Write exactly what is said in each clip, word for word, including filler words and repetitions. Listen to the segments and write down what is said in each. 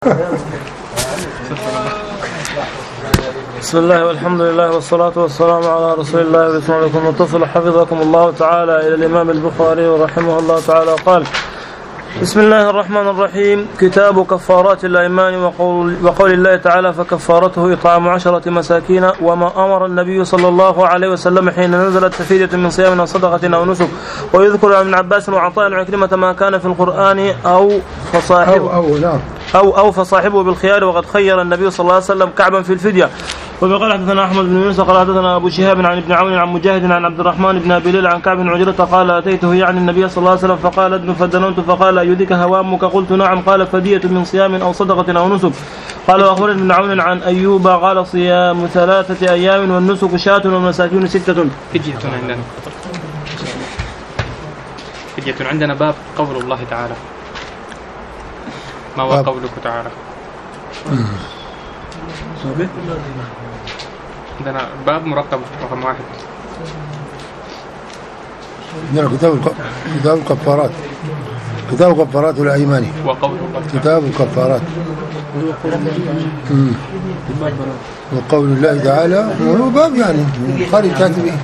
بسم الله والحمد لله والصلاة والسلام على رسول الله. بسم الله عليكم الطفل حفظكم الله تعالى. إلى الإمام البخاري رحمه الله تعالى قال: بسم الله الرحمن الرحيم. كتاب كفارات الأيمان وقول, وقول الله تعالى: فكفارته إطعام عشرة مساكين. وما أمر النبي صلى الله عليه وسلم حين نزلت فدية من صيام أو صدقة أو نسك. ويذكر عن ابن عباس وعطاء وعكرمة ما كان في القرآن أو فصاحبه أو, أو, أو, أو فصاحبه بالخيار. وقد خير النبي صلى الله عليه وسلم كعبا في الفدية. وقال حدثنا أحمد بن يونس قال حدثنا أبو شهاب عن ابن عون عن مجاهد عن عبد الرحمن بن أبي ليلى عن كعب بن عجرة قال: أتيته يعني النبي صلى الله عليه وسلم فقال: ادن فدننت. فقال: أيدك هوامك؟ قلت: نعم. قال: فدية من صيام أو صدقة أو نسك. قال: وأخبرني ابن عون عن أيوب قال: صيام ثلاثة أيام والنسك شاة والمساكين ستة. فدية عندنا فدية عندنا باب قول الله تعالى. ما هو قولك تعالى؟ عندنا باب مرتب رقم واحد. عندنا كتاب كتاب الكفارات كتاب كفارات الأيمان وقول الله كتاب الكفارات وقول الله تعالى. وهو باب يعني البخاري كاتب ايه؟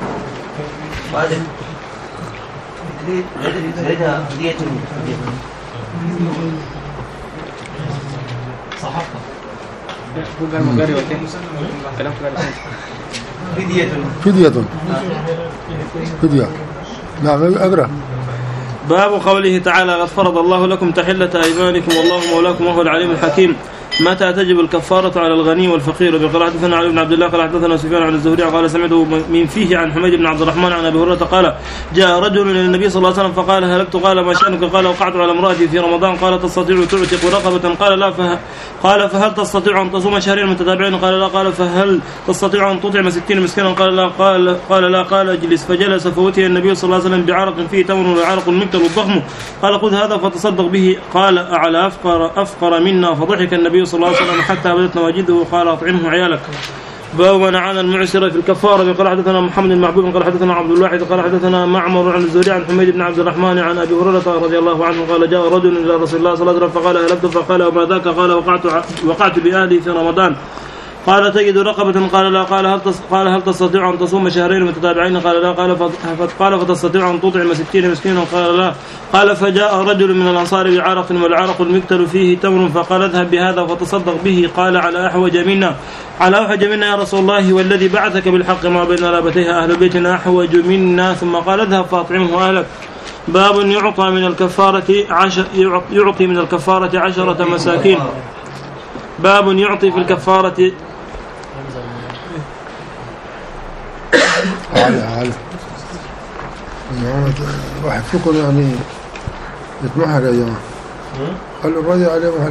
فدية فدية فدية نعم أقرأ. باب قوله تعالى: قد فرض الله لكم تحلة أيمانكم والله مولاكم وهو العليم الحكيم. متى تجب الكفارة على الغني والفقير؟ وقال حدثنا علي بن عبد الله قال حدثنا سفيان عن الزهري قال: سمعته من فيه عن حميد بن عبد الرحمن عن أبي هريرة قال: جاء رجل إلى النبي صلى الله عليه وسلم فقال: هلكت. قال: ما شأنك؟ قال: وقعت على امرأتي في رمضان. قال: تستطيع تعتق رقبة؟ قال: لا. فه... قال: فهل تستطيع أن تصوم شهرين متتابعين؟ قال: لا. قال: فهل تستطيع أن تطعم ستين مسكينا؟ قال: لا. قال قال لا. قال: اجلس. فجلس فأتي النبي صلى الله عليه وسلم بعرق فيه تمر وعرق المكتل الضخم. قال: خذ هذا فتصدق به. قال: أعلى أفقر أفقر منا؟ فضحك النبي صلى الله عليه وسلم حتى بدت نواجذه. قال: أطعمه عيالك. باب من عانى المعسر في الكفارة. قال حدثنا محمد المحبوب قال حدثنا عبد الواحد قال حدثنا معمر عن الزهري عن حميد بن عبد الرحمن عن أبي هريرة رضي الله عنه قال: جاء رجل إلى رسول الله صلى الله عليه وسلم فقال: هلكت. فقال: وما ذاك؟ قال: وقعت وقعت بأهلي في رمضان. قال: تجد رقبة؟ قال: لا. قال: هل قال هل تستطيع أن تصوم شهرين متتابعين؟ قال: لا. قال: قال: فتستطيع أن تطعم ستين مسكينا؟ قال: لا. قال: فجاء رجل من الأنصار بعرق والعرق المكتل فيه تمر فقال: اذهب بهذا فتصدق به. قال: على أحوج منا على أحوج منا يا رسول الله والذي بعثك بالحق ما بين لابتيها أهل بيتنا أحوج منا. ثم قال: اذهب فأطعمه أهلك. باب يعطى من الكفارة عشر يعطي من الكفارة عشرة مساكين. باب يعطي في الكفارة على على واحد فيكم يعني يتمحر يا جماعة. قال الرجل عليه محل.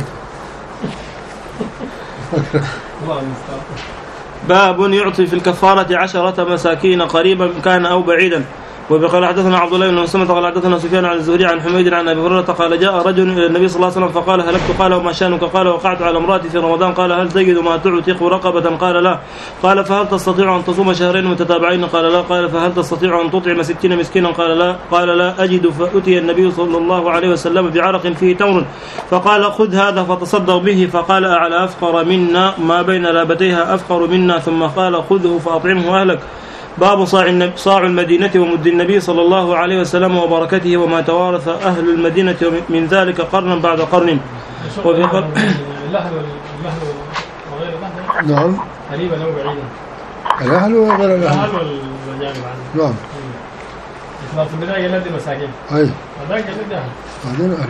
باب يعطي في الكفارة عشرة مساكين قريبا كان أو بعيدا. وقال حدثنا عبد الله بن مسلمة قال حدثنا سفيان عن الزهري عن حميد عن أبي هريرة قال: جاء رجل إلى النبي صلى الله عليه وسلم فقال: هلكت. قال: وما شأنك؟ قال: وقعت على امرأتي في رمضان. قال: هل تجد ما تعتق رقبة؟ قال: لا. قال: فهل تستطيع أن تصوم شهرين متتابعين؟ قال: لا. قال: فهل تستطيع أن تطعم ستين مسكينا؟ قال: لا. قال: لا أجد. فأتي النبي صلى الله عليه وسلم بعرق فيه تمر فقال: خذ هذا فتصدق به. فقال: أعلى أفقر منا ما بين لابتيها أفقر منا. ثم قال: خذه فأطعمه أهلك. باب صاع صاع المدينة ومد النبي صلى الله عليه وسلم وبركته وما توارث أهل المدينة من ذلك قرنا بعد قرن. وفي قر... نعم. قريبا أو بعيدا. الأهل وغير الأهل. الأهل والجانب عنه. نعم. في البداية يلد مساكين. أي. هذاك يلد أهل. هذين أهل.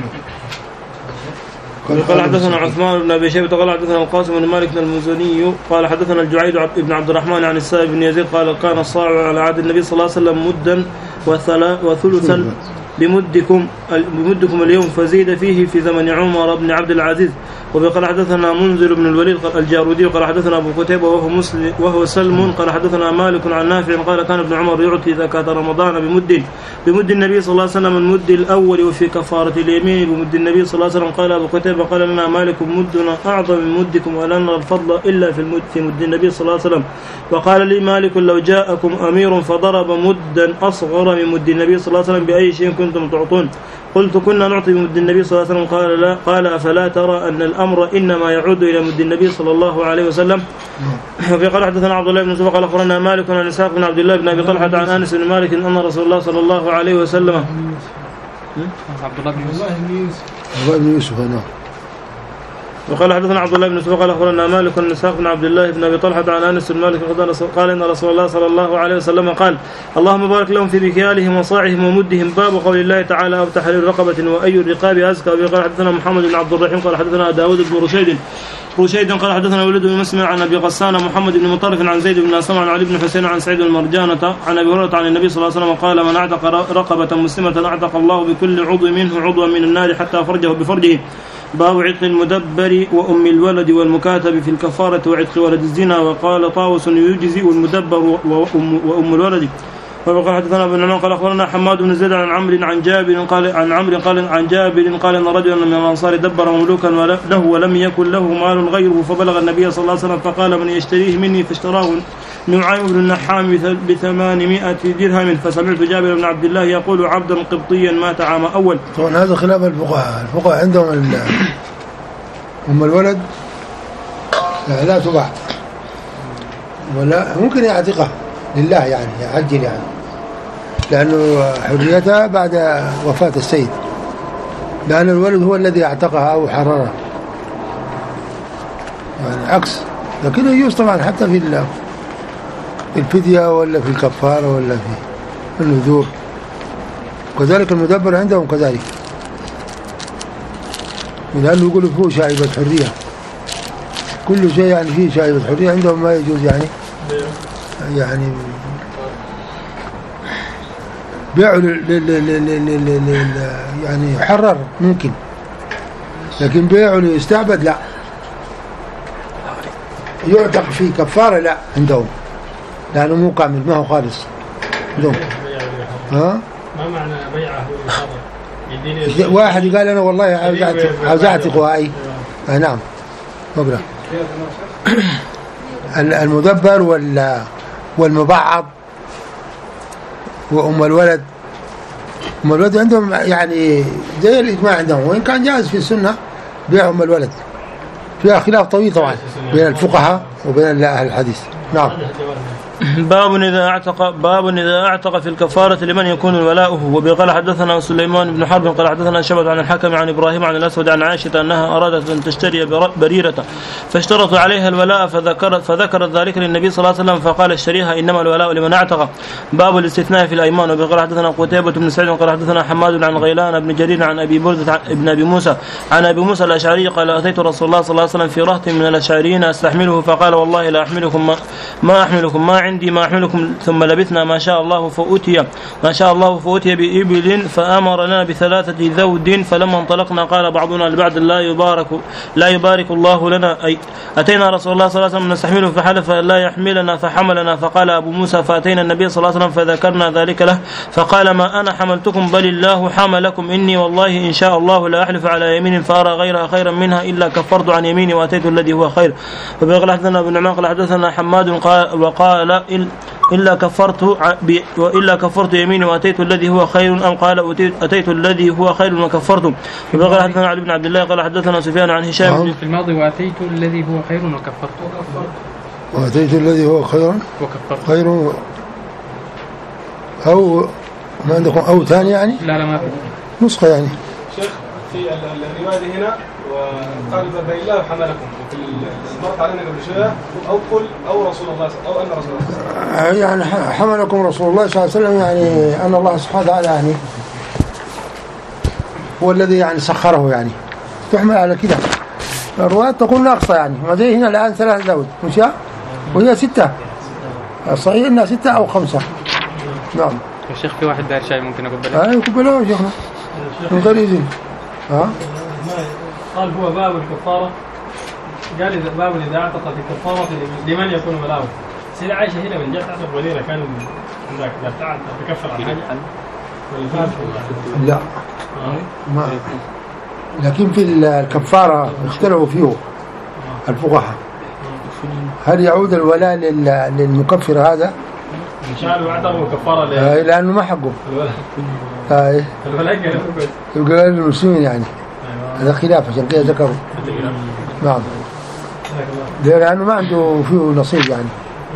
قال حدثنا عثمان بن أبي شيبة قال حدثنا القاسم بن مالك المزني قال حدثنا الجعيد بن عبد الرحمن عن السائب بن يزيد قال: كان الصاع على عهد النبي صلى الله عليه وسلم مدا وثلثا بمدكم بمدكم اليوم فزيد فيه في زمن عمر بن عبد العزيز. وقال حدثنا منذر بن الوليد الجارودي قال حدثنا أبو قتيبة وهو مسلم وهو سلم قال حدثنا مالك عن نافع قال: كان ابن عمر يعطي زكاة رمضان بمد بمد النبي صلى الله عليه وسلم المد الأول وفي كفارة اليمين بمد النبي صلى الله عليه وسلم. قال أبو قتيبة: قال لنا مالك: مدنا أعظم من مدكم ولا نرى الفضل إلا في المد في مد النبي صلى الله عليه وسلم. وقال لي مالك: لو جاءكم أمير فضرب مدا أصغر من مد النبي صلى الله عليه وسلم بأي شيء كنتم تعطون؟ قلت كنا نعطي بمد النبي صلى الله عليه وسلم قال لا قال أفلا ترى أن الأمر إنما يعود إلى مد النبي صلى الله عليه وسلم. وفي قال حدثنا عبد الله بن يوسف قال أخبرنا مالك عن إسحاق بن عبد الله بن أبي طلحة عن أنس بن مالك أن رسول الله صلى الله عليه وسلم عبد الله بن يوسف عبد الله بن يوسف هنا. وقال حدثنا عبد الله بن يوسف قال أخبرنا مالك عن إسحاق بن عبد الله بن أبي طلحة عن أنس بن مالك قال إن رسول الله صلى الله عليه وسلم قال اللهم بارك لهم في بكيالهم وصاعهم ومدهم. باب قول الله تعالى أو تحرير رقبة وأي الرقاب أزكى. وقال حدثنا محمد بن عبد الرحيم قال حدثنا داود بن رشيد رشيد قال حدثنا ولد بن مسلم عن أبي غسان محمد بن مطرف عن زيد بن أسلم عن علي بن حسين عن سعيد المرجانة عن أبي هريرة عن النبي صلى الله عليه وسلم قال من أعتق رقبة مسلمة أعتق الله بكل عضو منه عضوا من النار حتى فرجه بفرجه. باب عتق المدبر وأم الولد والمكاتب في الكفارة وعتق ولد الزنا. وقال طاووس يجزئ المدبر وأم, وأم الولد. وقال حدثنا ابن نعمان قال أخبرنا حماد بن زيد عن عمرو عن جابر قال عن عمرو قال عن جابر قال أن رجلا من الأنصار دبر مملوكا له ولم يكن له مال غيره فبلغ النبي صلى الله عليه وسلم فقال من يشتريه مني فاشتراه نعيم بن النحام بثمانمائة درهم. فسمعت جابر بن عبد الله يقول عبدا قبطيا مات عام أول. طبعا هذا خلاف الفقهاء. الفقهاء عندهم أم الولد لا تباع ولا ممكن يعتقها لله يعني يعجل يعني لأنه حريتها بعد وفاة السيد لأن الولد هو الذي اعتقها أو حررها يعني عكس. لكن يجوز طبعا حتى في الفدية ولا في الكفارة ولا في النذور. وكذلك المدبر عندهم كذلك لأنه يقولوا فيه شائبة حرية كل شيء يعني فيه شائبة حرية عندهم ما يجوز يعني يعني بيعوا يعني يحرر ممكن لكن بيعوا ليستعبد لا. يعتق في كفارة لا عندهم لأنه مو كامل ما هو خالص عندهم. ها ما معنى بيعه واحد قال أنا والله عاوز أعتق وأي نعم مبلغ. المدبر ولا والمبعض وأم الولد. أم الولد عندهم يعني زي الإجماع عندهم وإن كان جائز في السنة بيع أم الولد فيها خلاف طويل طبعا بين الفقهاء وبين أهل الحديث. نعم. باب إذا اعتق باب إذا اعتق في الكفارة لمن يكون ولاؤه. وبقال حدثنا سليمان بن حرب قال حدثنا شبت عن الحكم عن إبراهيم عن الأسود عن عائشة أنها أرادت أن تشتري بريرة فاشترط عليها الولاء فذكرت فذكرت ذلك للنبي صلى الله عليه وسلم فقال اشتريها إنما الولاء لمن اعتق. باب الاستثناء في الأيمان. وبقال حدثنا قتيبة بن سعيد قال حدثنا حماد عن غيلان بن جرير عن أبي بردة ابن أبي موسى عن أبي موسى الأشعري قال أتيت رسول الله صلى الله عليه وسلم في رهط من الأشعريين أستحمله فقال والله لا أحملكم ما, ما أحملكم ما عندي ما أحملكم. ثم لبثنا ما شاء الله فأتي ما شاء الله فأتي بإبل فأمرنا بثلاثة ذود فلما انطلقنا قال بعضنا لبعض لا يبارك لا يبارك الله لنا. أي أتينا رسول الله صلى الله عليه وسلم نستحمله فحلف لا يحملنا فحملنا فقال أبو موسى فأتينا النبي صلى الله عليه وسلم فذكرنا ذلك له فقال ما أنا حملتكم بل الله حملكم إني والله إن شاء الله لا أحلف على يمين فأرى غيرها خيرا منها إلا كفرت عن يميني وأتيت الذي هو خير. وبقال حدثنا ابن نعمان قال حدثنا حماد وقال إلا كفرت وإلا كفرت يميني وأتيت الذي هو خير أم قال أتيت الذي هو خير وكفرت. وقال حدثنا علي بن عبد الله قال حدثنا سفيان عن هشام في الماضي وأتيت الذي هو خير وكفرت وأتيت الذي هو خير وكفرت خير أو ما عندكم أو ثاني يعني لا لا ما في نسخة يعني شيخ في الرواية هنا وقال بل الله حملكم وفي المرت علينا قبل شوية أو قل أو رسول الله أو أن رسول الله يعني حملكم رسول الله صلى الله عليه وسلم يعني أن الله سبحانه وتعالى يعني هو الذي يعني سخره يعني تحمل على كده. الروايات تقول ناقصة يعني ما زي هنا الآن ثلاث زوج مش وهي ستة الصحيح إنها ستة أو خمسة. نعم يا شيخ في واحد داير شاي ممكن أقبله أي قبله يا شيخنا من غير إذن. ها قال هو باب الكفارة قال إذا باب إذا اعتقد الكفارة لمن يكون ولاؤه. سيدة عائشة هنا من جهة تعتقد وليلة كان عندك تعال تكفر عن حاجة لا ما لكن في الكفارة اختلفوا فيه الفقهاء هل يعود الولاء للمكفر هذا إن شاء الله يعتبر كفارة آه لأنه ما حقه. آه الولاء يبقى المسلمين يعني. هذا خلاف عشان كده ذكروا. نعم. لأنه ما عنده فيه نصيب يعني.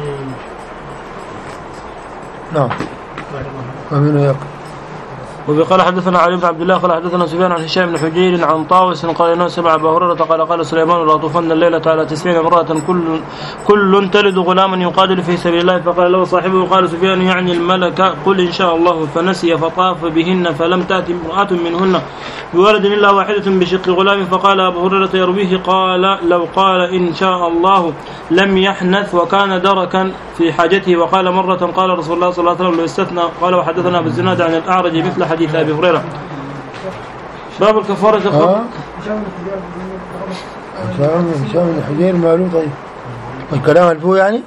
نعم. ومن يقول وبقال حدثنا علي بن عبد الله قال حدثنا سفيان عن هشام بن حجير عن طاووس قال انه سمع ابا هريره قال قال سليمان لا طوفن الليله على تسعين امراه كل كل تلد غلاما يقاتل في سبيل الله فقال له صاحبه قال سفيان يعني الملك قل ان شاء الله فنسي فطاف بهن فلم تأت امراه منهن بولد الا واحده بشق غلام فقال ابو هريره يرويه قال لو قال ان شاء الله لم يحنث وكان دركا في حاجته وقال مره قال رسول الله صلى الله عليه وسلم لو استثنى قال وحدثنا ابو الزناد عن الاعرج مثل حديث ابي هريره. باب الكفاره اه هشام بن حجير ماله طيب الكلام الفو يعني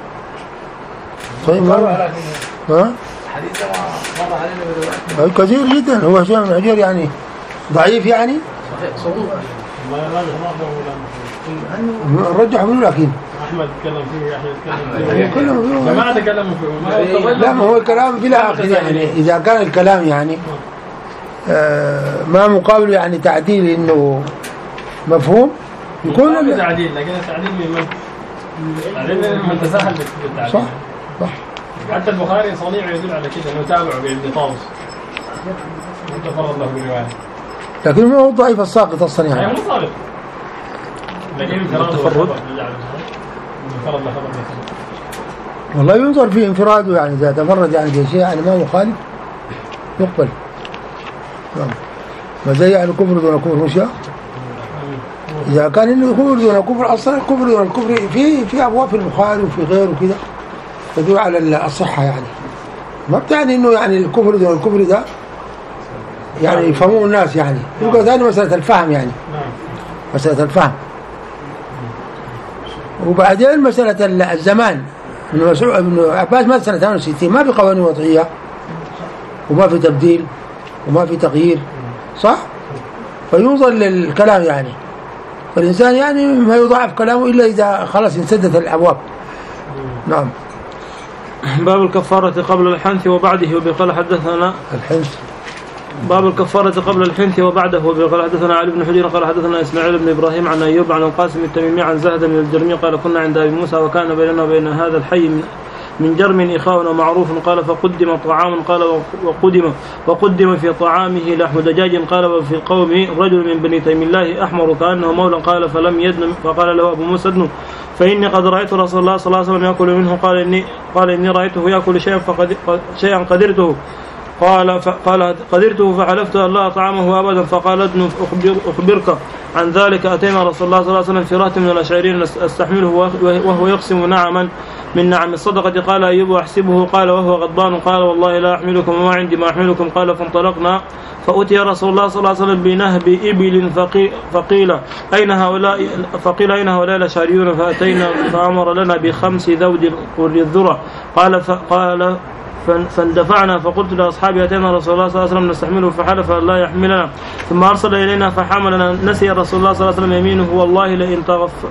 طيب ماله ها حديث مر علينا كثير جدا هو هشام بن حجير يعني ضعيف يعني صدوق رجح منه لكن احمد تكلم فيه احمد تكلم فيه جماعه تكلموا فيه لا ما هو الكلام بلا اخر يعني اذا كان الكلام يعني آه ما مقابل يعني تعديل انه مفهوم يكون لا تعديل لكن التعديل من تعديل من تساهل بالتعديل صح صح حتى البخاري صنيع يدل على كده انه تابع بابن طاووس متفرد له بالروايه لكن ما هو ضعيف الساقط اصلا يعني مو ضعيف لكن انفراد والله ينظر في انفراده يعني اذا تفرد يعني بشيء يعني ما مخالف يقبل نعم ما زي يعني كفر دون كفر مش اذا كان انه كفر دون كفر اصلا الكفر دون الكفر في في ابواب في البخاري وفي غيره كده تدل على الصحه يعني ما بتعني انه يعني الكفر دون الكفر ده يعني يفهموه الناس يعني يبقى ثاني مساله الفهم يعني مساله الفهم وبعدين مساله الزمان ابن مسعود ابن عباس مات سنه ثمانية وستين ما في قوانين وضعيه وما في تبديل وما في تغيير صح فينظر للكلام يعني فالإنسان يعني ما يضاعف كلامه إلا إذا خلاص انسدت الأبواب. نعم. باب الكفارة قبل الحنث وبعده وبقال حدثنا الحنث باب الكفارة قبل الحنث وبعده وبقال حدثنا علي بن حجير قال حدثنا إسماعيل بن إبراهيم عن أيوب عن القاسم التميمي عن زهد من الجرمي قال كنا عند أبي موسى وكان بيننا وبين هذا الحي من جرم إخاء معروف قال فقدم طعام قال وقدم وقدم في طعامه لحم دجاج قال وفي القوم رجل من بني تيم الله أحمر كأنه مولى قال فلم يدن فقال له أبو موسى ادنه فإني قد رأيت رسول الله صلى الله عليه وسلم يأكل منه قال إني قال إني رأيته يأكل شيئا فقد شيئا قدرته قال فقال قدرته فحلفت أن لا أطعمه أبدا فقال ادن أخبر أخبرك عن ذلك أتينا رسول الله صلى الله عليه وسلم في رهط من الأشعريين أستحمله وهو يقسم نعما من نعم الصدقة قال أيوب أحسبه قال وهو غضبان قال والله لا أحملكم وما عندي ما أحملكم قال فانطلقنا فأتي رسول الله صلى الله عليه وسلم بنهب إبل فقيل أين هؤلاء فقيل أين هؤلاء الأشعريون فأتينا فأمر لنا بخمس ذود الذرة قال فقال فاندفعنا فقلت لأصحابي أتينا رسول الله صلى الله عليه وسلم نستحمله فحلف أن لا يحملنا ثم أرسل إلينا فحملنا نسي رسول الله صلى الله عليه وسلم يمينه والله لئن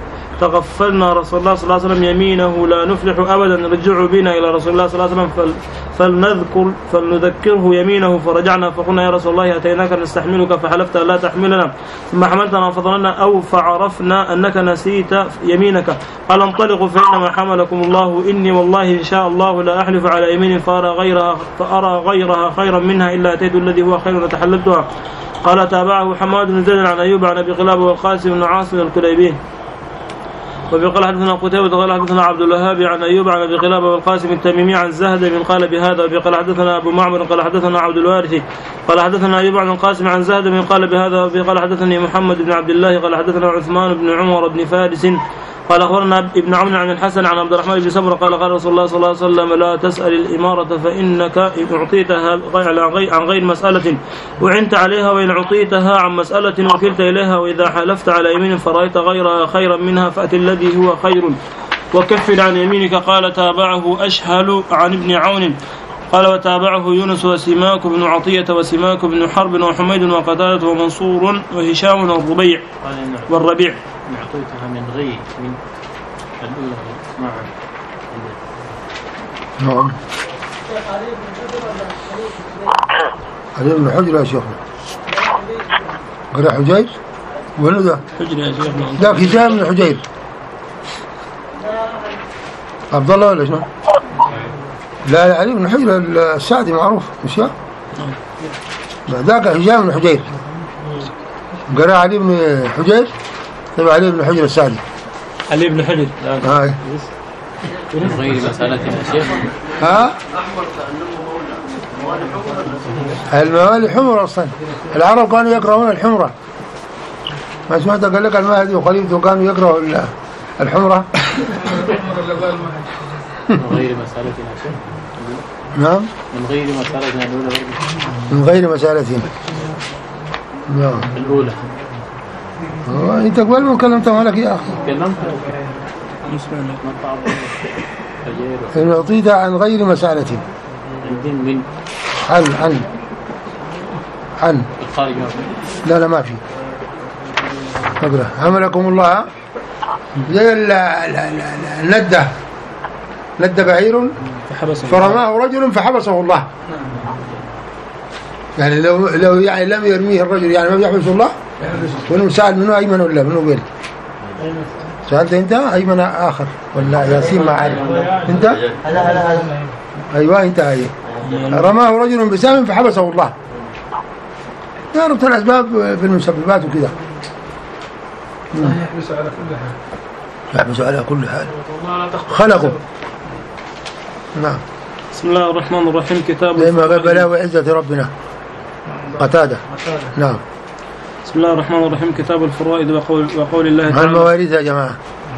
تغفلنا رسول الله صلى الله عليه وسلم يمينه لا نفلح أبدا رجعوا بنا إلى رسول الله صلى الله عليه وسلم فلنذكر فلنذكره يمينه فرجعنا فقلنا يا رسول الله أتيناك نستحملك فحلفت أن لا تحملنا ثم حملتنا فظننا أو فعرفنا أنك نسيت يمينك قال انطلقوا فإنما حملكم الله إني والله إن شاء الله لا أحلف على يمين فأرى غيرها, فأرى غيرها خيرا منها إلا أتيت الذي هو خير وتحللتها قال تابعه حماد بن زيد عن أيوب عن أبي قلابة والقاسم بن عاصم الكليبي وبقال حدثنا قتيبة قال حدثنا عبد الوهاب عن أيوب عن أبي قلابة والقاسم التميمي عن زهد من قال بهذا وبقال حدثنا أبو معمر قال حدثنا عبد الوارث قال حدثنا أيوب عن القاسم عن زهد من قال بهذا وبقال حدثني محمد بن عبد الله قال حدثنا عثمان بن عمر بن فارس قال أخبرنا ابن عون عن الحسن عن عبد الرحمن بن سمرة قال قال رسول الله صلى الله عليه وسلم لا تسأل الإمارة فإنك إن أعطيتها عن غير مسألة وعنت عليها وإن أعطيتها عن مسألة وكلت إليها وإذا حلفت على يمين فرأيت غيرها خيرا منها فأتي الذي هو خير وكفر عن يمينك قال تابعه أشهل عن ابن عون قال وتابعه يونس وسماك بن عطية وسماك بن حرب وحميد وقتادة ومنصور وهشام والربيع والربيع أعطيتها من غير من الأولى معا نعم. علي بن حجر يا شيخنا. قرأ حجير ولا ده؟ حجر يا شيخنا. ذاك هشام بن حجير. عبد الله ولا شنو؟ لا لا علي بن حجر السعدي معروف مش يا؟ ذاك هشام بن حجير. قرأ علي بن حجير تبع علي بن حجر السعدي. علي بن حجر. هاي. من غير مسألة يا شيخ. ها؟ الموالي حمر أصلا. العرب كانوا يكرهون الحمرة. ما سمعت قال لك المهدي وخليفته كانوا يكرهوا الحمرة. من غير مسألة يا شيخ. نعم. من غير مسألة الأولى. من غير مسألة. نعم. الأولى. أنت قبل ما كلمت مالك يا أخي. كلمت. إن أعطيت عن غير مسألة. من عن عن عن الخارج. لا لا ما في. اقرأ. حملكم الله زي الندة ند بعير فرماه رجل فحبسه الله. يعني لو لو يعني لم يرميه الرجل يعني ما بيحبس الله. ولا مساعد منه أيمن ولا منه قال سألت أنت أيمن آخر ولا ياسين ما عارف أنت أيوة أنت هاي رماه رجل بسهم فحبسه الله. يعرف الأسباب في المسببات وكذا. يحبس على كل حال. يحبس على كل حال. خلقوا. نعم. بسم الله الرحمن الرحيم. كتاب زي ما قال بلاوي عزة ربنا قتادة. نعم. بسم الله الرحمن الرحيم. كتاب الفرائض وقول, وقول الله تعالى. المواريث يا جماعة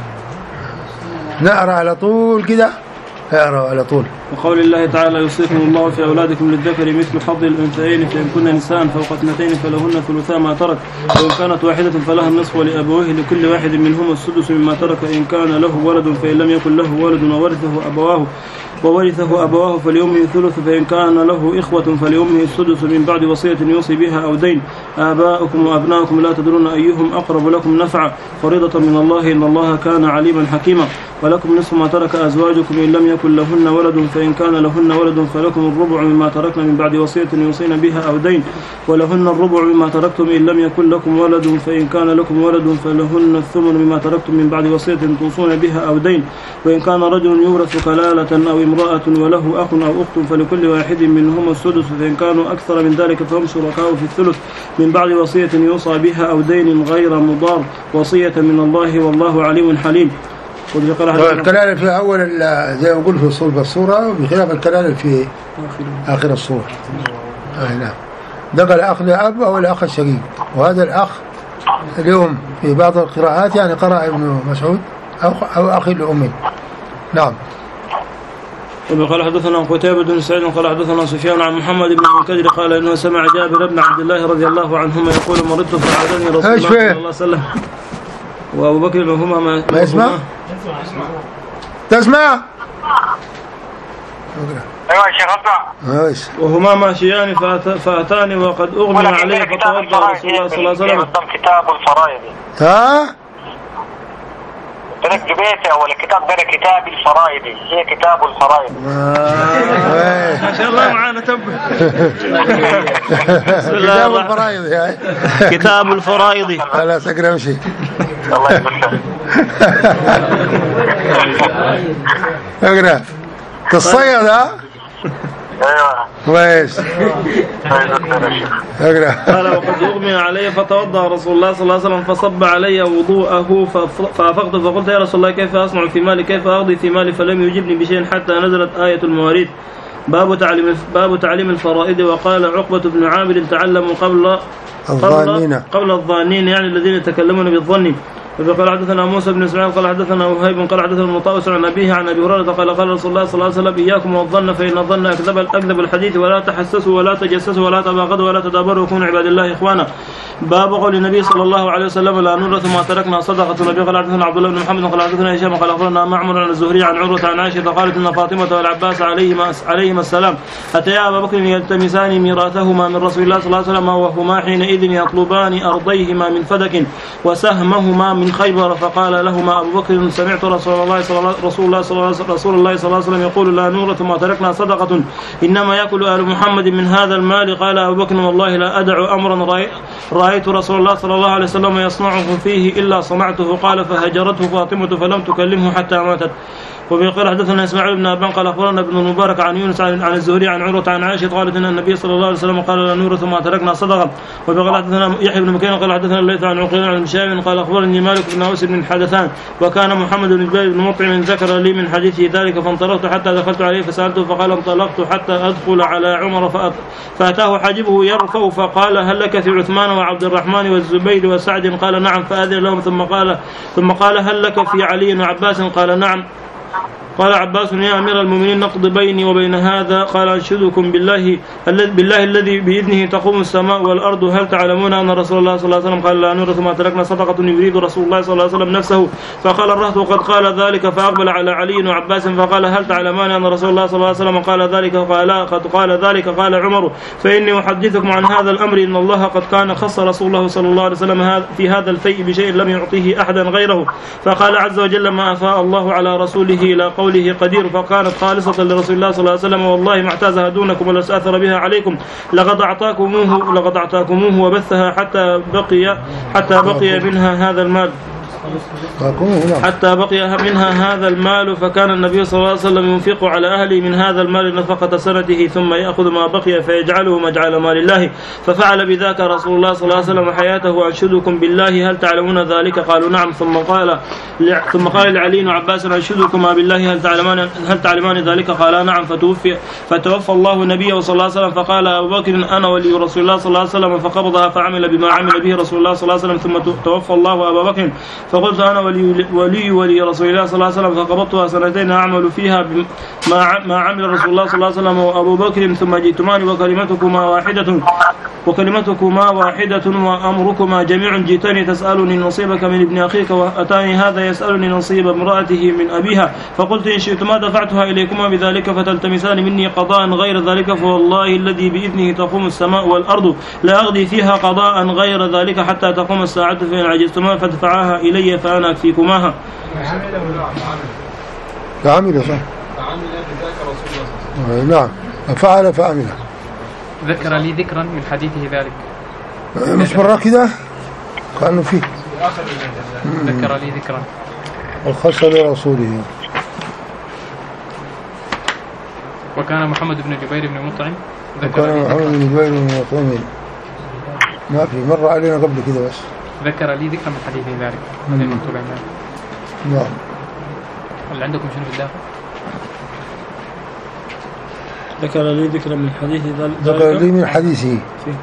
نقرأ على طول كده اقرأ على طول. وقول الله تعالى يوصيكم الله في أولادكم للذكر مثل حظ الأنثيين فإن كن نساء فوق اثنتين فلهن ثلثا ما ترك وإن كانت واحدة فلها النصف ولأبويه لكل واحد منهما السدس مما ترك إن كان له ولد فإن لم يكن له ولد وورثه أبواه وورثه أبواه فلأمه الثلث فإن كان له إخوة فلأمه السدس من بعد وصية يوصي بها أو دين. آباؤكم وأبناؤكم لا تدرون أيهم أقرب لكم نفعا فريضة من الله إن الله كان عليما حكيما. ولكم نصف ما ترك أزواجكم إن لم يكن لهن ولد فإن كان لهن ولد فلكم الربع مما تركن من بعد وصية يوصين بها أو دين. ولهن الربع مما تركتم إن لم يكن لكم ولد فإن كان لكم ولد فلهن الثمن مما تركتم من بعد وصية توصون بها أو دين. وإن كان رجل يورث كلالة أو امرأة وله أخ أو أخت فلكل واحد منهما السدس فإن كانوا أكثر من ذلك فهم شركاء في الثلث من بعد وصية يوصى بها أو دين غير مضار وصية من الله والله عليم حليم. الكلالة في أول زي ما قلت في صلب الصورة بخلاف الكلالة في آخر الصورة. آه نعم. دخل أخ لأب أو الأخ الشقيق وهذا الأخ اليوم في بعض القراءات يعني قرأ ابن مسعود أو أو أخي لأمي. نعم. قال حدثنا قتيبة بن سعيد قال حدثنا سفيان عن محمد بن المنكدر قال إنه سمع جابر بن عبد الله رضي الله عنهما يقول مرضت فعادني رسول الله صلى الله عليه وسلم وأبو بكر وهما ما, ما يسمع؟ تسمع؟ ايوه يا شيخ اسمع. وهما ماشيان فأتاني وقد أغمي عليه فتوضأ رسول الله صلى الله عليه وسلم. كتاب الفرائض. ها؟ تلك بيتي أول الكتاب ده كتاب الفرائض هي كتاب الفرائض. ما شاء الله معانا تبه. كتاب الفرائض يعني. كتاب الفرائض. لا سكر امشي. الله يبارك. اقرا تصيد ها. ايوه كويس. اقرا. قال وقد أغمي علي فتوضأ رسول الله صلى الله عليه وسلم فصب علي وضوءه فأفقت فقلت يا رسول الله كيف أصنع في مالي كيف أقضي في مالي فلم يجبني بشيء حتى نزلت آية المواريث باب تعليم باب تعليم الفرائض. وقال عقبة بن عامر تعلموا قبل الظانين قبل الظانين يعني الذين يتكلمون بالظن. فقال حدثنا موسى بن اسماعيل قال حدثنا وهيب قال حدثنا المطاوس عن أبيه عن أبي هريرة قال قال رسول الله صلى الله عليه وسلم إياكم والظن فإن الظن أكذب أكذب الحديث ولا تحسسوا ولا تجسسوا ولا تباغضوا ولا تدابروا وكونوا عباد الله إخوانا. باب قول النبي صلى الله عليه وسلم لا نورث ما تركنا صدقة. النبي قال حدثنا عبد الله بن محمد قال حدثنا هشام قال أخبرنا معمر عن الزهري عن عروة عن عائشة قالت إن فاطمة والعباس عليهما عليهما السلام أتيا أبا بكر يلتمسان ميراثهما من رسول الله صلى الله عليه وسلم وهما حينئذ يطلبان أرضيهما من فدك وسهمهما من خيبر فقال لهما أبو بكر سمعت رسول الله صلى رسول الله صلى رسول الله صلى الله عليه وسلم يقول لا نورث ما تركنا صدقة إنما يأكل آل محمد من هذا المال. قال أبو بكر والله لا أدع أمرا رأيت رسول الله صلى الله عليه وسلم يصنعه فيه إلا صنعته. قال فهجرته فاطمة فلم تكلمه حتى ماتت. وبيقول حدثنا اسماعيل بن ابان قال اخبرنا ابن المبارك عن يونس عن الزهري عن عروة عن عائشة قالت ان النبي صلى الله عليه وسلم قال لا نورث ما تركنا صدقة. وبيقول حدثنا يحيى بن مكين قال حدثنا الليث عن عقيل عن هشام قال اخبرني مالك بن اوس بن حدثان وكان محمد بن جبير بن مطعم ذكر لي من حديثه ذلك فانطلقت حتى دخلت عليه فسالته فقال انطلقت حتى ادخل على عمر فاتاه حاجبه يرفع فقال هل لك في عثمان وعبد الرحمن والزبير وسعد؟ قال نعم فاذن لهم ثم قال ثم قال هل لك في علي وعباس؟ قال نعم. قال عباس يا أمير المؤمنين نقض بيني وبين هذا. قال أنشدكم بالله بالله الذي بإذنه تقوم السماء والأرض هل تعلمون أن رسول الله صلى الله عليه وسلم قال لا نورث ما تركنا صدقة يريد رسول الله صلى الله عليه وسلم نفسه. فقال الرهط قد قال ذلك فأقبل على علي وعباس فقال هل تعلمان أن رسول الله صلى الله عليه وسلم قال ذلك؟ قال قد قال ذلك. قال عمر فإني أحدثكم عن هذا الأمر إن الله قد كان خص رسول الله صلى الله عليه وسلم في هذا الفيء بشيء لم يعطيه أحدا غيره. فقال عز وجل ما أفاء الله على رسوله إلى قوله قدير فكانت خالصة لرسول الله صلى الله عليه وسلم والله ما اعتازها دونكم ولا سأثر بها عليكم لقد أعطاكموه لقد أعطاكموه وبثها حتى بقي حتى بقي منها هذا المال حتى بقي منها هذا المال. فكان النبي صلى الله عليه وسلم ينفق على أهله من هذا المال نفقة سنته ثم يأخذ ما بقي فيجعله مجعل مال الله. ففعل بذاك رسول الله صلى الله عليه وسلم حياته. أنشدكم بالله هل تعلمون ذلك؟ قالوا نعم. ثم قال ثم قال لعلي وعباس أنشدكما بالله هل تعلمان هل تعلمان ذلك؟ قالا نعم. فتوفي فتوفى الله نبيه صلى الله عليه وسلم. فقال أبو بكر أنا ولي رسول الله صلى الله عليه وسلم فقبضها فعمل بما عمل به رسول الله صلى الله عليه وسلم. ثم توفى الله أبا بكر فقلت أنا ولي ولي ولي رسول الله صلى الله عليه وسلم فقبضتها سنتين أعمل فيها ما ما عمل رسول الله صلى الله عليه وسلم وأبو بكر ثم جئتمان وكلمتكما واحدة وكلمتكما واحدة وأمركما جميع. جئتني تسألني نصيبك من ابن أخيك وأتاني هذا يسألني نصيب امرأته من أبيها فقلت إن شئتما دفعتها إليكما بذلك فتلتمسان مني قضاء غير ذلك فوالله الذي بإذنه تقوم السماء والأرض لا أغضي فيها قضاء غير ذلك حتى تقوم الساعة فإن عجزتما فادفعاها إلي فأنا أكفيكماها. فعمل صح فعمل بذاك رسول الله. نعم فعل فعمل. ذكر لي ذكرا من حديثه ذلك مش مرة كده كأنه فيه ذكر لي ذكرا الخاصة لرسوله. وكان محمد بن جبير بن مطعم وكان محمد بن جبير بن مطعم ما في مرة علينا قبل كده بس ذكر لي ذكرا من حديثه ذلك. نعم. هل عندكم شنو في الداخل؟ ذكر لي ذكرا من حديثه ذلك. ذكر لي من حديثه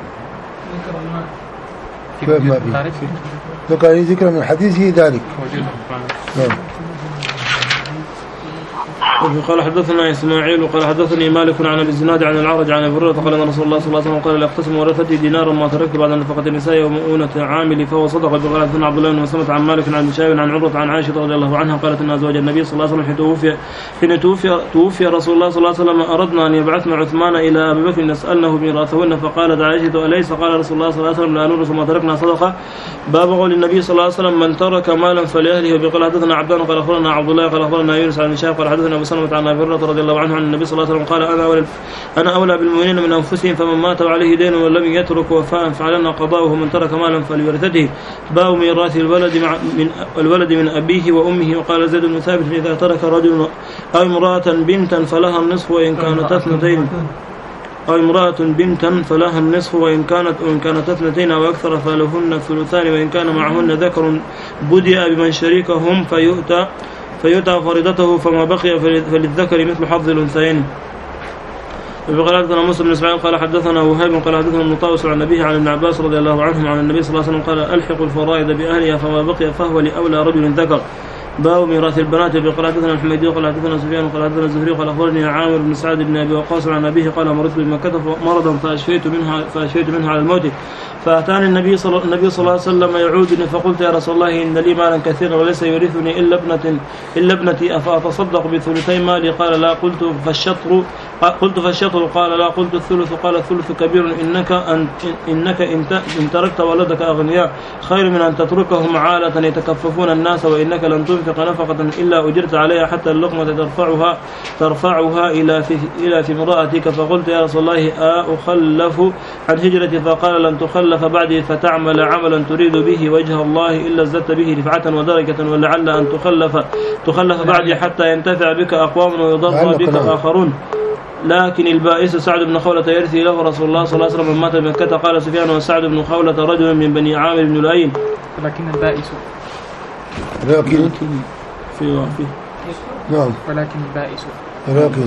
كيف ما في ذكر لي ذكرا من حديثه ذلك. نعم. قال حدثنا إسماعيل وقال حدثني مالك عن أبي الزناد عن العرج عن أبي هريرة قال أن رسول الله صلى الله عليه وسلم قال لا يقتسم ورثتي دينارا ما تركت بعد نفقة النساء ومؤونة عامل فهو صدقة. قال حدثنا عبد الله بن مسلمة عن مالك عن بشاير عن عروة عن عائشة رضي الله عنها قالت أن أزواج النبي صلى الله عليه وسلم حين توفي حين توفي توفي رسول الله صلى الله عليه وسلم أردنا أن يبعثنا عثمان إلى أبي بكر نسألنه ميراثهن فقالت عائشة أليس قال رسول الله صلى الله عليه وسلم لا نورث ما تركنا صدقة. باب قول النبي صلى الله عليه وسلم من ترك مالا فلأهله. وقال حدثنا عبدان قال أخبرنا عبد الله قال أخبرنا يونس عن هشام قال حدثنا أبو سلمة عن أبي هريرة رضي الله عنه عن النبي صلى الله عليه وسلم قال أنا أولى أنا أولى بالمؤمنين من أنفسهم فمن مات وعليه دين ولم يترك وفاء فعلنا قضاؤه من ترك مالا فلورثته. باب ميراث الولد من الولد من أبيه وأمه. وقال زيد بن ثابت إذا ترك رجل أو امرأة بنتا فلها النصف وإن كانت اثنتين أو امرأة بنتا فلها النصف وإن كانت وإن كانت اثنتين أو أكثر فلهن الثلثان وإن كان معهن ذكر بدأ بمن شريكهم فيؤتى فيؤتى فريضته فما بقي فللذكر مثل حظ الأنثيين. وقال حدثنا موسى بن اسماعيل قال حدثنا وهيب قال حدثنا ابن طاووس عن النبي عن ابن عباس رضي الله عنهم عن النبي صلى الله عليه وسلم قال ألحق الفرائض بأهلها فما بقي فهو لأولى رجل ذكر. باب ميراث البنات. قال حدثنا الحميدي قال حدثنا سفيان قال حدثنا الزهري قال اخبرني عامر بن سعد بن ابي وقاص عن ابيه قال مرضت بمكة مرضا فاشفيت منها فاشفيت منها على الموت فاتاني النبي صلى النبي صلى الله عليه وسلم يعودني فقلت يا رسول الله ان لي مالا كثيرا وليس يورثني الا ابنة الا ابنتي افاتصدق بثلثي مالي؟ قال لا. قلت فالشطر قلت فالشطر قال لا. قلت الثلث قال الثلث كبير انك ان انك ان تركت ولدك اغنياء خير من ان تتركهم عالة يتكففون الناس وانك لن تنفق نفقة الا اجرت عليها حتى اللقمة ترفعها ترفعها الى في الى في امرأتك. فقلت يا رسول الله اخلف عن هجرتي؟ فقال لن تخلف بعدي فتعمل عملا تريد به وجه الله الا ازددت به رفعة ودرجة ولعل ان تخلف تخلف بعدي حتى ينتفع بك اقوام ويضر بك اخرون. لكن البائس سعد بن خولة يرثي له رسول الله صلى الله عليه وسلم مات بمكة. قال سفيان وسعد بن خولة رجل من بني عامر بن لؤي. ولكن البائس لكن في في نعم ولكن البائس ولكن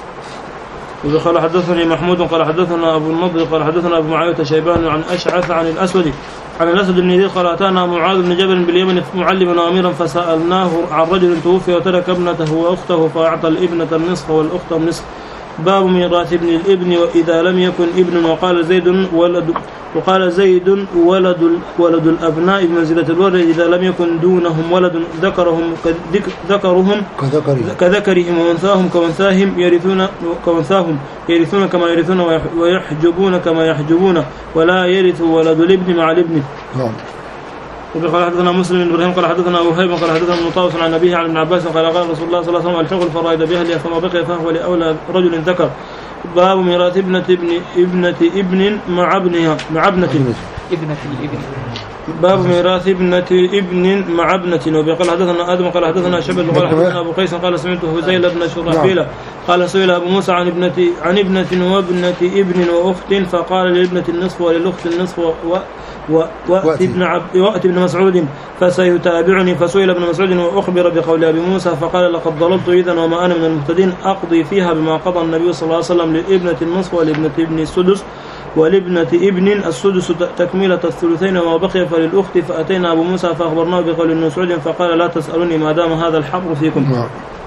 وقال حدثني محمود قال حدثنا ابو النضر قال حدثنا ابو معاوية شيبان عن اشعث عن الاسود عن الاسود بن يزيد قال اتانا معاذ بن جبل باليمن معلما واميرا فسالناه عن رجل توفي وترك ابنته واخته فاعطى الابنة النصف والاخت النصف. باب ميراث ابن الابن واذا لم يكن ابن. وقال زيد ولد وقال زيد ولد ولد الابناء بمنزلة الولد اذا لم يكن دونهم ولد ذكرهم ذكرهم كذكرهم وانثاهم كوانثاهم يرثون كوانثاهم يرثون كما يرثون ويحجبون كما يحجبون ولا يرث ولد الابن مع الابن. نعم. وقال حدثنا مسلم بن ابراهيم قال حدثنا ابو هيبه قال حدثنا ابن طاووس عن ابيه عن ابن عباس قال قال رسول الله صلى الله عليه وسلم الحق الفرائض باهلها فما بقي فهو لاولى رجل ذكر. باب ميراث ابنة ابن ابنة ابن مع ابنها مع ابنة ابنة الابن. باب ميراث ابنة ابن مع ابنة. وقال حدثنا آدم قال حدثنا شبل قال حدثنا أبو قيس قال سمعت هزيل بن شرحبيل قال سئل أبو موسى عن ابنة عن ابنة وابنة ابن وأخت فقال للابنة النصف وللأخت النصف و وأتي ابن عبد وأتي ابن مسعود فسيتابعني. فسئل ابن مسعود وأخبر بقول أبي موسى فقال لقد ضللت إذن وما أنا من المهتدين أقضي فيها بما قضى النبي صلى الله عليه وسلم للابنة النصف ولابنة ابن السدس ولابنة ابن السدس تكملة الثلثين وما بقي فللأخت. فأتينا أبو موسى فأخبرناه بقول ابن مسعود فقال لا تسألوني ما دام هذا الحبر فيكم.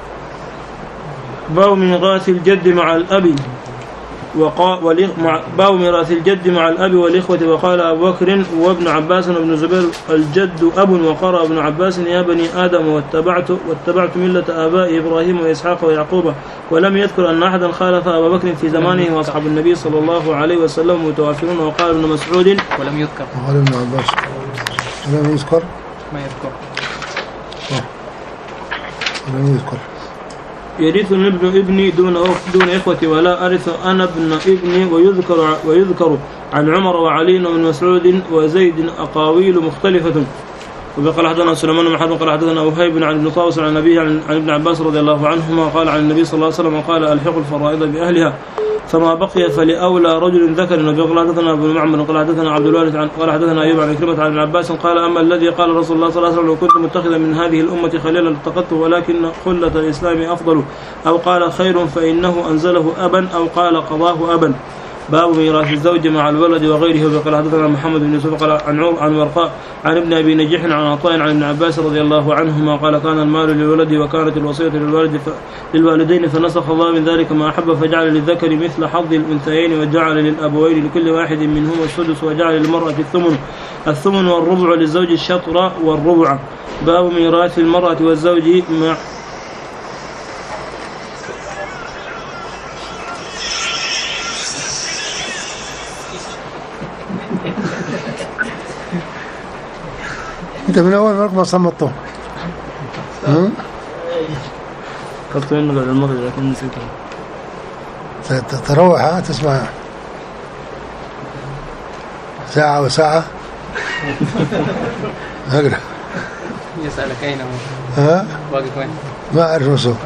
باب ميراث الجد مع الأب وقال باب ميراث الجد مع الأب والإخوة. وقال أبو بكر وابن عباس وابن زبير الجد أب. وقرأ ابن عباس يا بني آدم واتبعت واتبعت ملة آباء إبراهيم وإسحاق ويعقوب. ولم يذكر أن أحدا خالف أبا بكر في زمانه وأصحاب النبي صلى الله عليه وسلم متوافرون. وقال ابن مسعود ولم يذكر وقال ابن عباس ولم يذكر ما يذكر ولم يذكر يرث ابن ابني دون دون إخوتي ولا أرث أنا ابن ابني. ويذكر ويذكر عن عمر وعلي ومن مسعود وزيد أقاويل مختلفة. وقال حدثنا سليمان بن حرب قال حدثنا وهيب عن ابن طاووس عن النبي عن ابن عباس رضي الله عنهما قال عن النبي صلى الله عليه وسلم قال الحق الفرائض بأهلها فما بقي فلأولى رجل ذكر. وقال حدثنا ابن معمر قال حدثنا عبد الوارث عن قال حدثنا أيوب عن كلمة عن ابن عباس قال أما الذي قال رسول الله صلى الله عليه وسلم لو كنت متخذا من هذه الأمة خليلا لاتخذته ولكن خلة الإسلام أفضل. أو قال خير فإنه أنزله أبا أو قال قضاه أبا. باب ميراث الزوج مع الولد وغيره. وقال حدثنا محمد بن يوسف قال عن عمر عن ورقاء عن ابن ابي نجيح عن عطاء عن ابن عباس رضي الله عنهما قال كان المال للولد وكانت الوصية للوالد للوالدين فنسخ الله من ذلك ما أحب فجعل للذكر مثل حظ الأنثيين وجعل للأبوين لكل واحد منهما السدس وجعل للمرأة الثمن الثمن والربع للزوج الشطر والربع. باب ميراث المرأة والزوج مع انت من اول مرة ما صمته قلت انه قبل المغرب لكن نسيته. تروح ها تسمع ساعة وساعة اقرا يسألك اين هو ها واقف وين ما اعرف مسوق.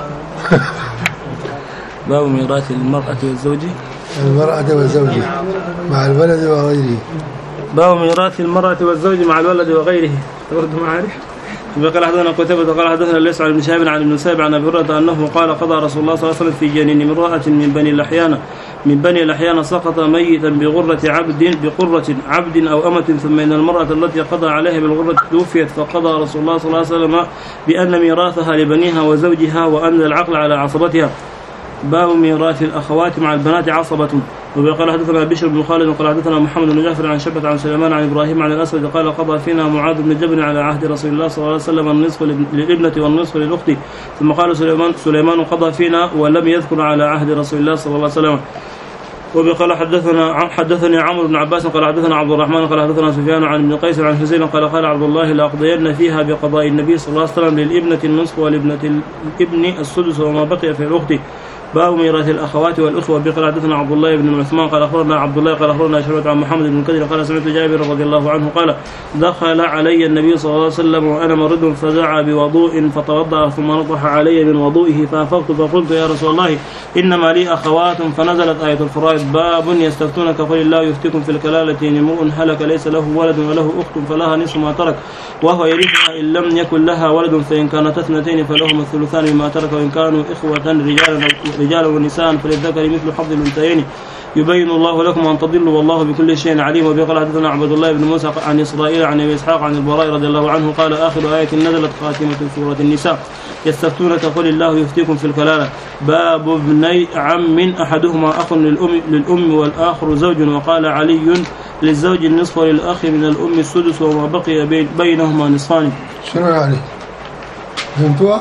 باب ميراث المرأة والزوج المرأة والزوج مع الولد وغيره. باب ميراث المرأة والزوج مع الولد وغيره. برضه ما عارف وقال حدثنا قتيبة قال حدثنا ليس عن ابن شهاب عن ابن سائب عن ابي هريرة انه قال قضى رسول الله صلى الله عليه وسلم في جنين امرأة من بني لحيان من بني لحيان سقط ميتا بغرة عبد بقرة عبد او أمة، ثم ان المرأة التي قضى عليها بالغرة توفيت، فقضى رسول الله صلى الله عليه وسلم بأن ميراثها لبنيها وزوجها وأن العقل على عصبتها. باب ميراث الأخوات مع البنات عصبة. وقال حدثنا بشر بن خالد وقال حدثنا محمد بن جعفر عن شبة عن سليمان عن إبراهيم عن الأسود قال قضى فينا معاذ بن جبل على عهد رسول الله صلى الله عليه وسلم النصف للابنة والنصف للأخت، ثم قال سليمان سليمان قضى فينا ولم يذكر على عهد رسول الله صلى الله عليه وسلم. وقال حدثنا حدثني عمرو بن عباس قال حدثنا عبد الرحمن قال حدثنا سفيان عن ابن قيس عن حزين قال قال عبد الله لأقضين فيها بقضاء النبي صلى الله عليه وسلم للابنة النصف ولابنة الابن السدس وما بقي في الأخت. باب ميراث الأخوات والأخوة. بقال حدثنا عبد الله بن عثمان قال أخبرنا عبد الله قال أخبرنا شعبة عن محمد بن كثير قال سمعت جابر رضي الله عنه قال دخل علي النبي صلى الله عليه وسلم وأنا مرد فدعا بوضوء فتوضأ ثم نطح علي من وضوئه فأفقت فقلت يا رسول الله إنما لي أخوات، فنزلت آية الفرائض باب يستفتونك قل الله يفتيكم في الكلالة إن امرؤ هلك ليس له ولد وله أخت فلها نصف ما ترك وهو يرثها إن لم يكن لها ولد، فإن كانت اثنتين فلهما الثلثان مما ترك، وإن كانوا إخوة رجالا رجال ونساء فللذكر مثل حظ الأنثيين يبين الله لكم أن تضلوا والله بكل شيء عليم. وبقال حدثنا عبد الله بن موسى عن إسرائيل عن أبي إسحاق عن البراء رضي الله عنه قال آخر آية نزلت خاتمة سورة النساء يستفتونك قل الله يفتيكم في الكلالة. باب ابني عم أحدهما أخ للأم, للأم والآخر زوج، وقال علي للزوج النصف وللأخ من الأم السدس وما بقي بينهما نصفان. شنو يعني؟ فهمتوها؟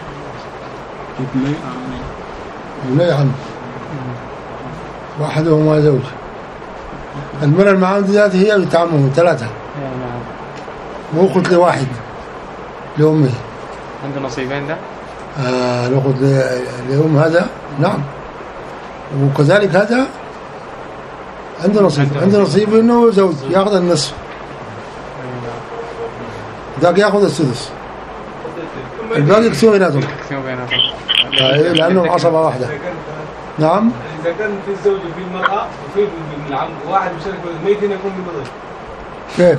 ابني عم واحدهما زوج. المرأة المعاون ذات هي بتعمهم ثلاثة وأخت لواحد لأمه. عنده نصيبين ده؟ آه الأخت لأم هذا نعم، وكذلك هذا عنده نصيب عنده نصيب إنه زوج يأخذ النصف، ذاك يأخذ السدس، الباقي يقسموا بيناتهم لأنهم عصبة واحدة. نعم. إذا كان في الزوج وفي المرأة وفي ابن العم واحد مشارك الميت يكون بمضي. كيف؟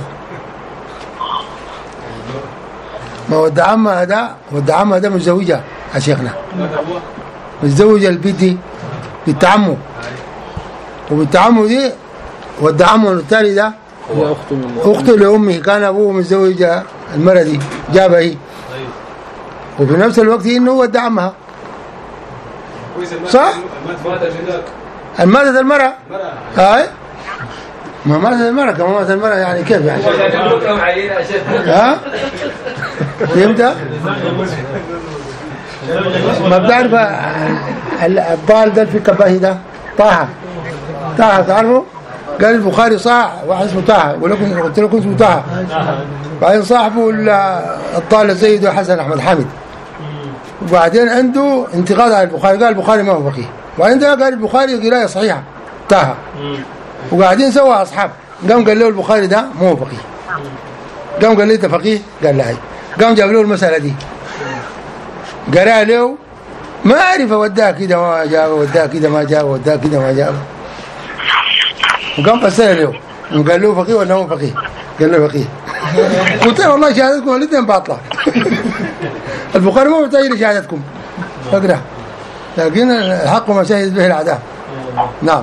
ما ود عم هذا ود عم هذا متزوجة يا شيخنا، متزوجة البنت بالتعمو، وبالتعمو دي ود عمه الثاني ده أخته لأمه، كان أبوه متزوج المرأة دي جابها هي، وفي نفس الوقت إنه ود عمها. صح؟ الماتت المرأة هاي ما ماتت المرأة كما ماتت المرأة يعني كيف يعني؟ ها؟ فهمت؟ ما بتعرف الضال ده في كباهي ده طه طه تعرفه؟ قال البخاري صاح واحد اسمه طه، ولكن قلت لكم اسمه طه، بعدين صاحبه الضال زيد وحسن أحمد حامد، وبعدين عنده انتقاد على البخاري، قال البخاري ما هو فقيه، وبعدين ده قال البخاري قراءة صحيحة طه، وقاعدين سوا أصحاب، قام قال له البخاري ده ما هو فقيه، قام قال له أنت فقيه؟ قال لا، قام جاب له المسألة دي قرأ له ما أعرف وداه كده ما جاب وداه كده ما جاب وداه كده ما جاب، وقام فسر له وقال له فقيه ولا مو فقيه؟ قال له فقيه. قلت له والله شهادتكم الاثنين باطلة، البخاري ما محتاج لشهادتكم اقرأ، لكن الحق ما شهد به الأعداء. نعم.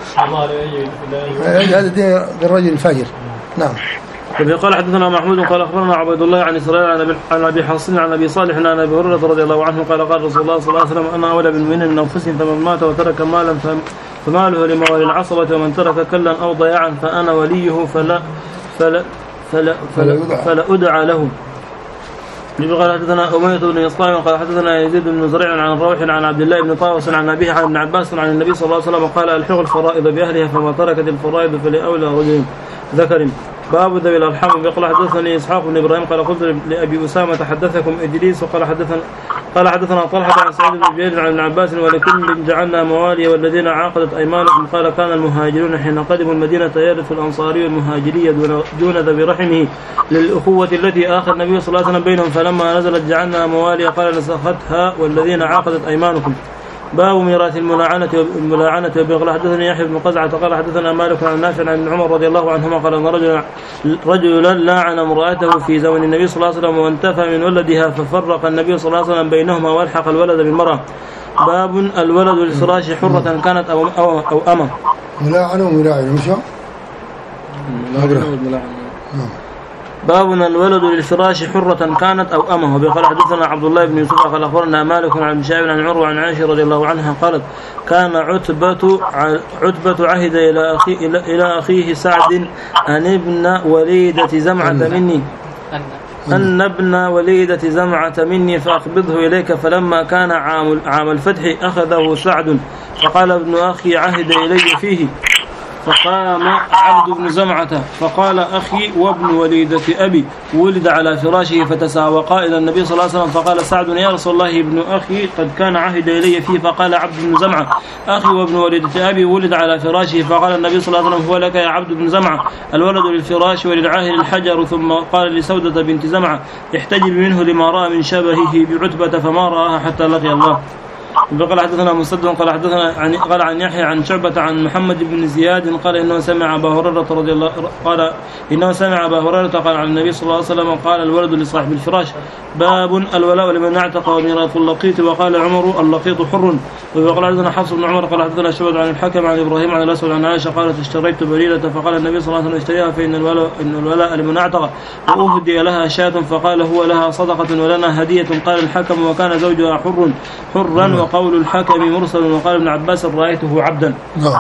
هذا دين الرجل الفاجر. نعم. قال حدثنا محمود قال أخبرنا عبد الله عن إسرائيل عن أبي حصين عن أبي صالح عن أبي هريرة رضي الله عنه قال قال رسول الله صلى الله عليه وسلم أنا أولى بالمؤمنين من أنفسهم، فمن مات وترك مالا فماله لموالي العصبة، ومن ترك كلا أو ضياعا فأنا وليه فلا فلا فلا فلا, فلا أدعى له. قال حدثنا أمية بن إسلام قال حدثنا يزيد بن زريع عن روح عن عبد الله بن طاووس عن أبيه عن ابن عباس عن النبي صلى الله عليه وسلم قال الحق الفرائض بأهلها، فما تركت الفرائض فلأولى رجل ذكر. باب ذوي الأرحام. قال حدثني إسحاق بن إبراهيم قال قلت لأبي أسامة حدثكم إدريس وقال حدثنا قال حدثنا طلحة عن سعيد بن جبير عن ابن عباس ولكل جعلنا موالي والذين عاقدت أيمانكم. قال كان المهاجرون حين قدموا المدينة يرث الأنصاري والمهاجري دون ذوي رحمه للأخوة التي آخر النبي صلى الله عليه وسلم بينهم، فلما نزلت جعلنا موالي قال نسختها والذين عاقدت أيمانكم. باب ميراث الملاعنة الملاعنة وبقى حدثنا يحيى بن قزعة قال حدثنا مالك عن نافع عن عمر رضي الله عنهما قال ان رجلا رجلا لاعن امرأته في زمن النبي صلى الله عليه وسلم وانتفى من ولدها ففرق النبي صلى الله عليه وسلم بينهما والحق الولد بالمرأة. باب الولد للفراش حرة كانت أو أو, أو أمة. ملاعنة وملاعنة مش باب الولد للفراش حرة كانت أو أمه. وبقال حدثنا عبد الله بن يوسف قال أخبرنا مالك عن شعيب عن عروة عن عائشة رضي الله عنها قالت كان عتبة عتبة عهد إلى أخي إلى أخيه سعد أن ابن وليدة زمعة مني أن ابن وليدة زمعة مني فأقبضه إليك. فلما كان عام عام الفتح أخذه سعد فقال ابن أخي عهد إلي فيه فقام عبد بن زمعة فقال أخي وابن وليدة أبي ولد على فراشه فتساوقا إلى النبي صلى الله عليه وسلم فقال سعد يا رسول الله ابن أخي قد كان عهد إلي فيه. فقال عبد بن زمعة أخي وابن وليدة أبي ولد على فراشه. فقال النبي صلى الله عليه وسلم هو لك يا عبد بن زمعة الولد للفراش وللعاهل الحجر. ثم قال لسودة بنت زمعة احتجب منه لما رأى من شبهه بعتبة فما رآها حتى لقي الله. قال حدثنا مسدد قال حدثنا عن قال عن يحيى عن شعبة عن محمد بن زياد قال انه سمع ابا هريرة رضي الله قال انه سمع ابا هريرة قال عن النبي صلى الله عليه وسلم قال الولد لصاحب الفراش. باب الولاء لمن اعتق وميراث اللقيط. وقال عمر اللقيط حر. وقال حدثنا حفص بن عمر قال حدثنا شعبة عن الحكم عن ابراهيم عن الاسود عن عائشة قالت اشتريت بريرة فقال النبي صلى الله عليه وسلم اشتريها فان الولاء ان الولاء لمن اعتق واهدي لها شاة فقال هو لها صدقة ولنا هدية. قال الحكم وكان زوجها حر حرا. وقول الحكم مرسل. وقال ابن عباس رأيته عبدا. نعم.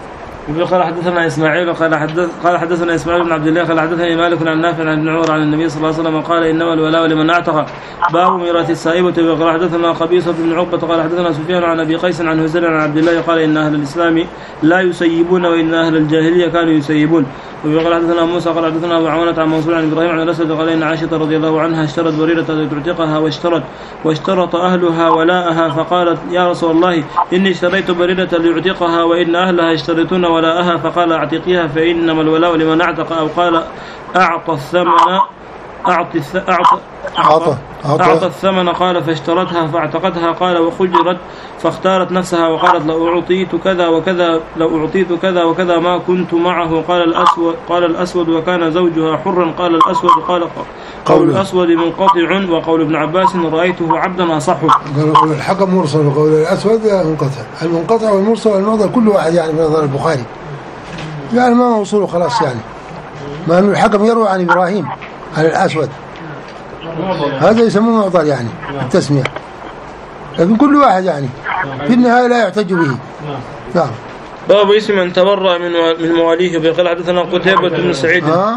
قال حدثنا اسماعيل قال حدث قال حدثنا اسماعيل بن عبد الله قال حدثني مالك عن نافع عن ابن عمر عن النبي صلى الله عليه وسلم قال انما الولاء لمن اعتق. باب ميراث السائبة. قال حدثنا قبيصة بن عقبة قال حدثنا سفيان عن ابي قيس عن هزيل عن عبد الله قال ان اهل الاسلام لا يسيبون وان اهل الجاهلية كانوا يسيبون. وقال حدثنا موسى قال حدثنا ابو عوانة عن منصور عن ابراهيم عن الاسود قال ان عائشة رضي الله عنها اشترت بريرة لتعتقها واشترت واشترط اهلها ولاءها فقالت يا رسول الله اني اشتريت بريرة ليعتقها وان اهلها يشترطون ولاءها فقال اعتقيها فانما الولاء لمن اعتق. او قال اعطى الثمن أعطي أعطى أعطى, أعطى الثمن قال فاشترتها فاعتقتها قال وخجرت فاختارت نفسها وقالت لو أعطيت كذا وكذا لو أعطيت كذا وكذا ما كنت معه. قال الأسود قال الأسود وكان زوجها حرا. قال الأسود قال قول الأسود منقطع. وقول ابن عباس رأيته عبدا أصح. قول الحكم مرسل وقول الأسود منقطع. المنقطع والمرسل والموضع كل واحد يعني من نظر البخاري يعني ما موصول خلاص يعني ما الحكم يروي عن إبراهيم عن الأسود هذا يسمونه معضل يعني التسمية لكن كل واحد يعني في النهاية لا يحتج به. نعم. باب اسم من تبرأ من من مواليه. بيقول حدثنا قتيبة بن سعيد ها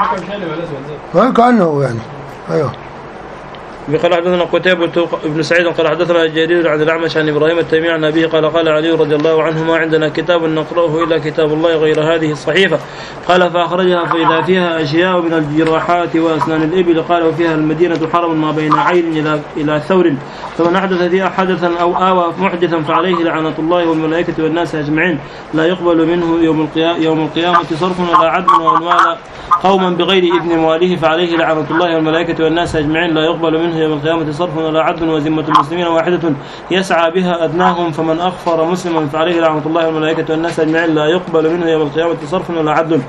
ما كأنه يعني أيوه. قال حدثنا قتيبة بن سعيد قال حدثنا جرير عن الأعمش عن إبراهيم التيمي عن أبيه قال قال علي رضي الله عنه ما عندنا كتاب نقرأه إلا كتاب الله غير هذه الصحيفة. قال فأخرجها فإذا فيها أشياء من الجراحات وأسنان الإبل. قال وفيها المدينة حرم ما بين عين إلى إلى ثور فمن أحدث فيها حدثا أو آوى محدثا فعليه لعنة الله والملائكة والناس أجمعين لا يقبل منه يوم القيامة يوم القيامة صرف ولا عدل ومن والى قوما بغير إذن مواليه فعليه لعنة الله والملائكة والناس أجمعين لا يقبل منه يوم القيامة صرف ولا عدل وذمة المسلمين واحدة يسعى بها أدناهم فمن أغفر مسلما فعليه لعنة الله والملائكة والناس أجمعين لا يقبل منه يوم القيامة صرف ولا عدل.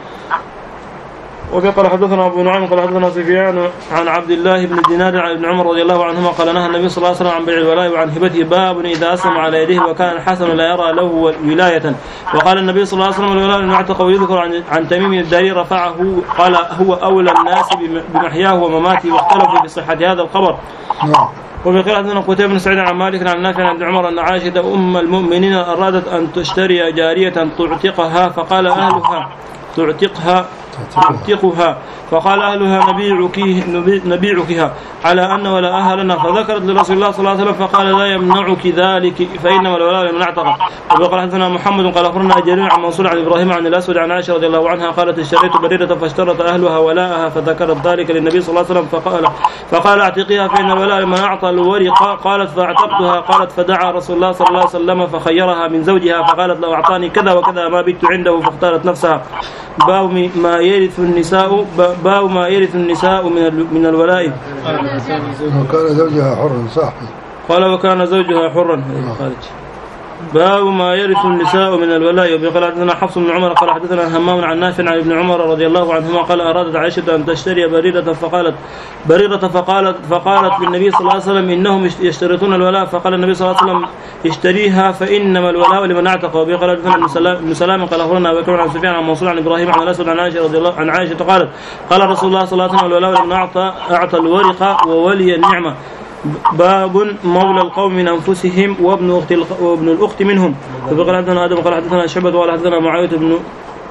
وفي قال حدثنا أبو نعيم قال حدثنا سفيان عن عبد الله بن دينار عن ابن عمر رضي الله عنهما قال نهى النبي صلى الله عليه وسلم عن بيع الولاء وعن هبته. باب إذا أسلم على يديه وكان الحسن لا يرى له ولاية. وقال النبي صلى الله عليه وسلم الولاء لمن اعتق. ويذكر عن عن تميم الداري رفعه قال هو أولى الناس بمحياه ومماته واختلفوا في صحة هذا الخبر. وفي قال حدثنا قتيبة بن سعيد عن مالك عن نافع عن ابن عمر أن عائشة أم المؤمنين أرادت أن تشتري جارية تعتقها فقال أهلها تعتقها تعتقها فقال أهلها نبيعك نبيعكها على أن ولا أهلنا. فذكرت لرسول الله صلى الله عليه وسلم فقال لا يمنعك ذلك فإنما الولاء لمن اعتق. وقال حدثنا محمد قال أخبرنا جرير عن منصور عن إبراهيم عن الأسود عن عائشة رضي الله عنها قالت اشتريت بريرة فاشترط أهلها ولاءها فذكرت ذلك للنبي صلى الله عليه وسلم فقال فقال اعتقيها فإن الولاء لمن أعطى الورق. قالت فاعتقتها قالت فدعا رسول الله صلى الله عليه وسلم فخيرها من زوجها فقالت لو أعطاني كذا وكذا ما بت عنده فاختارت نفسها. باب ما يرث النساء باب ما يرث النساء من من الولاء. وكان زوجها حرا صح. قال وكان زوجها حرا خارج. باب ما يرث النساء من الولاء. وقال حدثنا حفص بن عمر قال حدثنا همام عن نافع عن ابن عمر رضي الله عنهما قال أرادت عائشة أن تشتري بريرة فقالت بريرة فقالت فقالت للنبي صلى الله عليه وسلم إنهم يشترطون الولاء، فقال النبي صلى الله عليه وسلم اشتريها فإنما الولاء لمن اعتق. وقال حدثنا ابن سلام قال أخبرنا أبو بكر عن سفيان عن منصور عن إبراهيم عن الأسود عن عائشة رضي الله عن عائشة قالت قال رسول الله صلى الله عليه وسلم الولاء لمن أعطى أعطى الورق وولي النعمة. باب مولى القوم من أنفسهم وابن أخت وابن الأخت منهم. فقال حدثنا آدم قال حدثنا شعبة وقال حدثنا معاوية بن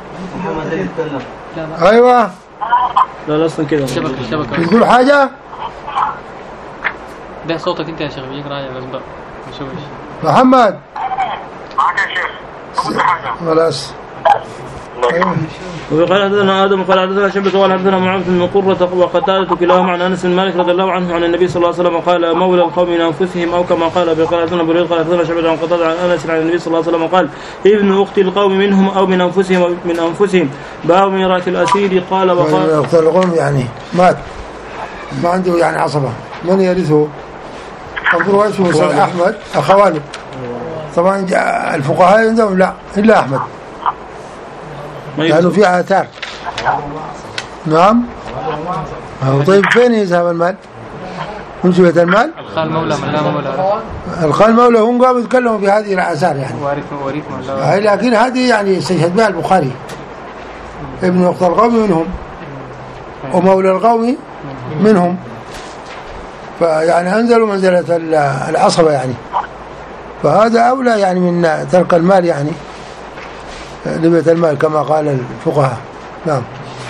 أيوة لا لا أصلا كذا شبكة شبكة يقول حاجة ده صوتك أنت يا شيخ بيقرأ على الأسباب مشوش محمد معك يا شيخ خلاص. وقال حدثنا آدم قال حدثنا شعبة وقال حدثنا معاوية بن قرة وقتادة كلاهما عن أنس بن مالك رضي الله عنه عن النبي صلى الله عليه وسلم قال مولى القوم من أنفسهم أو كما قال. وقال حدثنا أبو هريرة قال حدثنا شعبة عن قتادة عن أنس عن النبي صلى الله عليه وسلم قال ابن أخت القوم منهم أو من أنفسهم أو من أنفسهم. باب ميراث الأسير قال وقال أخت القوم يعني مات ما عنده يعني عصبة من يرثه؟ انظروا اسمه سيد أحمد أخواله طبعا الفقهاء عندهم لا إلا أحمد لأنه في آثار. نعم. طيب فين يذهب المال؟ نسبة المال؟ الخال مولى من لا مولى. الخال مولى هم قاموا يتكلموا في هذه الآثار يعني. وارث وارث مولى. لكن هذه يعني استشهد بها البخاري. ابن أخت القوم منهم ومولى القوم منهم. فيعني أنزلوا منزلة العصبة يعني. فهذا أولى يعني من ترك المال يعني. لبيت المال كما قال الفقهاء. نعم.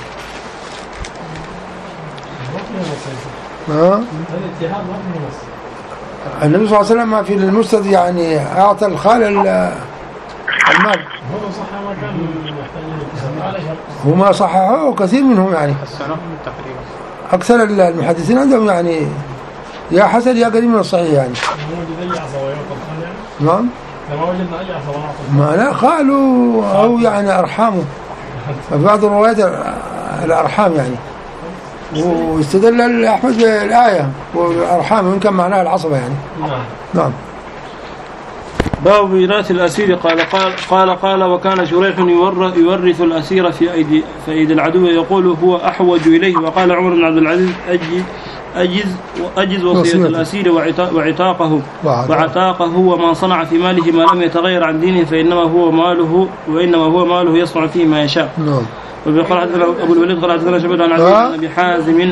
ها؟ النبي صلى الله عليه وسلم ما في المسند يعني أعطى الخال المال. هما صححوا كثير منهم يعني. أكثر المحدثين عندهم يعني يا حسن يا قريب من الصحيح يعني. نعم. ما لا قالوا أو يعني أرحامه في بعض الروايات الأرحام يعني. واستدل أحمد بالآية والأرحام إن كان معناها العصبة يعني. نعم. باب ميراث الأسير قال قال قال, قال وكان شريح يورث الأسير في أيدي في أيدي العدو يقول هو أحوج إليه. وقال عمر بن عبد العزيز أجي أجز أجز وصية الأسير وعتاقه وعتاقه وما صنع في ماله ما لم يتغير عن دينه فإنما هو ماله وإنما هو ماله يصنع فيه ما يشاء. نعم. وقال حدثنا أبو الوليد قال حدثنا شعبة عن علي بن أبي حازم.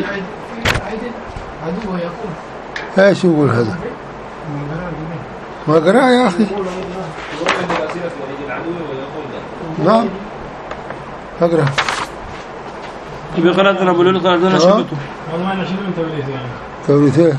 ايش يقول هذا؟ ما قرأ يا أخي. نعم اقرأ. وقال حدثنا أبو الوليد قال حدثنا شعبة. والله أنا شنو من توريث يعني؟ توريثه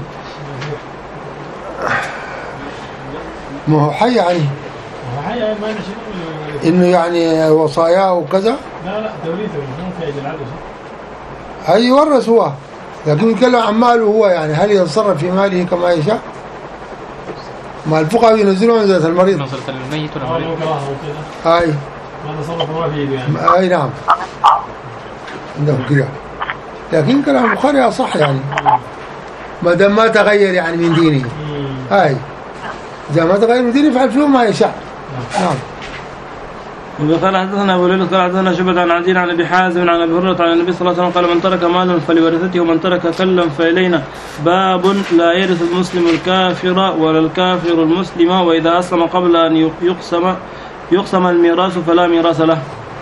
ما هو حي يعني. هو حي يعني ما نشيل إنه يعني وصاياه وكذا. لا لا توريثه مو في أيدي العدو. هاي يورث هو لكن يتكلم عن ماله هو يعني هل يتصرف في ماله كما يشاء؟ ما الفقهاء ينزلون منزلة المريض. نزلت الميت ولا مريض؟ هاي. ما تصرف ما في يده يعني. هاي نعم. عندهم كذا. لكن كلام البخاري أصح يعني. ما دام ما تغير يعني من دينه. هاي. إذا ما تغير من دينه يفعل فيه ما يشاء. نعم. وقال حدثنا أبو الوليد قال حدثنا شعبة عن عدي عن أبي حازم عن أبي هريرة عن النبي صلى الله عليه وسلم قال من ترك مالا فلورثته ومن ترك كلا فإلينا. باب لا يرث المسلم الكافر ولا الكافر المسلم وإذا أسلم قبل أن يقسم يقسم الميراث فلا ميراث له.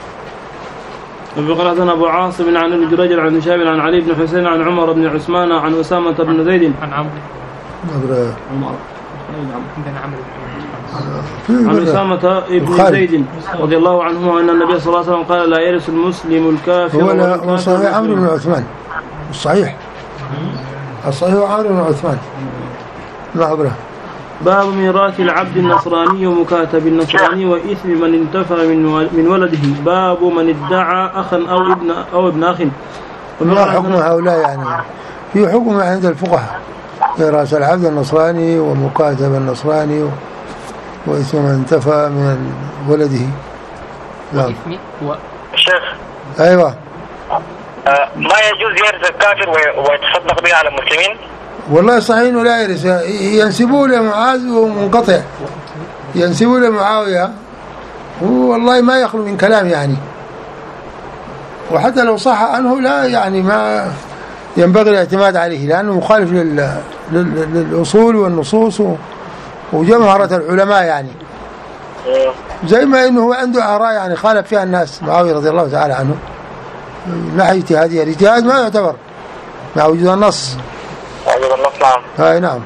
وقال حدثنا أبو عاصم عن ابن جريج عن هشام عن علي بن حسين عن عمر بن عثمان عن أسامة بن زيد عن عمرو عمر بن عمرو عن أسامة بن زيد رضي الله عنه أن النبي صلى الله عليه وسلم قال لا يرث المسلم الكافر هو صحيح عمرو بن عثمان الصحيح الصحيح عمرو بن عثمان. ما أقرأ. باب ميراث العبد النصراني ومكاتب النصراني وإثم من انتفع من من ولده. باب من ادعى أخا أو ابن أو ابن أخ. ما حكم هؤلاء يعني؟ في حكم عند الفقهاء ميراث العبد النصراني ومكاتب النصراني وإثم من انتفع من ولده. نعم. شيخ. أيوة. آه ما يجوز يرث الكافر ويتصدق به على المسلمين؟ والله صحيح ولا يرث ينسبوه لمعاذ ومنقطع ينسبوا لمعاوية والله ما يخلو من كلام يعني، وحتى لو صح عنه لا يعني ما ينبغي الاعتماد عليه لأنه مخالف لل... لل... للأصول والنصوص وجمهرة العلماء يعني، زي ما إنه هو عنده آراء يعني خالف فيها الناس معاوية رضي الله تعالى عنه من ناحية اجتهادية. الاجتهاد ما يعتبر مع وجود النص. وجود النص نعم. هاي نعم.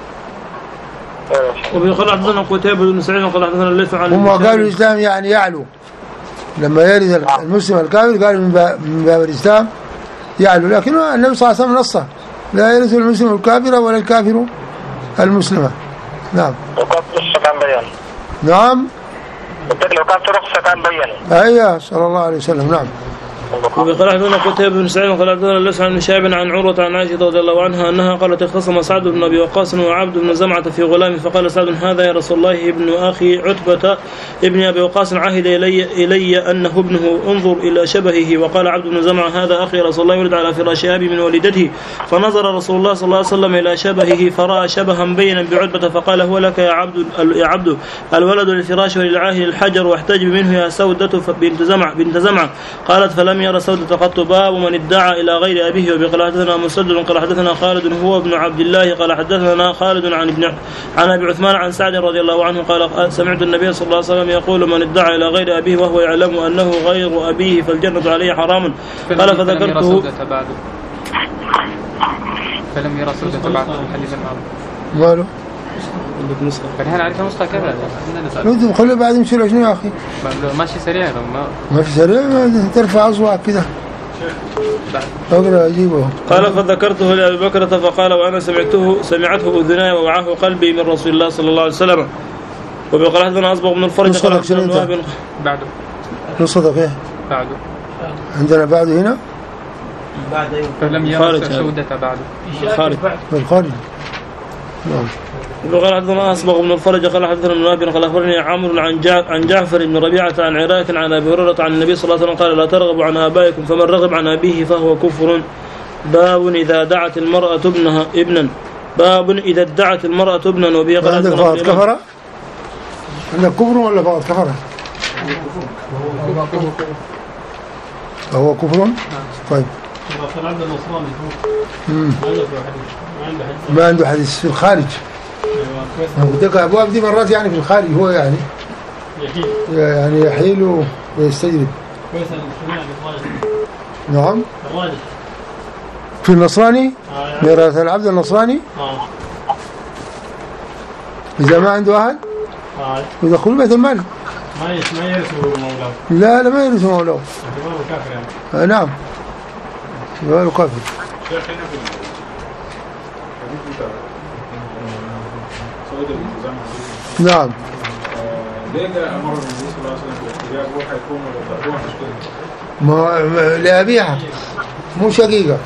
وبيقول حدثنا قتيبة بن سعيد وقال حدثنا الليث عن هم قالوا الإسلام يعني يعلو لما يرد المسلم الكافر، قالوا من باب, من باب الإسلام يعلو، لكن النبي صلى الله عليه وسلم نصه لا يرث المسلم الكافر ولا الكافر المسلمة. نعم. وقد رخصة كان بيان. نعم. لو كانت رخصة كان بيان. أيوة صلى الله عليه وسلم. نعم. وقال حدثنا قتيبة بن سعيد وقال حدثنا الليث عن شعيب عن عروة عن عائشة رضي الله عنها أنها قالت اختصم سعد بن أبي وقاص وعبد بن زمعة في غلام، فقال سعد هذا يا رسول الله ابن أخي عتبة ابن أبي وقاص عهد إلي, إلي أنه ابنه انظر إلى شبهه. وقال عبد بن زمعة هذا أخي رسول الله ولد على فراش أبي من والدته، فنظر رسول الله صلى الله عليه وسلم إلى شبهه فرأى شبها بينا بعتبة فقال هو لك يا عبد يا عبد الولد للفراش وللعاهل الحجر واحتجب منه يا سودة بنت زمعة بنت زمعة. قالت فلم ير سودة قط. باب من ادعى إلى غير أبيه. وقال حدثنا مسدد قال حدثنا خالد هو ابن عبد الله قال حدثنا خالد عن ابن عن أبي عثمان عن سعد رضي الله عنه قال سمعت النبي صلى الله عليه وسلم يقول من ادعى إلى غير أبيه وهو يعلم أنه غير أبيه فالجنة عليه حرام. قال فذكرته فلم يرى سودة بعد الحديث المعروف. ماله؟ فنحن عارفين نسخة كذا. نودي خلي بعد يمشي له شنو يا أخي؟ ماشي سريع ما ماشي سريع ترفع أصبعك كده. أقرأ أجيبه. قال فذكرته لأبي بكرة فقال وأنا سمعته سمعته أذناي ووعاه قلبي من رسول الله صلى الله عليه وسلم. وبقال حدثنا أصبغ من الفرج قال بعده نصدق إيه؟ بعده عندنا بعده هنا. بعد فلم يرى سودة بعده. خارج. بالخارج. نعم. وقال حدثنا أصبغ من الفرج قال حدثنا ابن أبي قال أخبرني عمرو عن عن جعفر بن ربيعة عن عراك عن أبي هريرة عن النبي صلى الله عليه وسلم قال لا ترغبوا عن آبائكم فمن رغب عن أبيه فهو كفر. باب إذا دعت المرأة ابنها ابنا. باب إذا ادعت المرأة ابنا. وبه قال عندك فقط كفرة؟ عندك كفر ولا فقط كفرة؟ هو كفر؟ طيب. ما عنده حديث في الخارج. قلت أبواب دي مرات يعني في الخارج هو يعني يعني يحيل ويستجرب. نعم. في النصراني ميراث العبد النصراني إذا ما عنده أهل يدخل بيت المال. ما يرث مولاه. لا لا ما يرث مولاه. اعتباره كافر يعني. آه نعم. اعتباره كافر. نعم. ليه أمر النبي صلى الله عليه وسلم بالاحتجاب هو حيكون ولا هو مشكلة؟ ما لأبيها مو شقيقة،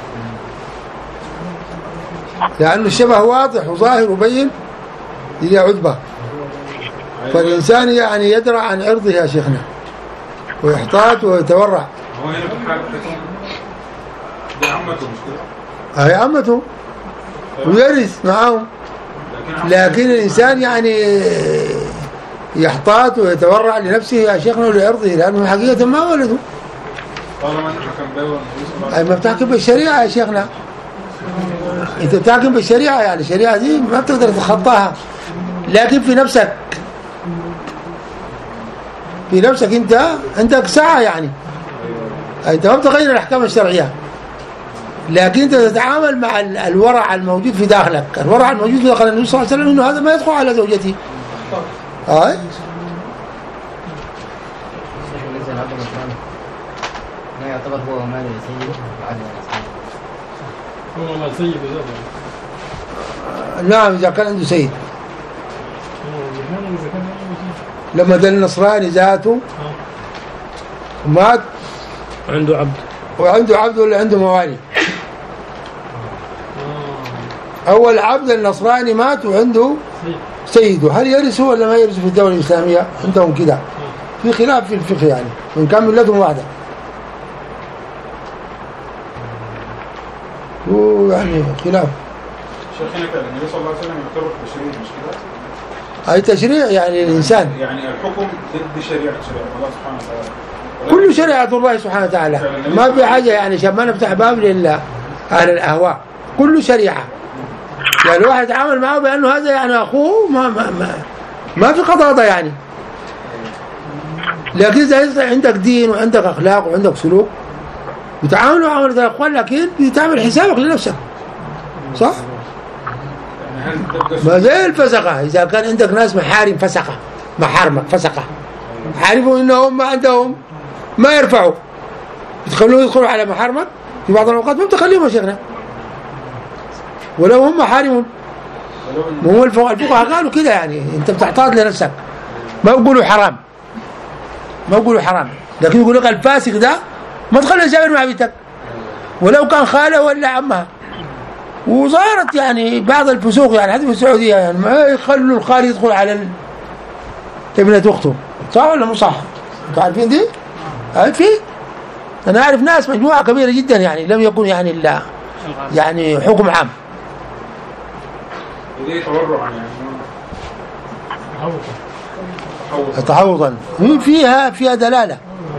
لأنه الشبه واضح وظاهر وبين إلى عتبة، فالإنسان يعني يدرى عن عرضه يا شيخنا ويحتاط ويتورع. هو هنا في الحال دي عمته مشكلة؟ هي عمته ويرث معه، لكن الإنسان يعني يحتاط ويتورع لنفسه يا شيخنا ولعرضه، لأنه حقيقة ما ولده. طالما أنت حكم بيه والنبي صلى الله عليه وسلم. ما بتحكم بالشريعة يا شيخنا، أنت بتحكم بالشريعة، يعني الشريعة دي ما بتقدر تتخطاها، لكن في نفسك في نفسك أنت عندك ساعة يعني أنت ما بتغير الأحكام الشرعية، لكن أنت تتعامل مع الورع الموجود في داخلك. الورع الموجود في داخل النبي صلى الله عليه وسلم إنه هذا ما يدخل على زوجته. هاي ما يعتبر هو مال سيده وعدل هو مال سيده ذاته. نعم إذا كان عنده سيد. لما ده النصراني ذاته مات عنده عبد وعنده عبد ولا عنده موالي. أول عبد النصراني مات وعنده سيده، هل يرثه ولا ما يرثه في الدولة الإسلامية؟ عندهم كده في خلاف في الفقه يعني، وإن كان ملتهم واحدة. ويعني خلاف. شيخنا كان النبي صلى الله عليه وسلم يعتبر بشري مش كده؟ أي تشريع يعني الإنسان يعني الحكم ضد شريعة شريعة الله سبحانه وتعالى. كل شريعة الله سبحانه وتعالى ما في حاجة يعني عشان ما نفتح باب لله أهل الأهواء. كل شريعة يعني الواحد يتعامل معه بأنه هذا يعني أخوه ما ما ما, ما في قضاضة يعني. لكن إذا عندك دين وعندك أخلاق وعندك سلوك يتعاملوا معاملة الأخوان لكن يتعامل حسابك لنفسك صح؟ ما زي الفسقة. إذا كان عندك ناس محارم فسقة محارمك فسقة عارفوا إنهم ما عندهم ما يرفعوا تخلوه يدخلوا على محارمك في بعض الأوقات ما بتخليهم يا شيخنا ولو هم محارمهم. هم الفقهاء قالوا كده يعني أنت بتحتاط لنفسك ما يقولوا حرام ما يقولوا حرام لكن يقول لك الفاسق ده ما تخليه يسافر مع بيتك ولو كان خاله ولا عمها. وظهرت يعني بعض الفسوق يعني حتى في السعودية يعني ما يخلوا الخال يدخل على ابنة أخته صح ولا مو صح؟ انتوا عارفين دي؟ عارفين؟ أنا أعرف ناس مجموعة كبيرة جدا يعني لم يكن يعني إلا يعني حكم عام. ودي تورع يعني تحوطا فيها فيها دلالة.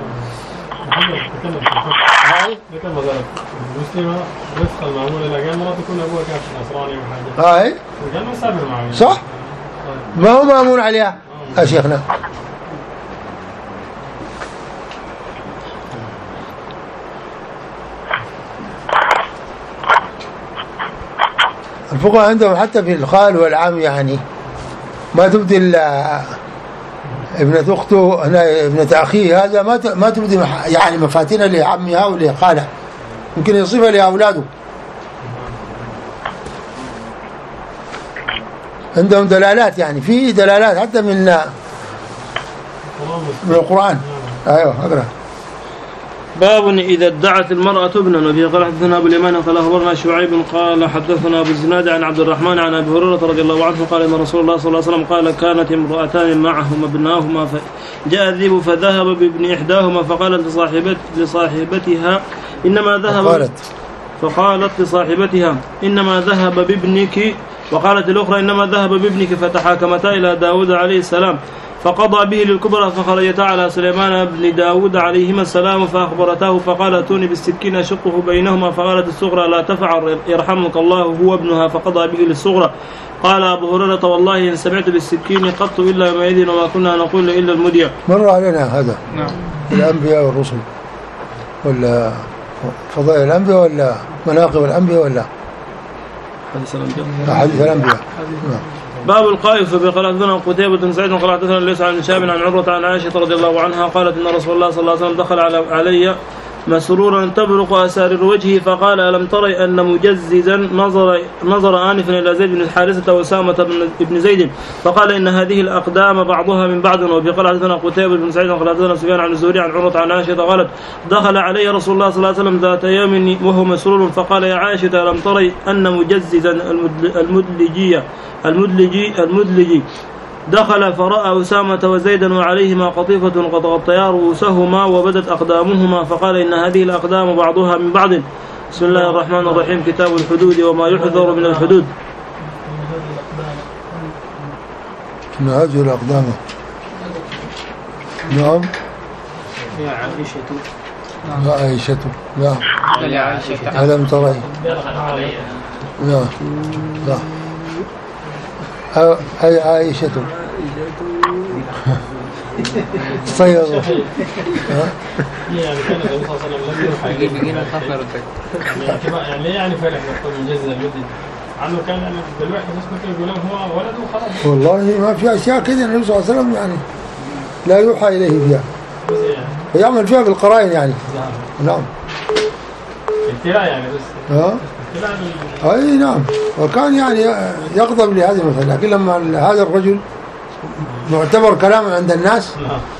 هاي ذكر مثلا المسلمة رفقة المعمولة إذا كان مرات تكون أبوها كافر نصراني وحاجة هاي وكان مسافر معه صح؟ ما هو مأمون عليها يا شيخنا. الفقهاء عندهم حتى في الخال والعم يعني ما تبدي ابنة أخته ابنة أخيه هذا ما ما تبدي يعني مفاتنة لعمها ولخاله ممكن يصيبها لأولاده. عندهم دلالات يعني في دلالات حتى من من القرآن. أيوه أقرأ. باب إذا ادعت المرأة ابنا. وفيه قال حدثنا أبو اليمان قال أخبرنا شعيب قال حدثنا أبو الزناد عن عبد الرحمن عن أبي هريرة رضي الله عنه قال إن رسول الله صلى الله عليه وسلم قال كانت امرأتان معهما ابناهما فجاء الذئب فذهب بابن إحداهما فقالت لصاحبت لصاحبتها إنما ذهب فقالت, فقالت لصاحبتها إنما ذهب بابنك وقالت الأخرى إنما ذهب بابنك فتحاكمتا إلى داود عليه السلام فقضى به للكبرى فخرجتا على سليمان بن داود عليهما السلام فأخبرته فقال اتوني بالسكين أشقه بينهما فقالت الصغرى لا تفعل يرحمك الله هو ابنها فقضى به للصغرى. قال أبو هريرة والله إن سمعت بالسكين قط إلا يومئذ وما كنا نقول إلا المديع. مر علينا هذا نعم. الأنبياء والرسل ولا فضائل الأنبياء ولا مناقب الأنبياء ولا حديث الأنبياء حديث الأنبياء. باب القائف بقال حدثنا قتيبة بن سعيد قال حدثنا ليس عن شاب عن عروة عن عائشة رضي الله عنها قالت إن رسول الله صلى الله عليه وسلم دخل علي مسرورا تبرق أسارير وجهه فقال ألم تري أن مجززا نظر نظر آنفا إلى زيد بن الحارثة وأسامة بن زيد فقال إن هذه الأقدام بعضها من بعض. وبقال حدثنا قتيبة بن سعيد قال حدثنا سفيان عن الزهري عن عروة عن عائشة قالت دخل علي رسول الله صلى الله عليه وسلم ذات يوم وهو مسرور فقال يا عائشة ألم تري أن مجززا المدلجية المدلجي المدلجي دخل فرأى أسامة وزيدا وعليهما قطيفة قد غطيا رؤوسهما وبدت أقدامهما فقال إن هذه الأقدام بعضها من بعض. بسم الله الرحمن الرحيم. كتاب الحدود وما يحذر من الحدود. إن هذه الأقدام نعم يا عائشة يا عائشة نعم يا عائشة ألم تري نعم لا أي عائشة صيغة يعني كان النبي صلى الله عليه وسلم لم يحاول يعني ليه يعني فرح يقول مجزز المدد عنه كان دلوقتي الناس ممكن يقولون هو ولده وخلاص. والله ما في أشياء كده النبي صلى الله عليه وسلم يعني لا يوحى إليه فيها ويعمل فيها بالقرائن يعني نعم ابتلاء يعني بس ها أي نعم. وكان يعني يغضب لهذه المثل لكن لما هذا الرجل معتبر كلاما عند الناس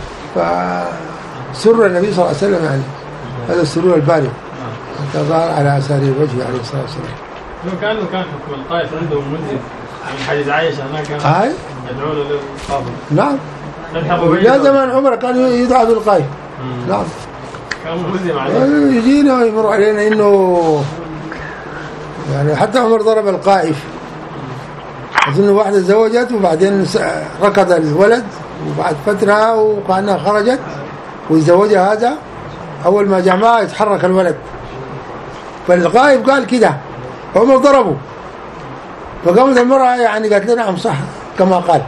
فسر النبي صلى الله عليه وسلم يعني هذا السرور البالغ حتى ظهر على أسارير وجهه عليه الصلاة والسلام. لو كان كان حكم الطائف عندهم منزل من حديث عائشة هناك كان يدعون له للقاضي نعم. لا زمان عمر كان يدعى بالقائف نعم كان ملزم عليه يجينا ويمر علينا إنه يعني حتى عمر ضرب القائف أظن واحدة تزوجت وبعدين ركض الولد وبعد فترة وكأنها خرجت ويتزوجها هذا. أول ما جمعها يتحرك الولد، فالغائب قال كده عمر ضربه، فقامت المرأة يعني قالت لنا نعم صح كما قال.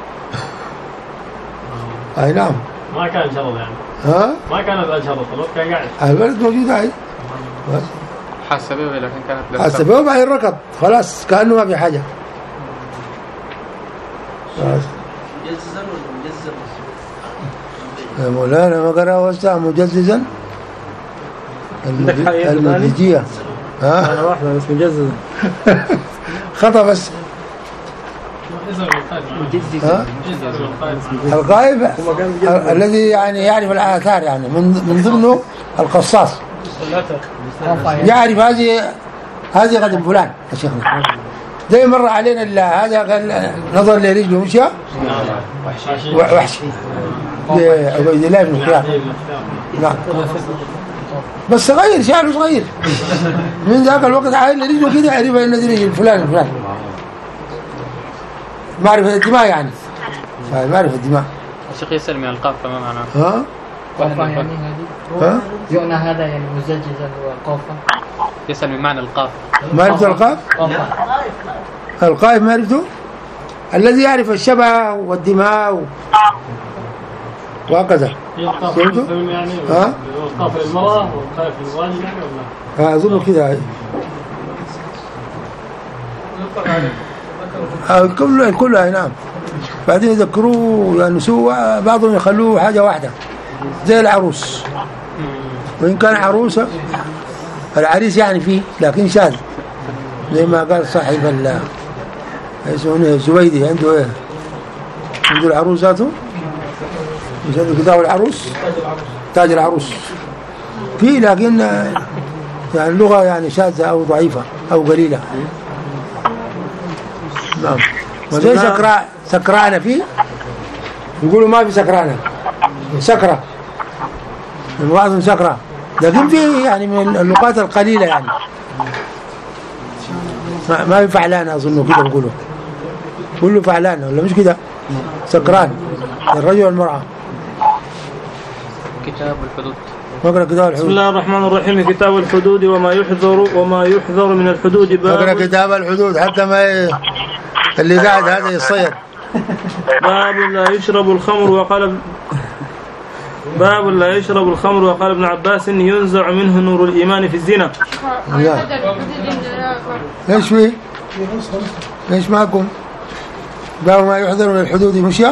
أي نعم. ما كان شرط يعني. ها؟ ما كانت الشرط، الوقت كان قاعد. الولد موجود هاي. بس. حاسبه لكن كانت. حاسبه بعدين ركض خلاص كأنه ما في حاجة. مجززا ولا مجزز؟ يا مولانا ما قرأ وسع مجززا. المجزية. ها؟ أنا واحدة بس مجززة. خطأ بس. ها؟ الغائب الذي يعني يعرف الآثار يعني من من ضمنه القصاص يعرف هذه هذه قدم فلان يا شيخنا. زي مر علينا هذا قال نظر لرجله مشى وحشي عبيد الله بن خيار. نعم بس صغير شعره صغير من ذاك الوقت عايل رجله كده يعرف ان رجل فلان فلان. معرفة الدماء يعني معرفة الدماء. الشيخ يسأل من القاف فما معناه؟ ها؟ قافة يعني هذه؟ ها؟ جئنا هذا يعني مزجزا وقافة. يسأل من معنى القاف. ما عرفت القاف؟ القاف ما عرفته؟ الذي يعرف الشبه والدماء و... وهكذا. فهمته؟ يعني ها؟ القاف للمرأة والقاف للراجل يعني ولا؟ ها أظن كذا. الكل الكل اي نعم. بعدين يذكروه يعني سوى بعضهم يخلوه حاجه واحده زي العروس، وان كان عروسه العريس يعني فيه لكن شاذ زي ما قال صاحب ال اسمه الزبيدي عنده ايه عنده العروس ذاته مش عنده كتاب العروس تاج العروس فيه لكن يعني اللغه يعني شاذه او ضعيفه او قليله. نعم. وزي سكران سكرانة فيه يقولوا ما في سكرانة سكرة بعضهم سكرة لكن فيه يعني من اللغات القليلة يعني ما في فعلانة أظنه كده بيقولوا كله فعلانة ولا مش كده سكران الرجل والمرأة. كتاب الحدود. نقرأ كتاب الحدود. بسم الله الرحمن الرحيم. كتاب الحدود وما يحذر وما يحذر من الحدود. نقرأ كتاب الحدود حتى ما اللي قاعد هذا يصير. باب لا يشرب الخمر وقال باب لا يشرب الخمر وقال ابن عباس ينزع منه نور الإيمان في الزنا. ايش فيه؟ ايش معكم؟ باب ما يحذر من الحدود مشي؟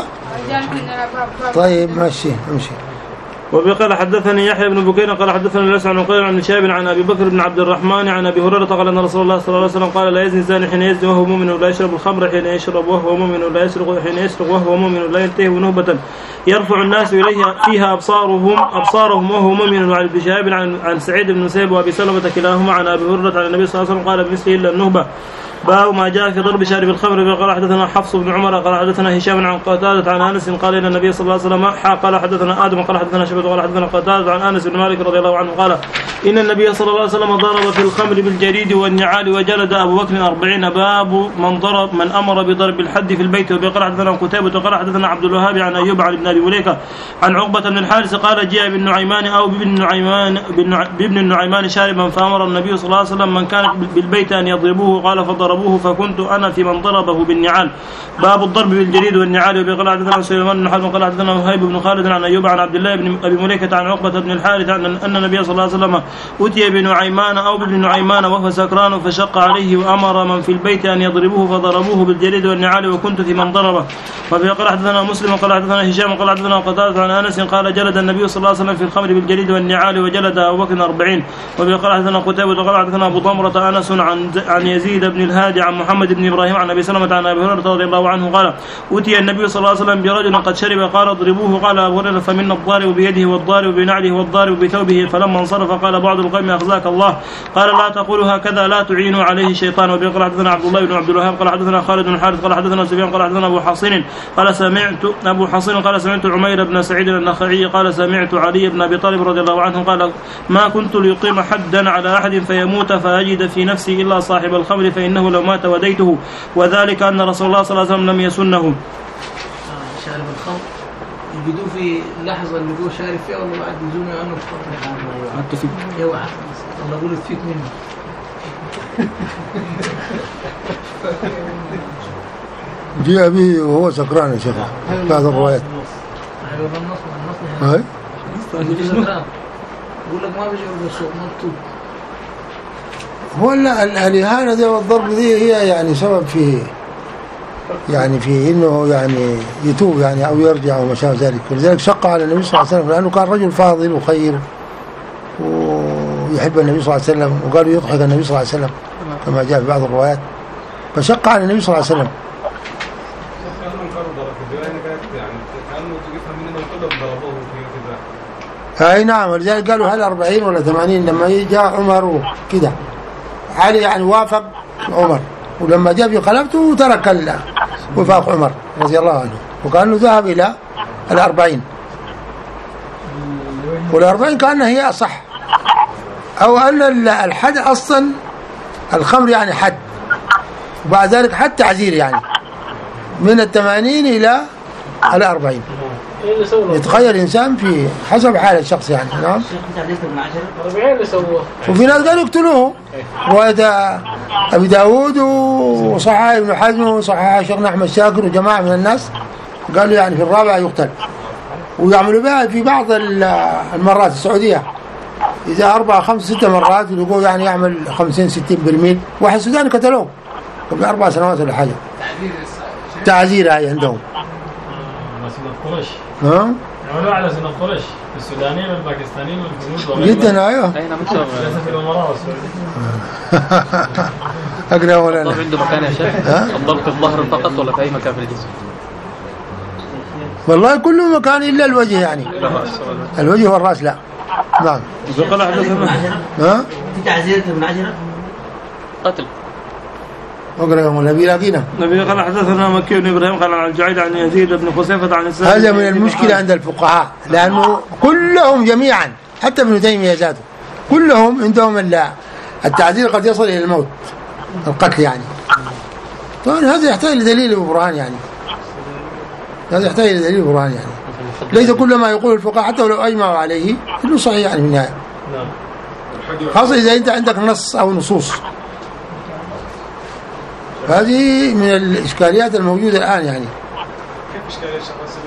طيب ماشي ماشي. وبقال حدثني يحيى بن بكير قال حدثني ليس عن قيل عن شاب عن ابي بكر بن عبد الرحمن عن ابي هريره قال ان رسول الله صلى الله عليه وسلم قال لا يزني الزاني حين يزني وهو مؤمن ولا يشرب الخمر حين يشرب وهو مؤمن ولا يسرق حين يسرق وهو مؤمن ولا ينتهي نهبة يرفع الناس اليها فيها ابصارهم ابصارهم وهو مؤمن. وعن ابن شهاب عن عن سعيد بن مسيب وابي سلمة كلاهما عن ابي هريره عن النبي صلى الله عليه وسلم قال بمثله الا النهبة. باب ما جاء في ضرب شارب الخمر. قال حدثنا حفص بن عمر قال حدثنا هشام عن قتادة عن انس قال ان النبي صلى الله عليه وسلم قال حدثنا ادم قال حدثنا شعبة قال حدثنا قتادة عن انس بن مالك رضي الله عنه قال ان النبي صلى الله عليه وسلم ضرب في الخمر بالجريد والنعال وجلد ابو بكر أربعين. باب من ضرب من امر بضرب الحد في البيت. وقال حدثنا قتيبة قال حدثنا عبد الوهاب عن ايوب عن ابن ابي مليكة عن عقبة بن الحارث قال جاء بن نعيمان او بابن النعيمان بابن النعيمان شاربا فامر النبي صلى الله عليه وسلم من كان بالبيت ان يضربوه قال فضربوه فكنت انا في من ضربه بالنعال. باب الضرب بالجريد والنعال. وقال حدثنا سليمان بن حرب قال حدثنا وهيب بن خالد عن ايوب عن عبد الله بن ابي مليكة عن عقبة بن الحارث ان النبي صلى الله عليه وسلم اتي بنعيمان او بابن نعيمان وهو سكران فشق عليه وامر من في البيت ان يضربوه فضربوه بالجريد والنعال وكنت في من ضربه. وقال حدثنا مسلم قال حدثنا هشام قال حدثنا قتادة عن انس قال جلد النبي صلى الله عليه وسلم في الخمر بالجريد والنعال وجلد ابو بكر أربعين. وقال حدثنا قتيبة قال حدثنا ابو طمرة انس عن عن يزيد بن الهادي عن محمد بن ابراهيم عن ابي سلمة عن ابي هريرة رضي الله عنه قال اتي النبي صلى الله عليه وسلم برجل قد شرب قال اضربوه قال ابو هريرة فمنا الضارب بيده والضارب بنعله والضارب بثوبه. فلما انصرف قال بعض القوم اخزاك الله قال لا تقولوا هكذا لا تعينوا عليه الشيطان. وقال حدثنا عبد الله بن عبد الوهاب قال حدثنا خالد بن الحارث قال حدثنا سفيان قال حدثنا ابو حصين قال سمعت ابو حصين قال سمعت عمير بن سعيد النخعي قال سمعت علي بن ابي طالب رضي الله عنه قال ما كنت ليقيم حدا على احد فيموت فاجد في نفسي الا صاحب الخمر فانه لو مات وديته، وذلك أن رسول الله صلى الله عليه وسلم لم يسنه. شارب الخمر يجدوه في اللحظة اللي هو شارب فيها ولا بعد يزونه عنه الخمر؟ حتى فيك اوعى الله يقول فيك منه. جاء به وهو سكران يا شيخ بعض الروايات. ايوه النص النص هاي يقول لك ما بيشعر بالسوء مكتوب. هو الإهانة دي والضرب دي هي يعني سبب في يعني في إنه يعني يتوب يعني أو يرجع وما شابه ذلك، ولذلك شق على النبي صلى الله عليه وسلم لأنه كان رجل فاضل وخير ويحب النبي صلى الله عليه وسلم، وقالوا يضحك النبي صلى الله عليه وسلم كما جاء في بعض الروايات، فشق على النبي صلى الله عليه وسلم. اي نعم، ولذلك قالوا هل أربعين ولا ثمانين لما جاء عمر وكذا، علي يعني وافق عمر، ولما جاء في خلافته ترك وفاق عمر رضي الله عنه، وكانه ذهب الى الأربعين، والأربعين كأنها هي أصح، أو أن الحد أصلا الخمر يعني حد، وبعد ذلك حد تعزير يعني من الثمانين إلى الأربعين، يتخيل الإنسان في حسب حال الشخص يعني. نعم. وفي ناس قالوا يقتلوه، رواية أبي داود وصححه ابن حزم وصححه شيخنا أحمد شاكر وجماعة من الناس قالوا يعني في الرابعة يقتل، ويعملوا بها في بعض المرات السعودية إذا أربعة خمسة ستة مرات يلقوا يعني يعمل خمسين ستين برميل. واحد سوداني قتلوه قبل أربع سنوات ولا حاجة، تعزير هاي عندهم. سنة قريش. ها؟ يعملوا على سنة قريش السودانيين والباكستانيين والهنود جدا. أيوه. أين مكتوب؟ في الأمراء والسعودية. أقرأ ولا الضرب عنده مكان يا شيخ؟ الضرب في الظهر فقط ولا في أي مكان في الجسم؟ والله كل مكان إلا الوجه يعني. الوجه والرأس لا. نعم. وقال حدثنا ها؟ في تعزير ابن عجرة قتل. اقرأ يا نبي لاقينا. نبي قال حدثنا مكي بن إبراهيم قال عن الجعيد عن يزيد بن خسيفة عن السائب. هذا من المشكلة عند الفقهاء، لأنه كلهم جميعا حتى ابن تيمية ذاته كلهم عندهم التعزير قد يصل إلى الموت، القتل يعني. طبعا هذا يحتاج لدليل وبرهان يعني، هذا يحتاج لدليل وبرهان يعني، ليس كل ما يقول الفقهاء حتى ولو أجمعوا عليه إنه صحيح يعني في النهاية، خاصة إذا أنت عندك نص أو نصوص. هذه من الإشكاليات الموجودة الآن يعني. كيف إشكاليات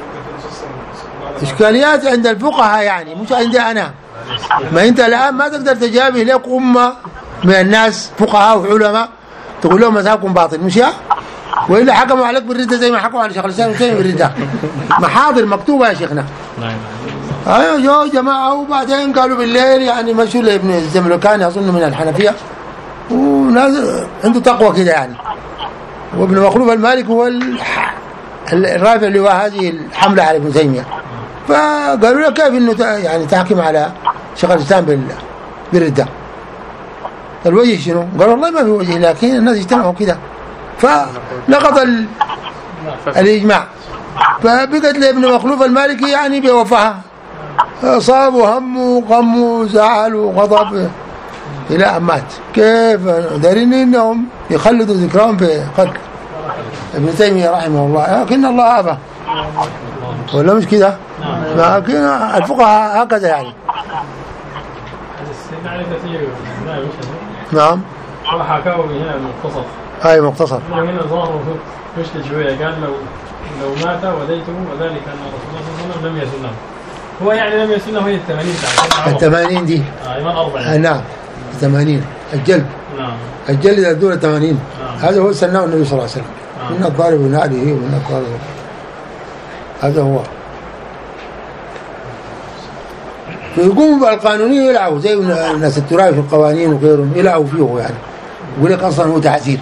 إشكاليات عند الفقهاء يعني مش عندي أنا. ما أنت الآن ما تقدر تجابه لك أمة من الناس فقهاء وعلماء تقول لهم مذهبكم باطل مش يا؟ وإلا حكموا عليك بالردة زي ما حكموا على شيخ الإسلام ابن تيمية بالردة، محاضر مكتوبة يا شيخنا. أيوة يا جماعة. وبعدين قالوا بالليل يعني مشوا لابن الزملكاني أظن من الحنفية وناس عنده تقوى كده يعني، وابن مخلوف المالك هو الرافع لواء هذه الحملة على ابن تيمية، فقالوا له كيف انه يعني تحكم على شيخ الاسلام بالردة؟ الوجه شنو؟ قال والله ما في وجه، لكن الناس اجتمعوا كده فنقض الإجماع، فبقت لابن مخلوف المالكي يعني بوفاها، أصابوا هم وغم وزعل وغضب إلى أن مات. كيف دارين إنهم يخلدوا ذكرهم في قتل ابن تيمية رحمه الله، لكن الله أبى ولا مش كده؟ لكن الفقهاء هكذا يعني. نعم. وحكاوا هنا المختصر. هاي مختصر. هنا ظاهر مشكل شوية، قال لو لو مات وديته وذلك أن رسول الله صلى الله عليه وسلم لم يسنه. هو يعني لم يسنه هي الثمانين تاع الثمانين دي. آه إيمان أربعين. آه نعم الثمانين الجلد. نعم. الجلد إذا دون الثمانين. نعم. هذا هو سنه النبي صلى الله عليه وسلم. نعم. إن الضارب بنعله وإن الضارب. هذا هو. فيقوموا بالقانونية يلعبوا زي الناس الترابي في القوانين وغيرهم يلعبوا فيه يعني، يقول لك أصلا هو تعزير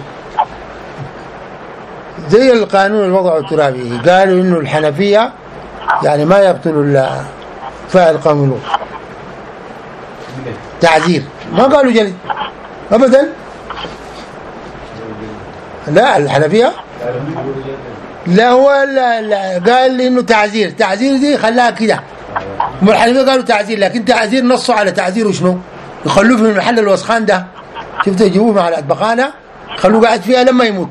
زي القانون الوضع الترابي. قالوا إنه الحنفية يعني ما يقتلوا فاعل قوم لوط، تعزير، ما قالوا جلد أبدا. لا الحنفية لا هو لا لا قال إنه تعزير، تعزير دي خلاها كده. الحنفية قالوا تعزير، لكن تعزير نصوا على تعزير وشنو؟ يخلوه في محل الوسخان ده، شفتوا يجيبوه مع الأطبقانة خلوه قاعد فيها لما يموت.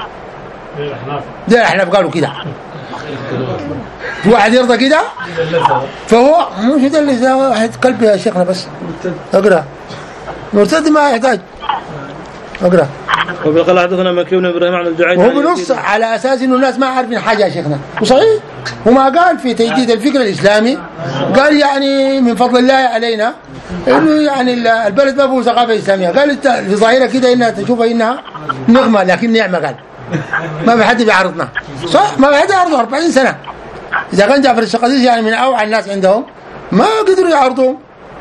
ده الأحناف قالوا كده. في واحد يرضى كده فهو مش يدلس، واحد كلب يا شيخنا بس اقرأ. مرتد ما يحتاج اقرأ. وقال حدثنا مكي بن ابراهيم عن الجعيد وهو بنص على اساس انه الناس ما عارفين حاجه يا شيخنا، وصحيح وما قال في تجديد الفكر الاسلامي، قال يعني من فضل الله علينا انه يعني البلد ما فيه ثقافه اسلاميه، قال في ظاهره كده انها تشوفها انها نغمه لكن نعمه، قال ما في حد بيعرضنا صح، ما في حد يعرضه أربعين سنه. اذا كان جعفر الشقازيس يعني من اوعى الناس عندهم ما قدروا يعرضوه.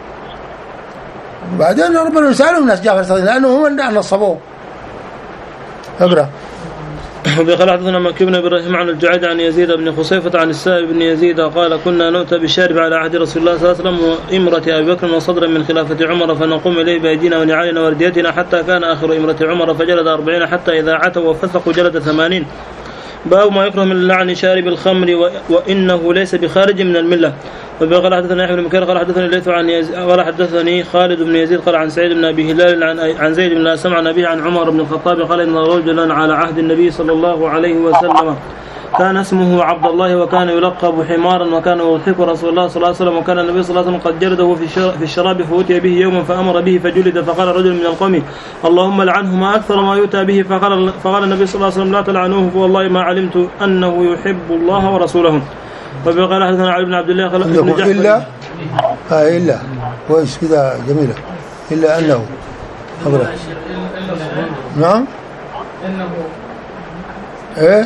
وبعدين ربنا يسالهم ناس جعفر الشقازيس لانه هم نصبوه. اقرا. وقال حدثنا مكي بن ابراهيم عن الجعيد عن يزيد بن خصيفة عن السائب بن يزيد قال كنا نؤتى بالشارب على عهد رسول الله صلى الله عليه وسلم وامرة ابي بكر وصدرا من خلافة عمر فنقوم اليه بايدينا ونعالنا ورديتنا حتى كان اخر امرة عمر فجلد أربعين حتى اذا عتوا وفسقوا جلد ثمانين. باب ما يكره من لعن شارب الخمر وانه ليس بخارج من المله. وقال حدثنا يحيى بن مكير قال حدثني الليث عن يزيد قال حدثني خالد بن يزيد قال عن سعيد بن ابي هلال عن عن زيد بن اسلم عن ابيه عن عمر بن الخطاب قال ان رجلا على عهد النبي صلى الله عليه وسلم كان اسمه عبد الله وكان يلقب حمارا وكان يضحك رسول الله صلى الله عليه وسلم وكان النبي صلى الله عليه وسلم قد جلده في الشراب فأتي به يوما فأمر به فجلد فقال رجل من القوم اللهم لعنه ما أكثر ما يؤتى به فقال, فقال النبي صلى الله عليه وسلم لا تلعنوه فوالله ما علمت أنه يحب الله ورسوله. وقال حدثنا علي بن عبد الله قال إلا آه إلا كويس كذا جميلة إلا أنه أبرا. نعم إنه إيه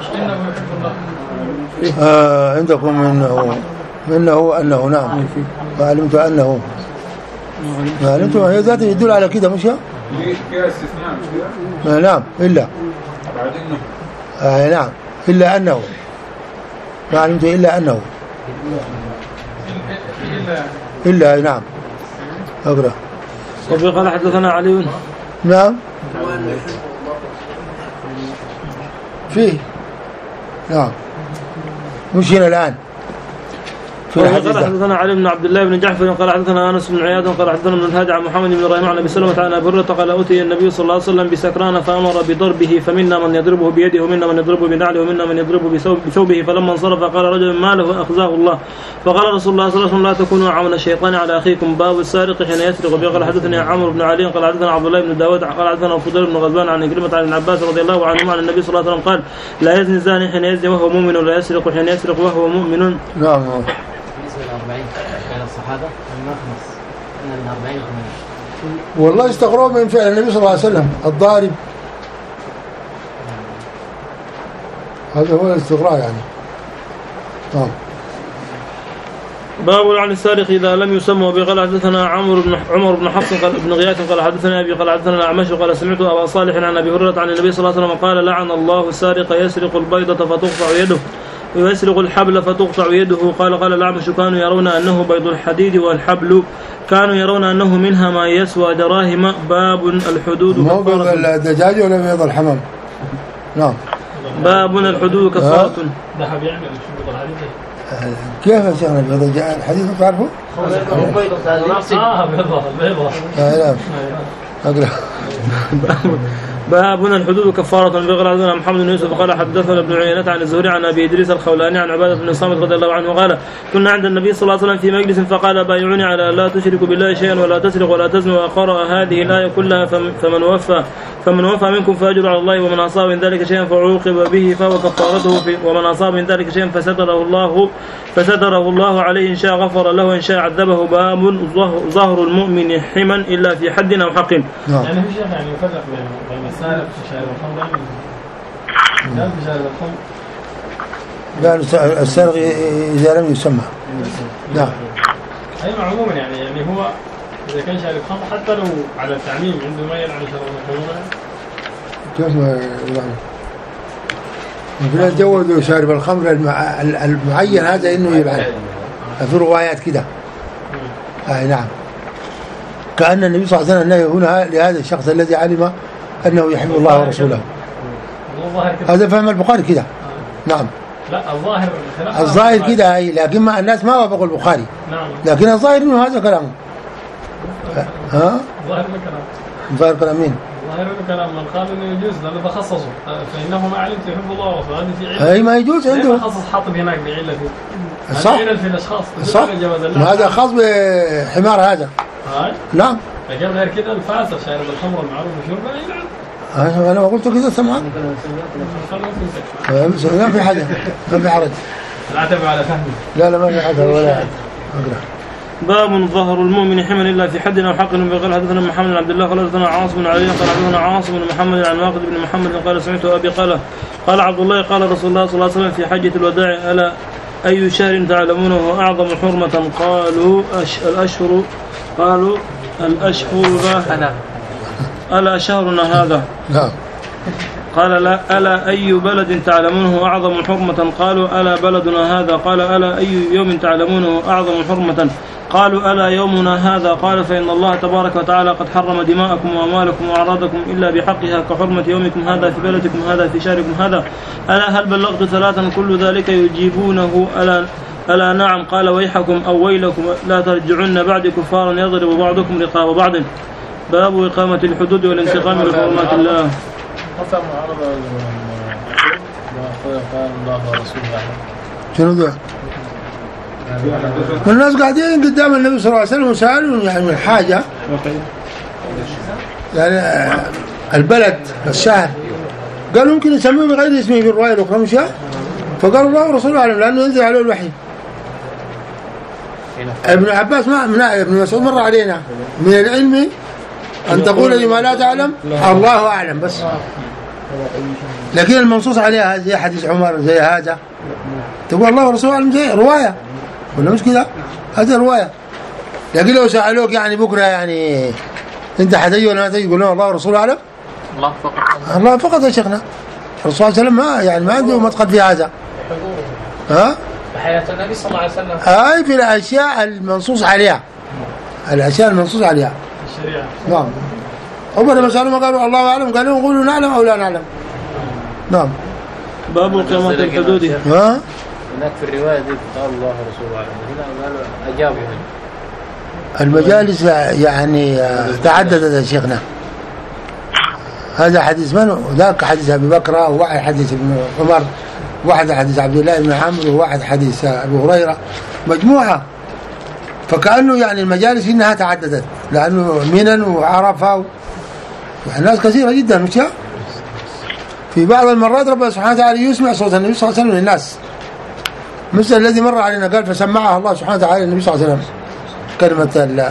آه عندكم إنه إنه أنه نعم ما علمت أنه ما علمت هي ذاته يدل على كده مش فيها استثناء مش كده؟ نعم إلا بعد إنه آه نعم إلا أنه ما علمت إلا أنه إلا نعم أقرأ. وقال حدثنا علي نعم فيه نعم مش هنا الآن. قال حدثنا علي بن عبد الله بن جعفر قال حدثنا انس بن عياض قال حدثنا ابن الهادي عن محمد بن ابراهيم عن ابي سلمة عن ابي هريرة قال اتي النبي صلى الله عليه وسلم بسكران فامر بضربه فمنا من يضربه بيده ومنا من يضربه بنعله ومنا من يضربه بثوبه فلما انصرف قال رجل ما له اخزاه الله فقال رسول الله صلى الله عليه وسلم لا تكونوا عون الشيطان على اخيكم باب السارق حين يسرق. قال حدثني عمرو بن علي قال حدثنا عبد الله بن داود قال حدثنا فضيل بن غزوان عن كلمة عن ابن عباس رضي الله عنهما عن النبي صلى الله عليه وسلم قال لا يزني الزاني حين يزني وهو مؤمن ولا يسرق حين يسرق وهو مؤمن. نعم أربعين كان الصحابة من خمس أن من أربعين وثمانين والله استغرب من فعل النبي صلى الله عليه وسلم الضارب هذا هو الاستغراء يعني. نعم. باب عن السارق إذا لم يسمى. وقال حدثنا عمرو بن عمر بن حفص قال ابن غياث قال حدثنا أبي قال حدثنا الأعمش قال سمعت أبا صالح عن أبي هريرة عن النبي صلى الله عليه وسلم قال لعن الله السارق يسرق البيضة فتقطع يده ويسرق الحبل فتقطع يده. قال قال الأعمش كانوا يرون أنه بيض الحديد والحبل كانوا يرون أنه منها ما يسوى دراهم. باب الحدود مو بيض الدجاج ولا بيض الحمام. نعم. باب الحدود كفارة. ذهب يعمل شو الحديد كيف يا شيخنا بيض الحديد تعرفه؟ اه بيضة بيضة. لا أقرأ. باب الحدود كفارة. قال حدثنا محمد بن يوسف قال حدثنا ابن عيينة عن الزهري عن ابي ادريس الخولاني عن عبادة بن صامت رضي الله عنه قال كنا عند النبي صلى الله عليه وسلم في مجلس فقال بايعوني على لا تشركوا بالله شيئا ولا تسرقوا ولا تزنوا وقرأ هذه الآية كلها فمن وفى فمن وفى منكم فأجر على الله ومن أصاب من ذلك شيئا فعوقب به فهو كفارته ومن أصاب من ذلك شيئا فستره الله فستره الله عليه إن شاء غفر له وإن شاء عذبه. باب ظهر المؤمن حما إلا في حد أو حق. يعني في شيء يعني يفرق بين السارق وشارب الخمر لا شارب الخمر لا السارق إذا لم يسمى. نعم. أيوة عموما يعني يعني هو إذا كان شارب الخمر حتى لو على التعميم عنده ما يلعن شارب الخمر كيف ما يعني يمكن تجوزوا شارب الخمر المعين هذا إنه يلعن في روايات كده. آه نعم. كأن النبي صلى الله عليه وسلم نهى هنا لهذا الشخص الذي علم أنه يحب الله ورسوله. هذا فهم البخاري كده. نعم. لا الظاهر الظاهر كده لكن ما الناس ما وافقوا البخاري. نعم. لكن الظاهر إنه هذا كلامه. ها؟ ظاهر كلام. ظاهر كلام مين؟ ظاهر كلام من قال انه يجوز لانه تخصصوا فانه ما علمت يحب الله ورسوله هذه في علة. اي ما يجوز عنده تخصص حاطب هناك بعله فيه. صح. هذا في الاشخاص. صح. هذا خاص بحمار هذا. هاي. نعم. لكن غير كذا الفاسق شارب الخمر المعروف وشربه يلعن. انا ما قلت كذا سمعت. ما في حاجه ما في حرج. العتب على فهمي. لا لا ما في حاجه ولا اقرا. باب ظهر المؤمن حمل الا في حد او حق. قال حدثنا محمد بن عبد الله قال حدثنا عاصم بن علي قال حدثنا عاصم بن محمد عن واقد بن محمد قال سمعت ابي قال قال عبد الله قال رسول الله صلى الله عليه وسلم في حجة الوداع الا اي شهر تعلمونه اعظم حرمة؟ قالوا أش الاشهر قالوا الاشهر ألا الا شهرنا هذا. نعم. قال لا ألا أي بلد تعلمونه أعظم حرمة؟ قالوا ألا بلدنا هذا. قال ألا أي يوم تعلمونه أعظم حرمة؟ قالوا ألا يومنا هذا. قال فإن الله تبارك وتعالى قد حرم دماءكم وأموالكم وأعراضكم إلا بحقها كحرمة يومكم هذا في بلدكم هذا في شهركم هذا. ألا هل بلغت ثلاثا كل ذلك يجيبونه ألا ألا نعم. قال ويحكم أو ويلكم لا ترجعن بعد كفارا يضرب بعضكم رقاب بعض. باب إقامة الحدود والانتقام لحرمات الله. حتى معارضة قال الله ورسوله. شنو ذا؟ والناس قاعدين قدام النبي صلى الله عليه وسلم وسألوا يعني من حاجة يعني البلد الشهر قالوا يمكن يسموه بغير اسمه في الرواية الأخرى مش فقالوا الله ورسوله أعلم لأنه ينزل عليه الوحي. ابن عباس ما من ابن مسعود مر علينا من العلم أن تقول لما لا تعلم الله أعلم بس. لكن المنصوص عليها زي حديث عمر زي هذا تقول الله ورسوله أعلم زي رواية ولا مش كده؟ هذه رواية. لكن لو سألوك يعني بكرة يعني أنت حتجي ولا ما تجي يقول لهم الله ورسوله أعلم. الله فقط. الله فقط يا شيخنا. الرسول صلى الله عليه وسلم ما يعني ما عنده مدخل في هذا. ها؟ حياة النبي صلى الله عليه وسلم. هاي في الأشياء المنصوص عليها. الأشياء المنصوص عليها. الشريعة. نعم. هم لما سألوا ما قالوا الله أعلم قالوا قولوا نعلم أو لا نعلم. نعم. باب إقامة الحدود. ها؟ هناك في الرواية دي قال الله ورسوله أعلم. هنا قالوا أجابوا. المجالس يعني تعددت يا شيخنا. هذا حديث من؟ ذاك حديث أبي بكر وواحد حديث ابن عمر واحد حديث عبد الله بن عمرو وواحد حديث أبو هريرة مجموعة. فكأنه يعني المجالس إنها تعددت لأنه منن وعرفة ناس كثيرة جدا مش في بعض المرات ربنا سبحانه وتعالى يسمع صوت النبي صلى الله عليه وسلم للناس مثل الذي مر علينا قال فسمعها الله سبحانه وتعالى النبي صلى الله عليه وسلم كلمة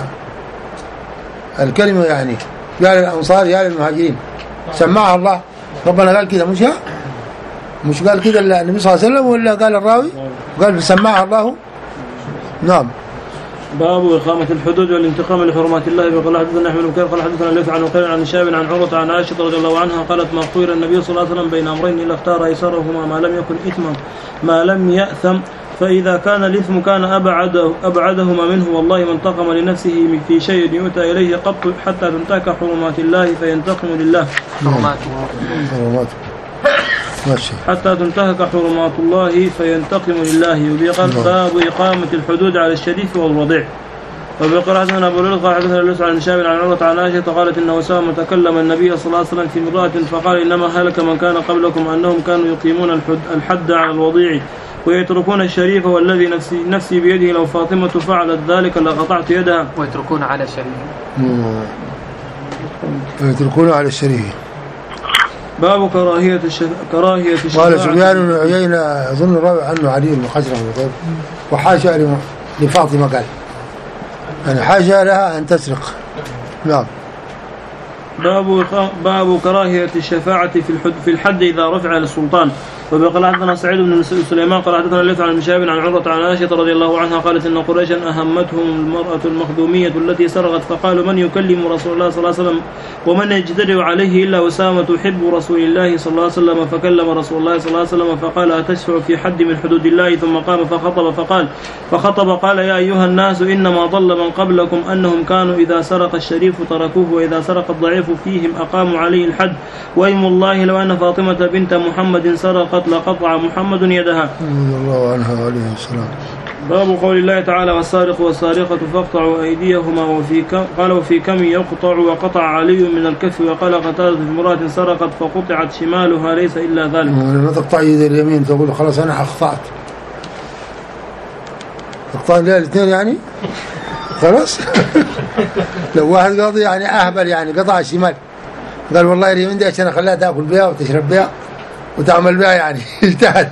الكلمة يعني يا للأنصار يا للمهاجرين سمعها الله ربنا قال كده مش مش قال كده النبي صلى الله عليه وسلم ولا قال الراوي قال فسمعها الله. نعم. باب إقامة الحدود والانتقام لحرمات الله. وقال حدثنا أحمد بن كثير قال حدثنا الليث عن وقيل عن شاب عن عروة عن عائشة رضي الله عنها قالت ما خير النبي صلى الله عليه وسلم بين أمرين إلا اختار أيسرهما ما لم يكن إثما ما لم يأثم فإذا كان الإثم كان أبعده أبعدهما منه والله من انتقم لنفسه في شيء يؤتى إليه قط حتى تنتهك حرمات الله فينتقم لله. حرماته ماشي. حتى تنتهك حرمات الله فينتقم لله. وبيقال باب إقامة الحدود على الشريف والرضيع. وبيقال حدثنا أبو لؤلؤ قال حدثنا الليث عن هشام عن عروة عن عائشة قالت إن أسامة تكلم النبي صلى الله عليه وسلم في امرأة فقال إنما هلك من كان قبلكم أنهم كانوا يقيمون الحد على الوضيع ويتركون الشريف والذي نفسي نفسي بيده لو فاطمة فعلت ذلك لقطعت يدها. ويتركون على الشريف. ويتركون على الشريف. باب كراهية الشف... كراهية الشفاعة. قال سفيان بن عيينة أظن راوي عنه علي بن خزرم وحاشا لفاطمة قال يعني حاشا لها أن تسرق. نعم. باب باب كراهية الشفاعة في الحد في الحد إذا رفع للسلطان. وقال حدثنا سعيد بن سليمان قال حدثنا الليث عن شاب عن عروة عن عائشة رضي الله عنها قالت إن قريشا أهمتهم المرأة المخدومية التي سرقت فقالوا من يكلم رسول الله صلى الله عليه وسلم ومن يجترئ عليه إلا أسامة حب رسول الله صلى الله عليه وسلم فكلم رسول الله صلى الله عليه وسلم فقال أتشفع في حد من حدود الله ثم قام فخطب فقال فخطب قال يا أيها الناس إنما ضل من قبلكم أنهم كانوا إذا سرق الشريف تركوه وإذا سرق الضعيف فيهم أقاموا عليه الحد وإيم الله لو أن فاطمة بنت محمد سرقت لقطع محمد يدها. رضي الله عنها عليه السلام. باب قول الله تعالى والسارق والسارقة فاقطعوا أيديهما وفي كم قال وفي كم يقطع وقطع علي من الكف وقال قتادة في امرأة سرقت فقطعت شمالها ليس إلا ذلك. ما تقطع يد اليمين تقول خلاص أنا أخطأت تقطع لها الاثنين يعني خلاص. لو واحد قاضي يعني أهبل يعني قطع الشمال قال والله اليمين دي عشان أخليها تأكل بها وتشرب بها وتعمل بها يعني اجتهد.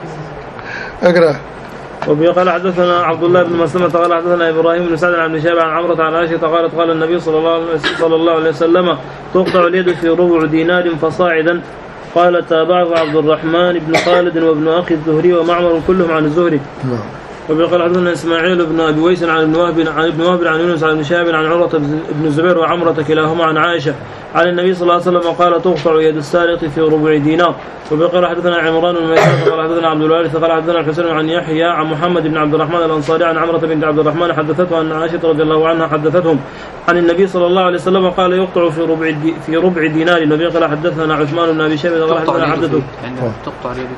اقرأ. وبه قال حدثنا عبد الله بن مسلمة قال حدثنا إبراهيم بن سعد عن شيبة عن عمرة عن عائشة قالت قال النبي صلى الله صلى الله عليه وسلم تقطع اليد في ربع دينار فصاعدا. قال تابعه عبد الرحمن بن خالد وابن أخي الزهري ومعمر كلهم عن الزهري. وبه قال حدثنا إسماعيل بن أبي ويس عن ابن وهب عن ابن وهب عن يونس عن شهاب عن عروة بن الزبير وعمرة كلاهما عن عائشة عن النبي صلى الله عليه وسلم قال تقطع يد السارق في ربع دينار. وبه قال حدثنا عمران بن ميسرة قال حدثنا عبد الوارث قال حدثنا الحسين عن يحيى عن محمد بن عبد الرحمن الأنصاري عن عمرة بنت عبد الرحمن حدثته أن عائشة رضي الله عنها حدثتهم عن النبي صلى الله عليه وسلم قال يقطع في ربع في ربع دينار. النبي قال حدثنا عثمان بن أبي شيبة قال حدثنا عبدته تقطع اليد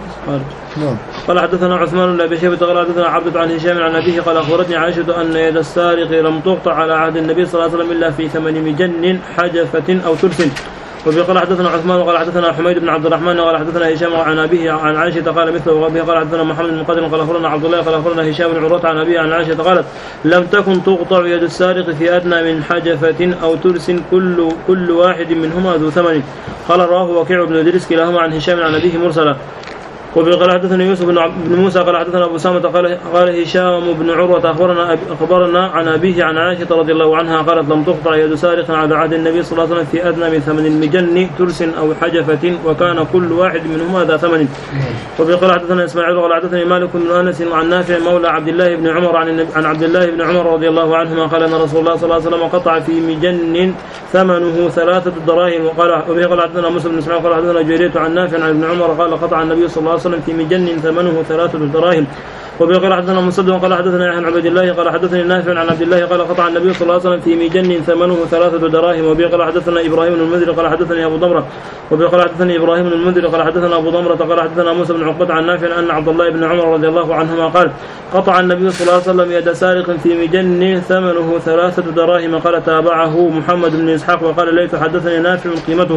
قال حدثنا عثمان بن أبي شيبة قال حدثنا عبدة عن هشام عن أبيه قال أخبرتني عائشة أن يد السارق لم تقطع على عهد النبي صلى الله عليه وسلم إلا في ثمن مجن حجفة أو ترس. وبه قال حدثنا عثمان وقال حدثنا حميد بن عبد الرحمن وقال حدثنا هشام عن أبيه عن عائشة قال مثله. وبه قال حدثنا محمد بن قدر قال أخبرنا عبد الله قال أخبرنا هشام بن عروة عن أبيه عن عائشة قالت لم تكن تقطع يد السارق في أدنى من حجفة أو ترس كل كل واحد منهما ذو ثمن. قال رواه وكيع بن إدريس كلاهما عن هشام عن أبيه مرسلا. وبه قال حدثنا يوسف بن موسى قال حدثنا أبو سامة قال قال هشام بن عروة أخبرنا أخبرنا عن أبيه عن عائشة رضي الله عنها قالت لم تقطع يد سارق على عهد النبي صلى الله عليه وسلم في أدنى من ثمن المجن ترس أو حجفة وكان كل واحد منهما ذا ثمن. وبه قال حدثنا إسماعيل قال حدثني مالك بن أنس عن نافع مولى عبد الله بن عمر عن عن عبد الله بن عمر رضي الله عنهما قال أن رسول الله صلى الله عليه وسلم قطع في مجن ثمنه ثلاثة دراهم. وقال وبه قال حدثنا مسلم بن إسماعيل قال حدثنا جرير عن نافع عن ابن عمر قال قطع النبي صلى الله عليه وسلم في مجن ثمنه ثلاثة دراهم. وبه قال حدثنا مسدد قال حدثنا يحيى عن عبد الله قال حدثني نافع عن عبد الله قال قطع النبي صلى الله عليه وسلم في مجن ثمنه ثلاثة دراهم. وبه قال حدثنا إبراهيم بن المنذر قال حدثني أبو ضمرة. وبه قال حدثني إبراهيم بن المنذر قال حدثنا أبو ضمرة قال حدثنا موسى بن عقبة عن نافع أن عبد الله بن عمر رضي الله عنهما قال قطع النبي صلى الله عليه وسلم يد سارق في مجن ثمنه ثلاثة دراهم. قال تابعه محمد بن إسحاق وقال ليث حدثني نافع قيمته.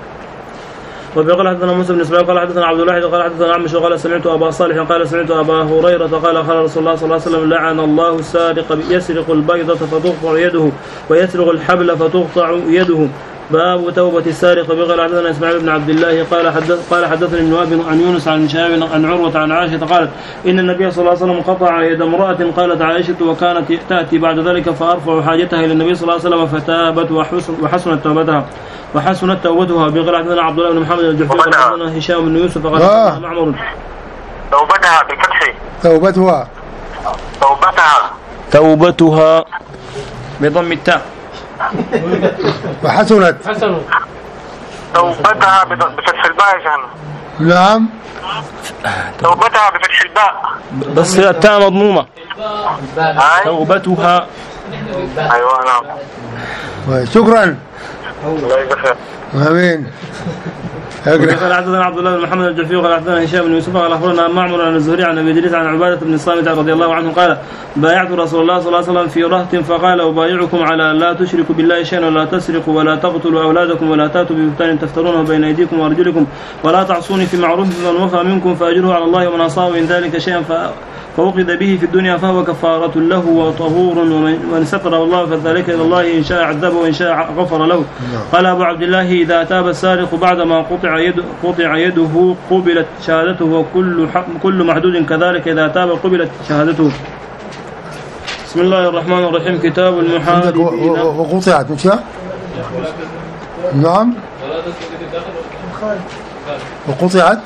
وبه قال حدثنا موسى بن اسماعيل قال حدثنا عبد الله قال حدثنا عمش قال سمعت ابا صالح قال سمعت ابا هريره قال قال رسول الله صلى الله عليه وسلم لعن الله السارق يسرق البيضه فتقطع يده ويسرق الحبل فتقطع يده. باب توبة السارق. قال حدثنا اسماعيل بن عبد الله قال حدث قال حدثني ابن وهب عن يونس عن شهاب عن عروة عن عائشة قالت إن النبي صلى الله عليه وسلم قطع يد امرأة. قالت عائشة وكانت تأتي بعد ذلك فأرفع حاجتها إلى النبي صلى الله عليه وسلم فتابت وحسنت توبتها وحسنت توبتها. قال حدثنا عبد الله بن محمد الجحفي قال حدثنا هشام بن يوسف قال حدثنا معمر توبتها بالفتح توبتها توبتها توبتها بضم التاء وحسنت حسنوا توبتها بفتح الباء. نعم توبتها بفتح الباء بس التاء مضمومة توبتها. أيوة نعم شكرا الله يجزاك امين. قال حدثنا عبد الله بن محمد الجحفي قال حدثنا هشام بن يوسف قال اخبرنا معمر عن الزهري عن ابي ادريس عن عباده بن الصامت رضي الله عنه قال بايعت رسول الله صلى الله عليه وسلم في رهط فقال ابايعكم على لا تشركوا بالله شيئا ولا تسرقوا ولا تقتلوا اولادكم ولا تاتوا ببهتان تفترونه بين ايديكم وارجلكم ولا تعصوني في معروف فمن وفى منكم فاجره على الله ومن اصاب من ذلك شيئا فوقد به في الدنيا فهو كفارة له وطهور ومن ستره الله فذلك إلى الله إن شاء عذبه وإن شاء غفر له. قال أبو عبد الله إذا تاب السارق بعدما قطع يده, قطع يده قبلت شهادته وكل كل محدود كذلك إذا تاب قبلت شهادته. بسم الله الرحمن الرحيم. كتاب المحاربين. وقطعت مش نعم وقطعت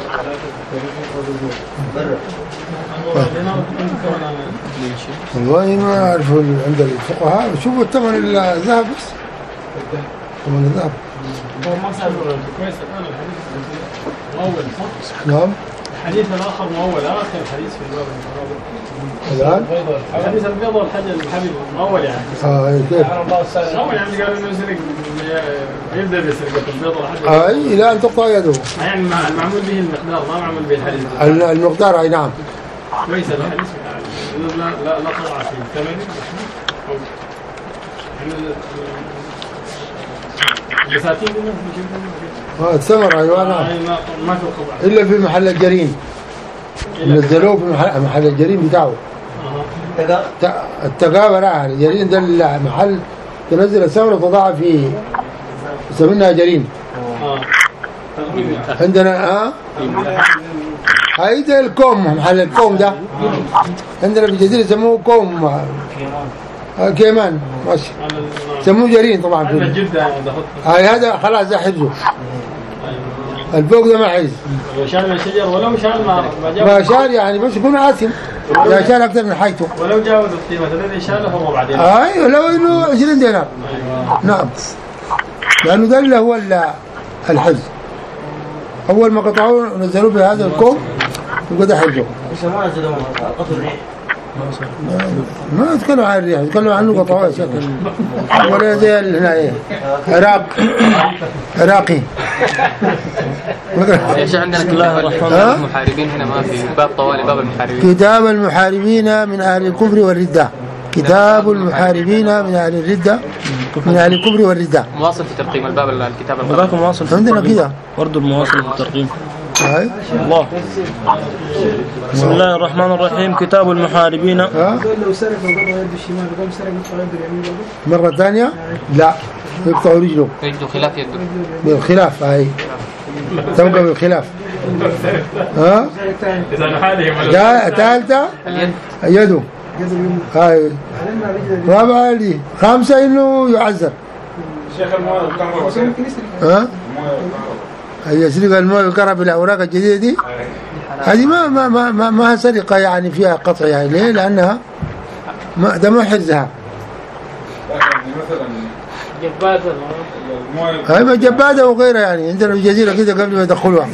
والله ما أعرف عند الفقهاء شوفوا الثمن الذهب بس ثمن الذهب نعم. الحديث الآخر مؤول آخر حديث في الباب الآن الحديث البيض والحجر الحبيب مؤول يعني اه كيف مؤول يعني قالوا إنه يسرق يبدأ بسرقة البيض والحجر آه إلى أن تقطع يده يعني معمول به المقدار ما معمول به الحديث المقدار أي نعم ليس الحديث لا لا لا طلع في الثمن البساتين الثمر أيوة ما ما في إلا في محل الجرين نزلوه في محل, محل الجرين بتاعه التقابة راح الجرين ده المحل تنزل الثمر وتضعها في يسمونها جرين عندنا ها هاي ده الكوم محل الكوم ده عندنا في الجزيرة يسموه كوم آه كيمان ماشي يسموه جرين طبعا في هاي هذا خلاص ده حفظه الفوق ده ما حيز شال من الشجر ولو شال ما ما شال يعني بس يكون عاثم لا شال أكثر من حيته ولو جاوز القيمة الذي شاله هو بعدين اي لو انه عشرين دينار نعم لانه ده اللي هو الحفظ اول ما قطعوه نزلوه بهذا الكوم وقد حفظه يسمونه زلمه قطر الريح ما يتكلموا عن الريح يتكلموا عنه قطعوه شكل ولا زي هنا ايه عراق عراقي يا شيخ عندنا كتاب المحاربين هنا ما في باب طوالي باب المحاربين كتاب المحاربين من اهل الكفر والردة كتاب المحاربين من اهل الردة من اهل الكفر والردة مواصل في ترقيم الباب الكتاب الباب مواصل عندنا كده برضه المواصل في الترقيم هاي الله بسم الله الرحمن الرحيم كتاب المحاربين لو سرق وقطع يد الشمال قام سرق يقطع يد اليمين مرة ثانية لا يقطع رجله رجله خلاف يده بالخلاف هاي توقع بالخلاف ها جاء ثالثة يده هاي رابعة دي خامسة إنه يعذر شيخ المويه والكهرباء ها هي سرقة المويه والكهرباء بالأوراق الجديدة دي هذه ما ما ما ما ما سرقة يعني فيها قطع يعني ليه؟ لأنها ما ده ما حرزها مثلا جبادة هاي ما جبادة وغيرها يعني عندنا الجزيرة كده قبل ما يدخلوها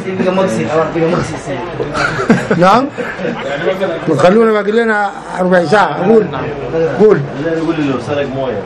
نعم خلونا باقي لنا ربع ساعة قول قول يقول لي لو سرق مويه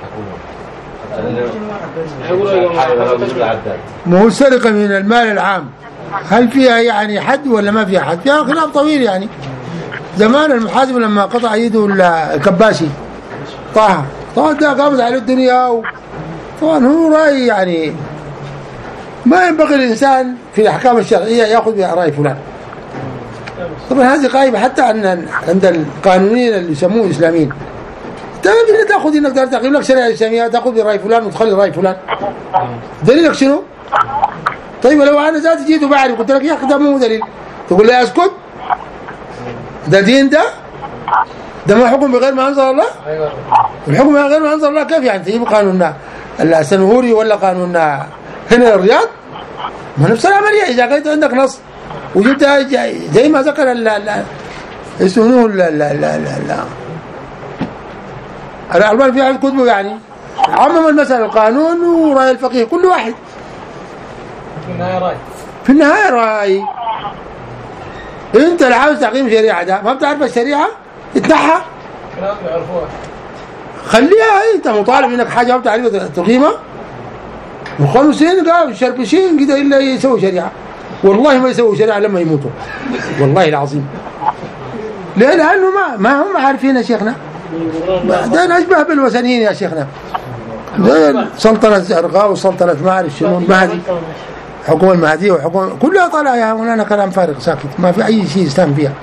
ما هو السرقة من المال العام هل فيها يعني حد ولا ما فيها حد؟ فيها خلاف طويل يعني. زمان المحاسب لما قطع يده الكباسي طه طه ده قامت على الدنيا و... طبعا هو رأي يعني ما ينبغي الإنسان في الأحكام الشرعية يأخذ بها رأي فلان. طبعا هذه قائمة حتى عن عند القانونيين اللي يسموه إسلاميين. تقدر تأخذ إنك تقدر تقول لك شريعة إسلامية تأخذ برأي فلان وتخلي رأي فلان. دليلك شنو؟ طيب لو أنا ذات جيت وبعرف قلت لك يا أخي ده مو دليل تقول لي أسكت؟ ده دين ده؟ ده ما حكم بغير ما أنزل الله؟ الحكم بغير ما أنزل الله كيف يعني تجيب قانوننا السنغوري ولا قانوننا هنا الرياض؟ ما نفس العملية إذا قلت عندك نص وجبت زي ما ذكر ال ال اسمه ال ال ال ال الألبان في عدد كتبه يعني عمم المسألة القانون ورأي الفقيه كل واحد في النهاية رأي في النهاية رأي. انت اللي عاوز تقييم شريعة ده ما بتعرف الشريعة اتنحى كلام يعرفوها خليها. انت مطالب انك حاجة ما بتعرف تقيمها وخمسين قالوا شربشين كده إلا يسوي شريعة. والله ما يسوي شريعة لما يموتوا والله العظيم. ليه؟ لأنه ما ما هم عارفين يا شيخنا. ده أشبه بالوثنيين يا شيخنا زي سلطنة زرقاء وسلطنة ما أعرف شنو المهدي حكومة المهدي وحكومة كلها طالعة يا مولانا كلام فارغ ساكت ما في أي شيء يستهم فيها.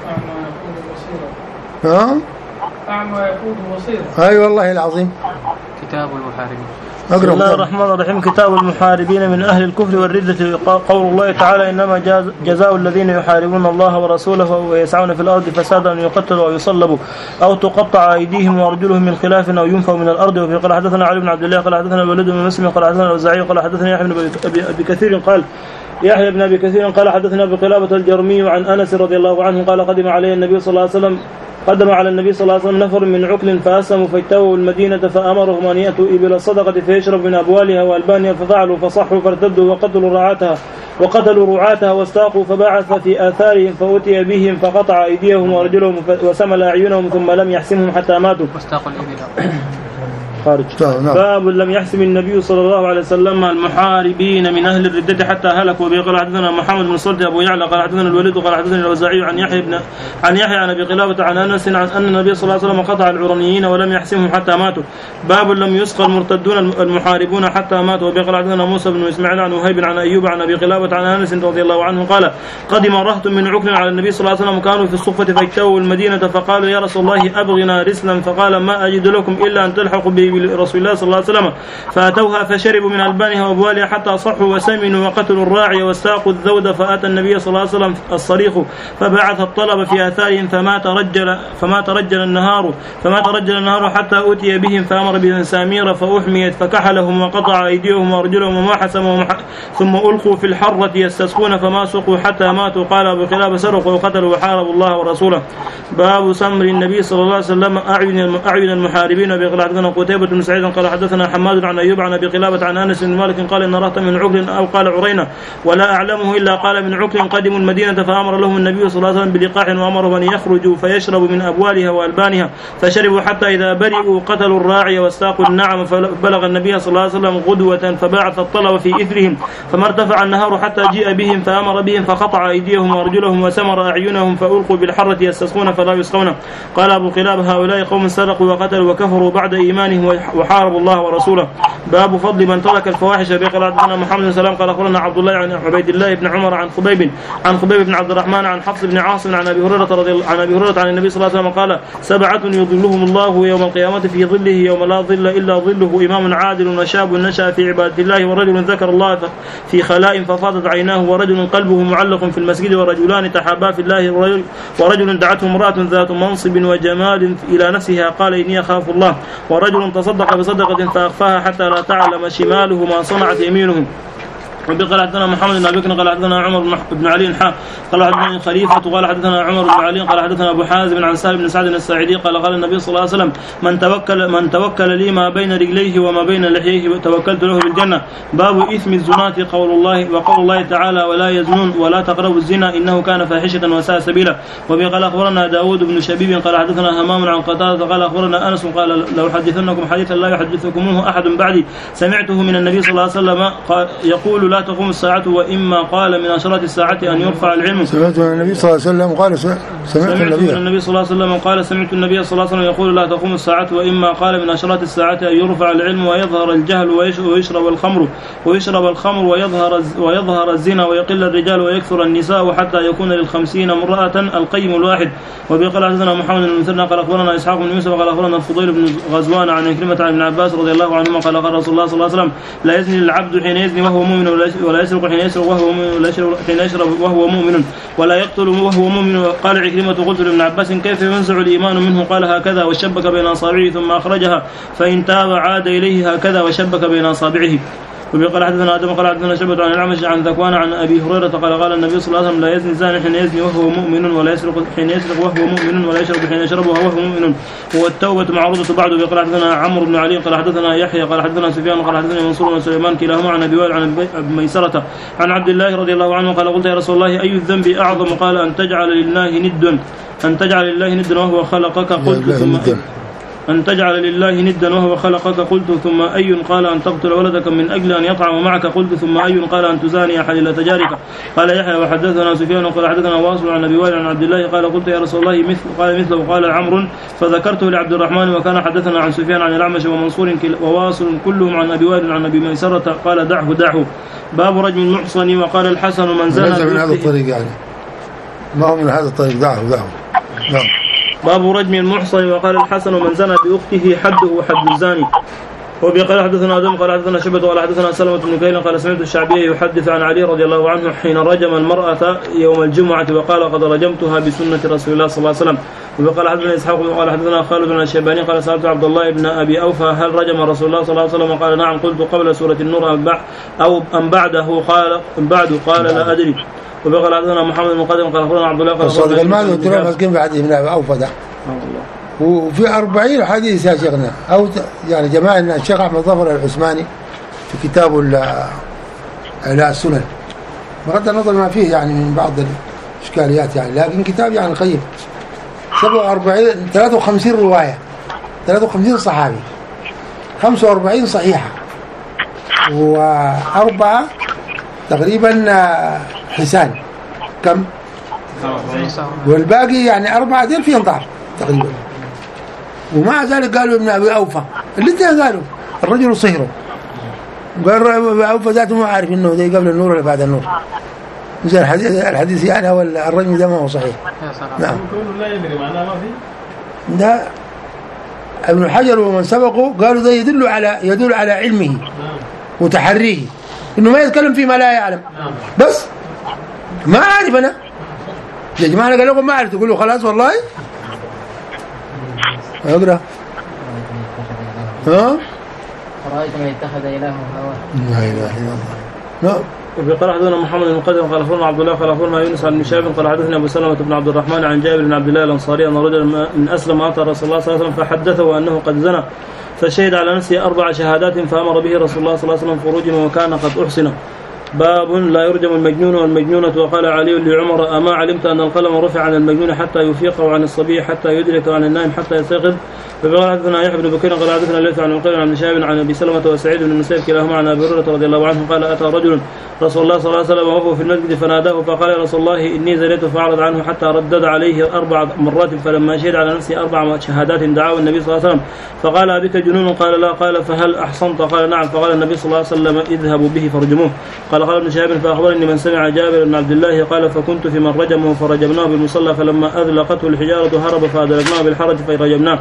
ها؟ أعمى يقود بصير. أي والله العظيم. كتاب المحاربين. بسم الله الرحمن الرحيم كتاب المحاربين من أهل الكفر والردة. قول الله تعالى إنما جزاء الذين يحاربون الله ورسوله ويسعون في الأرض فسادا أن يقتلوا أو يصلبوا أو تقطع أيديهم وأرجلهم من خلاف أو ينفوا من الأرض. وفي قال حدثنا علي بن عبد الله قال حدثنا الوليد بن مسلم قال حدثنا الأوزاعي قال حدثنا يحيى بن أبي كثير قال يحيى بن أبي كثير قال حدثنا بقلابة الجرمي عن أنس رضي الله عنه قال قدم عليه النبي صلى الله عليه وسلم قدم على النبي صلى الله عليه وسلم نفر من عكل فأسموا فاجتووا المدينة فأمرهم أن يأتوا إبل الصدقة فيشرب من أبوالها وألبانها ففعلوا فصحوا فارتدوا وقتلوا رعاتها وقتلوا رعاتها واستاقوا فبعث في آثارهم فأتي بهم فقطع أيديهم وأرجلهم وسمل أعينهم ثم لم يحسمهم حتى ماتوا. واستاقوا الإبل خارج. باب لم يحسب النبي صلى الله عليه وسلم المحاربين من أهل الردة حتى هلكوا. وبه قال حدثنا محمد بن صلت أبو يعلى قال حدثنا الوليد قال حدثنا الأوزاعي عن يحيى بن عن يحيى عن أبي قلابة عن أنس عن أن النبي صلى الله عليه وسلم قطع العرنيين ولم يحسمهم حتى ماتوا. باب لم يسقى المرتدون المحاربون حتى ماتوا. وبه قال حدثنا موسى بن إسماعيل عن وهيب عن أيوب عن أبي قلابة عن أنس رضي الله عنه قال قدم رهط من عكر على النبي صلى الله عليه وسلم كانوا في الصفة فاجتووا المدينة فقالوا يا رسول الله أبغنا رسلا فقال ما أجد لكم إلا أن تلحقوا برسول الله صلى الله عليه وسلم فأتوها فشربوا من ألبانها وأبوالها حتى صحوا وسمنوا وقتلوا الراعي واستاقوا الذود فأتى النبي صلى الله عليه وسلم الصريخ فبعث الطلب في آثارهم فما ترجل فما ترجل النهار فما ترجل النهار حتى أتي بهم فأمر بهم سامير فأحميت فكحلهم وقطع أيديهم وأرجلهم وما حسمهم ثم ألقوا في الحرة يستسقون فما سقوا حتى ماتوا. قال أبو قلابة سرقوا وقتلوا وحاربوا الله ورسوله. باب سمر النبي صلى الله عليه وسلم أعين المحاربين. بقال حدثنا قتيبة بن سعيد قال حدثنا حماد عن أيوب عن أبي قلابة عن أنس بن مالك قال إن رهطا من عكر أو قال عرينة ولا أعلمه إلا قال من عكر قدموا المدينة فأمر لهم النبي صلى الله عليه وسلم بلقاح وأمرهم أن يخرجوا فيشربوا من أبوالها وألبانها فشربوا حتى إذا برئوا قتلوا الراعي واستاقوا النعم فبلغ النبي صلى الله عليه وسلم غدوة فبعث الطلب في إثرهم فما ارتفع النهار حتى جيء بهم فأمر بهم فقطع أيديهم وأرجلهم وسمر أعينهم فألقوا بالحرة يستسقون فلا يسقون. قال أبو قلابة هؤلاء قوم سرقوا وقتلوا وكفروا بعد إيمانهم وحاربوا الله ورسوله. باب فضل من ترك الفواحش. بقال حدثنا محمد بن سلام قال أخبرنا عبد الله عن عبيد الله بن عمر عن خبيب عن خبيب بن عبد الرحمن عن حفص بن عاصم عن أبي هريرة رضي عن أبي هريرة عن النبي صلى الله عليه وسلم قال سبعة يظلهم الله يوم القيامة في ظله يوم لا ظل إلا ظله إمام عادل وشاب نشأ في عبادة الله ورجل ذكر الله في خلاء ففاضت عيناه ورجل قلبه معلق في المسجد ورجلان تحابا في الله ورجل, ورجل دعته امرأة ذات منصب وجمال إلى نفسها قال إني أخاف الله ورجل تصدق بصدقة فأخفاها حتى لا تعلم شماله ما صنعت يمينه. وقال حدثنا محمد بن ابي بكر قال حدثنا عمر بن علي حا قال حدثنا خليفه قال حدثنا عمر بن علي قال حدثنا ابو حازم عن سالم بن سعد الساعدي قال قال النبي صلى الله عليه وسلم من توكل من توكل لي ما بين رجليه وما بين لحييه توكلت له بالجنه. باب اثم الزنات قول الله وقول الله تعالى ولا يزنون ولا تقربوا الزنا انه كان فاحشه وساء سبيلا. وقال اخبرنا داود بن شبيب قال حدثنا همام عن قتاده قال اخبرنا انس قال لو حدثنكم حديثا لا يحدثكموه احد بعدي سمعته من النبي صلى الله عليه وسلم يقول لا تقوم الساعة وإما قال من أشراط الساعة أن يرفع العلم. سمعت النبي صلى الله عليه وسلم قال سمعت, سمعت النبي النبي صلى الله عليه وسلم قال سمعت النبي صلى الله عليه وسلم يقول لا تقوم الساعة وإما قال من أشراط الساعة أن يرفع العلم ويظهر الجهل ويشرب الخمر ويشرب الخمر ويظهر ويظهر الزنا ويقل الرجال ويكثر النساء حتى يكون للخمسين امرأة القيم الواحد. وبقال حدثنا محمد بن المثنى قال أخبرنا إسحاق بن يوسف قال أخبرنا الفضيل بن غزوان عن عكرمة عن ابن عباس رضي الله عنهما قال قال رسول الله صلى الله عليه وسلم لا يزني العبد حين يزني وهو مؤمن ولا يسرق حين يسرق وهو حين يشرب وهو مؤمن ولا يقتل وهو مؤمن. قال عكرمة قلت لابن عباس كيف ينزع الإيمان منه قال هكذا وشبك بين أصابعه ثم أخرجها فإن تاب عاد إليه هكذا وشبك بين أصابعه. وقال حدثنا آدم قال حدثنا شعبة عن الأعمش عن ذكوان عن أبي هريرة قال قال النبي صلى الله عليه وسلم لا يزني زاني حين يزني وهو مؤمن ولا يسرق حين يسرق وهو مؤمن ولا يشرب حين يشرب وهو مؤمن والتوبة معروضة بعد. وقال حدثنا عمرو بن علي قال حدثنا يحيى قال حدثنا سفيان قال حدثنا منصور وسليمان كلاهما عن أبي وائل عن أبي ميسرة عن عبد الله رضي الله عنه قال قلت يا رسول الله أي الذنب أعظم قال أن تجعل لله ندا أن تجعل لله ندا وهو خلقك قلت ثم أن تجعل لله ندا وهو خلقك قلت ثم أي قال أن تقتل ولدك من أجل أن يطعم معك قلت ثم أي قال أن تزاني حليلة جارك. قال يحيى وحدثنا سفيان قال حدثنا واصل عن أبي وائل عن عبد الله قال قلت يا رسول الله مثل قال مثله قال عمرو فذكرته لعبد الرحمن وكان حدثنا عن سفيان عن الأعمش ومنصور وواصل كلهم عن أبي وائل عن أبي ميسرة قال دعه دعه. باب رجم المحصن وقال الحسن من زنى من هذا الطريق يعني ما هو من هذا الطريق دعه دعه نعم. باب رجم المحصن وقال الحسن من زنى بأخته حده حد الزاني. وبقال حدثنا آدم قال حدثنا شعبة قال حدثنا سلمة بن كيل قال سمعت الشعبي يحدث عن علي رضي الله عنه حين رجم المرأة يوم الجمعة وقال قد رجمتها بسنة رسول الله صلى الله عليه وسلم. وقال حدثنا إسحاق قال حدثنا خالد بن الشيباني قال سألت عبد الله بن أبي أوفى هل رجم رسول الله صلى الله عليه وسلم قال نعم قلت قبل سورة النور أو أم بعده قال بعد قال لا أدري. وبقال حدثنا محمد بن قادم قال أخبرنا عبد الله قال صدق المال والتراب مسكين بعد ابن أبي أوفى ده وفي أربعين حديث يا شيخنا أو يعني جماعة الشيخ أحمد ظفر العثماني في كتابه إلى السنن بغض النظر ما فيه يعني من بعض الإشكاليات يعني لكن كتاب يعني قيم سبعة وأربعين ثلاثة وخمسين رواية ثلاثة وخمسين صحابي خمسة وأربعين صحيحة وأربعة تقريبا حسان كم؟ والباقي يعني أربعة ديل فيهم ضعف تقريبا. ومع ذلك قالوا ابن أبي أوفى الاثنين قالوا الرجل صهره، قال أبي أوفى ذاته ما عارف إنه ده قبل النور ولا بعد النور، زي الحديث الحديث يعني هو الرجل ده ما هو صحيح. نعم. لا يدري معناه ما في. ده ابن حجر ومن سبقه قالوا ده يدل على يدل على علمه وتحريه إنه ما يتكلم فيما لا يعلم. بس ما عارف أنا يا جماعة، أنا قال لكم ما عارف تقولوا خلاص والله اقرأ. ها؟ رأيت من اتخذ إلهه هواه. لا إله إلا الله. نعم. وقال حدثنا محمد بن قدر قال اخبرنا عبد الله قال اخبرنا يونس عن شهاب قال حدثنا ابو سلمة بن عبد الرحمن عن جابر بن عبد الله الانصاري ان رجلا من اسلم اتى رسول الله صلى الله عليه وسلم فحدثه انه قد زنى فشهد على نفسه اربع شهادات فامر به رسول الله صلى الله عليه وسلم فرجم وكان قد احسن. باب لا يرجم المجنون والمجنونة. وقال علي لعمر أما علمت أن القلم رفع عن المجنون حتى يفيق وعن الصبي حتى يدرك وعن النائم حتى يستيقظ. فقال حدثنا يحيى بن بكير قال حدثنا الليث عن عقيل عن شهاب عن ابي سلمة وسعيد بن المسيب كلاهما عن ابي هريرة رضي الله عنه قال اتى رجل رسول الله صلى الله عليه وسلم وهو في المسجد فناداه فقال يا رسول الله اني زنيت فاعرض عنه حتى ردد عليه اربع مرات فلما شهد على نفسه اربع شهادات دعاه النبي صلى الله عليه وسلم فقال ابك جنون؟ قال لا. قال فهل احصنت؟ قال نعم. فقال النبي صلى الله عليه وسلم اذهبوا به فرجموه. قال قال ابن شهاب فاخبرني من سمع جابر بن عبد الله قال فكنت في من رجمه فرجمناه بالمصلى فلما اذلقته الحجارة هرب فادركناه بالحرج فرجمناه.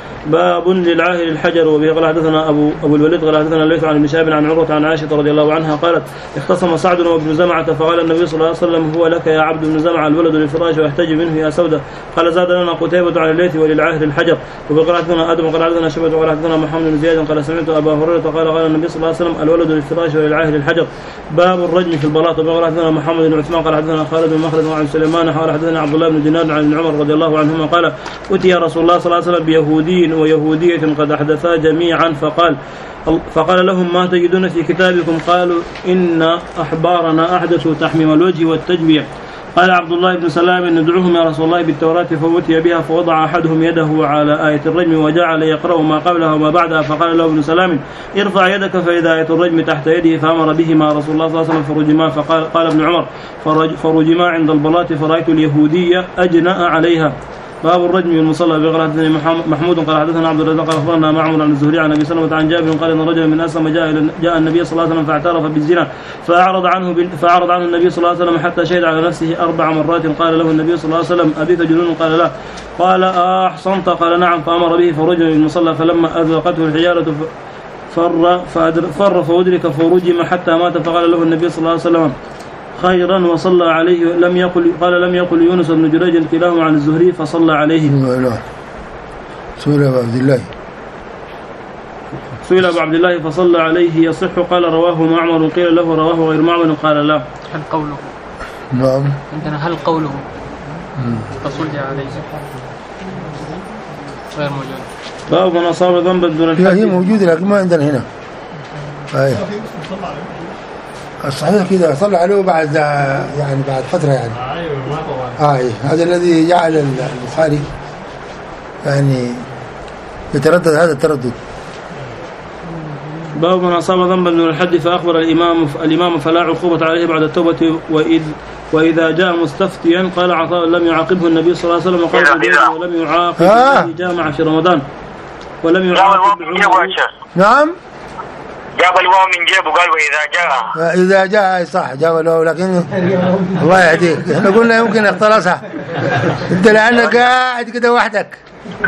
باب للعاهر الحجر. وبه قال حدثنا ابو ابو الوليد قال حدثنا الليث عن ابن شهاب عن عروة عن عائشة رضي الله عنها قالت اختصم سعد وابن زمعة فقال النبي صلى الله عليه وسلم هو لك يا عبد بن زمعة الولد للفراش ويحتج منه يا سودة. قال زاد لنا قتيبة عن الليث وللعاهر الحجر. وقال حدثنا ادم قال حدثنا شبة وقال حدثنا محمد بن زياد قال سمعت ابا هريرة قال قال النبي صلى الله عليه وسلم الولد للفراش وللعاهر الحجر. باب الرجم في البلاط. وقال حدثنا محمد بن عثمان قال حدثنا خالد بن مخلد عن سليمان قال حدثنا عبد الله بن دينار عن ابن عمر رضي الله عنهما قال اتي رسول الله صلى الله عليه وسلم بيهودي ويهودية قد أحدثا جميعا فقال فقال لهم ما تجدون في كتابكم؟ قالوا إن أحبارنا أحدثوا تحميم الوجه والتجبيع. قال عبد الله بن سلام ندعوهم يا رسول الله بالتوراة فأتي بها فوضع أحدهم يده على آية الرجم وجعل يقرأ ما قبلها وما بعدها فقال له ابن سلام ارفع يدك فإذا آية الرجم تحت يده فأمر بهما رسول الله صلى الله عليه وسلم فرجما. فقال قال ابن عمر فرجما عند البلاط فرأيت اليهودية أجنأ عليها. باب الرجم بالمصلى. بقال حدثني محمود قال حدثنا عبد الرزاق قال اخبرنا معمر عن الزهري عن ابي سلمة عن جابر قال ان رجلا من اسلم جاء جاء النبي صلى الله عليه وسلم فاعترف بالزنا فاعرض عنه فاعرض عنه النبي صلى الله عليه وسلم حتى شهد على نفسه اربع مرات. قال له النبي صلى الله عليه وسلم ابيك جنون؟ قال لا. قال احصنت؟ قال نعم. فامر به فرجم بالمصلى فلما اذلقته الحجارة فر فر فادرك فرجم حتى مات. فقال له النبي صلى الله عليه وسلم خيرا وصلى عليه. لم يقل قال لم يقل يونس بن جريج كلاهما عن الزهري فصلى عليه. لا سئل أبو عبد الله سئل أبو عبد الله فصلى عليه يصح؟ قال رواه معمر. قيل له رواه غير معمر قال لا. هل قوله؟ نعم عندنا هل قوله فصلى عليه غير موجود. باب من أصاب ذنبا دون الحد. هي موجودة لكن ما عندنا هنا. أيه. الصحيح كده صلى عليه بعد يعني بعد فترة يعني. آه هذا الذي جعل البخاري يعني يتردد هذا التردد. باب من أصاب ذنبا دون الحد فأخبر الإمام الإمام فلا عقوبة عليه بعد التوبة وإذ وإذا جاء مستفتيا قال عطاء لم يعاقبه النبي صلى الله عليه وسلم وقال ولم يعاقب الذي جامع في رمضان ولم يعاقب. نعم جاب الواو من جيبه قال وإذا جاء. إذا جاء صح جاب الواو لكن الله يهديك احنا قلنا يمكن اختلصها انت لأنك قاعد كده وحدك.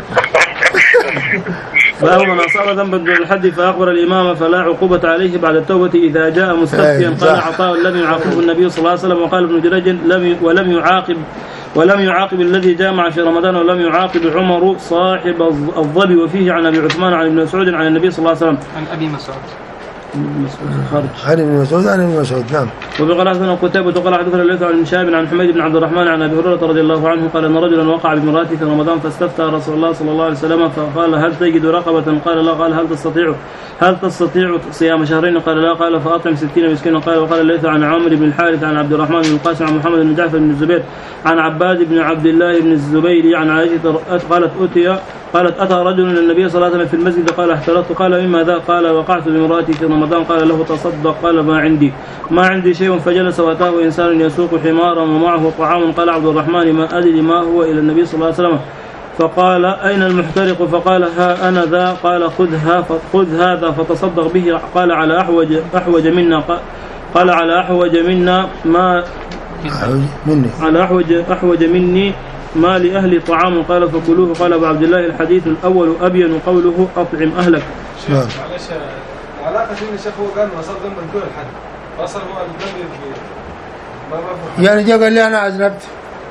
باب من أصاب ذنبا دون الحد فأخبر الإمام فلا عقوبة عليه بعد التوبة إذا جاء مستفتيا. قال عطاء لم يعاقبه النبي صلى الله عليه وسلم وقال ابن جريج لم ولم يعاقب ولم يعاقب الذي جامع في رمضان ولم يعاقب عمر صاحب الظبي. وفيه عن أبي عثمان عن ابن مسعود عن النبي صلى الله عليه وسلم. عن أبي مسعود خارج عن ابن مسعود عن ابن مسعود نعم. وبقال حدثنا قتيبة وقال حدثنا الليث عن شهاب عن حميد بن عبد الرحمن عن ابي هريرة رضي الله عنه قال ان رجلا وقع بامرأته في رمضان فاستفتى رسول الله صلى الله عليه وسلم فقال هل تجد رقبة؟ قال لا. قال هل تستطيع هل تستطيع صيام شهرين؟ قال لا. قال فأطعم ستين مسكينا. قال وقال الليث عن عمرو بن الحارث عن عبد الرحمن بن القاسم عن محمد بن جعفر بن الزبير عن عباد بن عبد الله بن الزبير عن عائشة قالت أتي قالت أتى رجل للنبي صلى الله عليه وسلم في المسجد قال احترقت قال مما ذا قال وقعت بامرأتي في رمضان قال له تصدق قال ما عندي ما عندي شيء فجلس وأتاه إنسان يسوق حمارا ومعه طعام قال عبد الرحمن ما أدري ما هو إلى النبي صلى الله عليه وسلم فقال أين المحترق فقال ها أنا ذا قال خذها خذ هذا فتصدق به قال على أحوج أحوج منا قال على أحوج منا ما مني على أحوج أحوج مني ما لأهل طعام قال فكلوه قال أبو عبد الله الحديث الأول أبين قوله أطعم أهلك. معلش العلاقة بين الشيخ هو قال مصدق من كل حد وصل هو النبي ما يعني جاء قال لي أنا أذنبت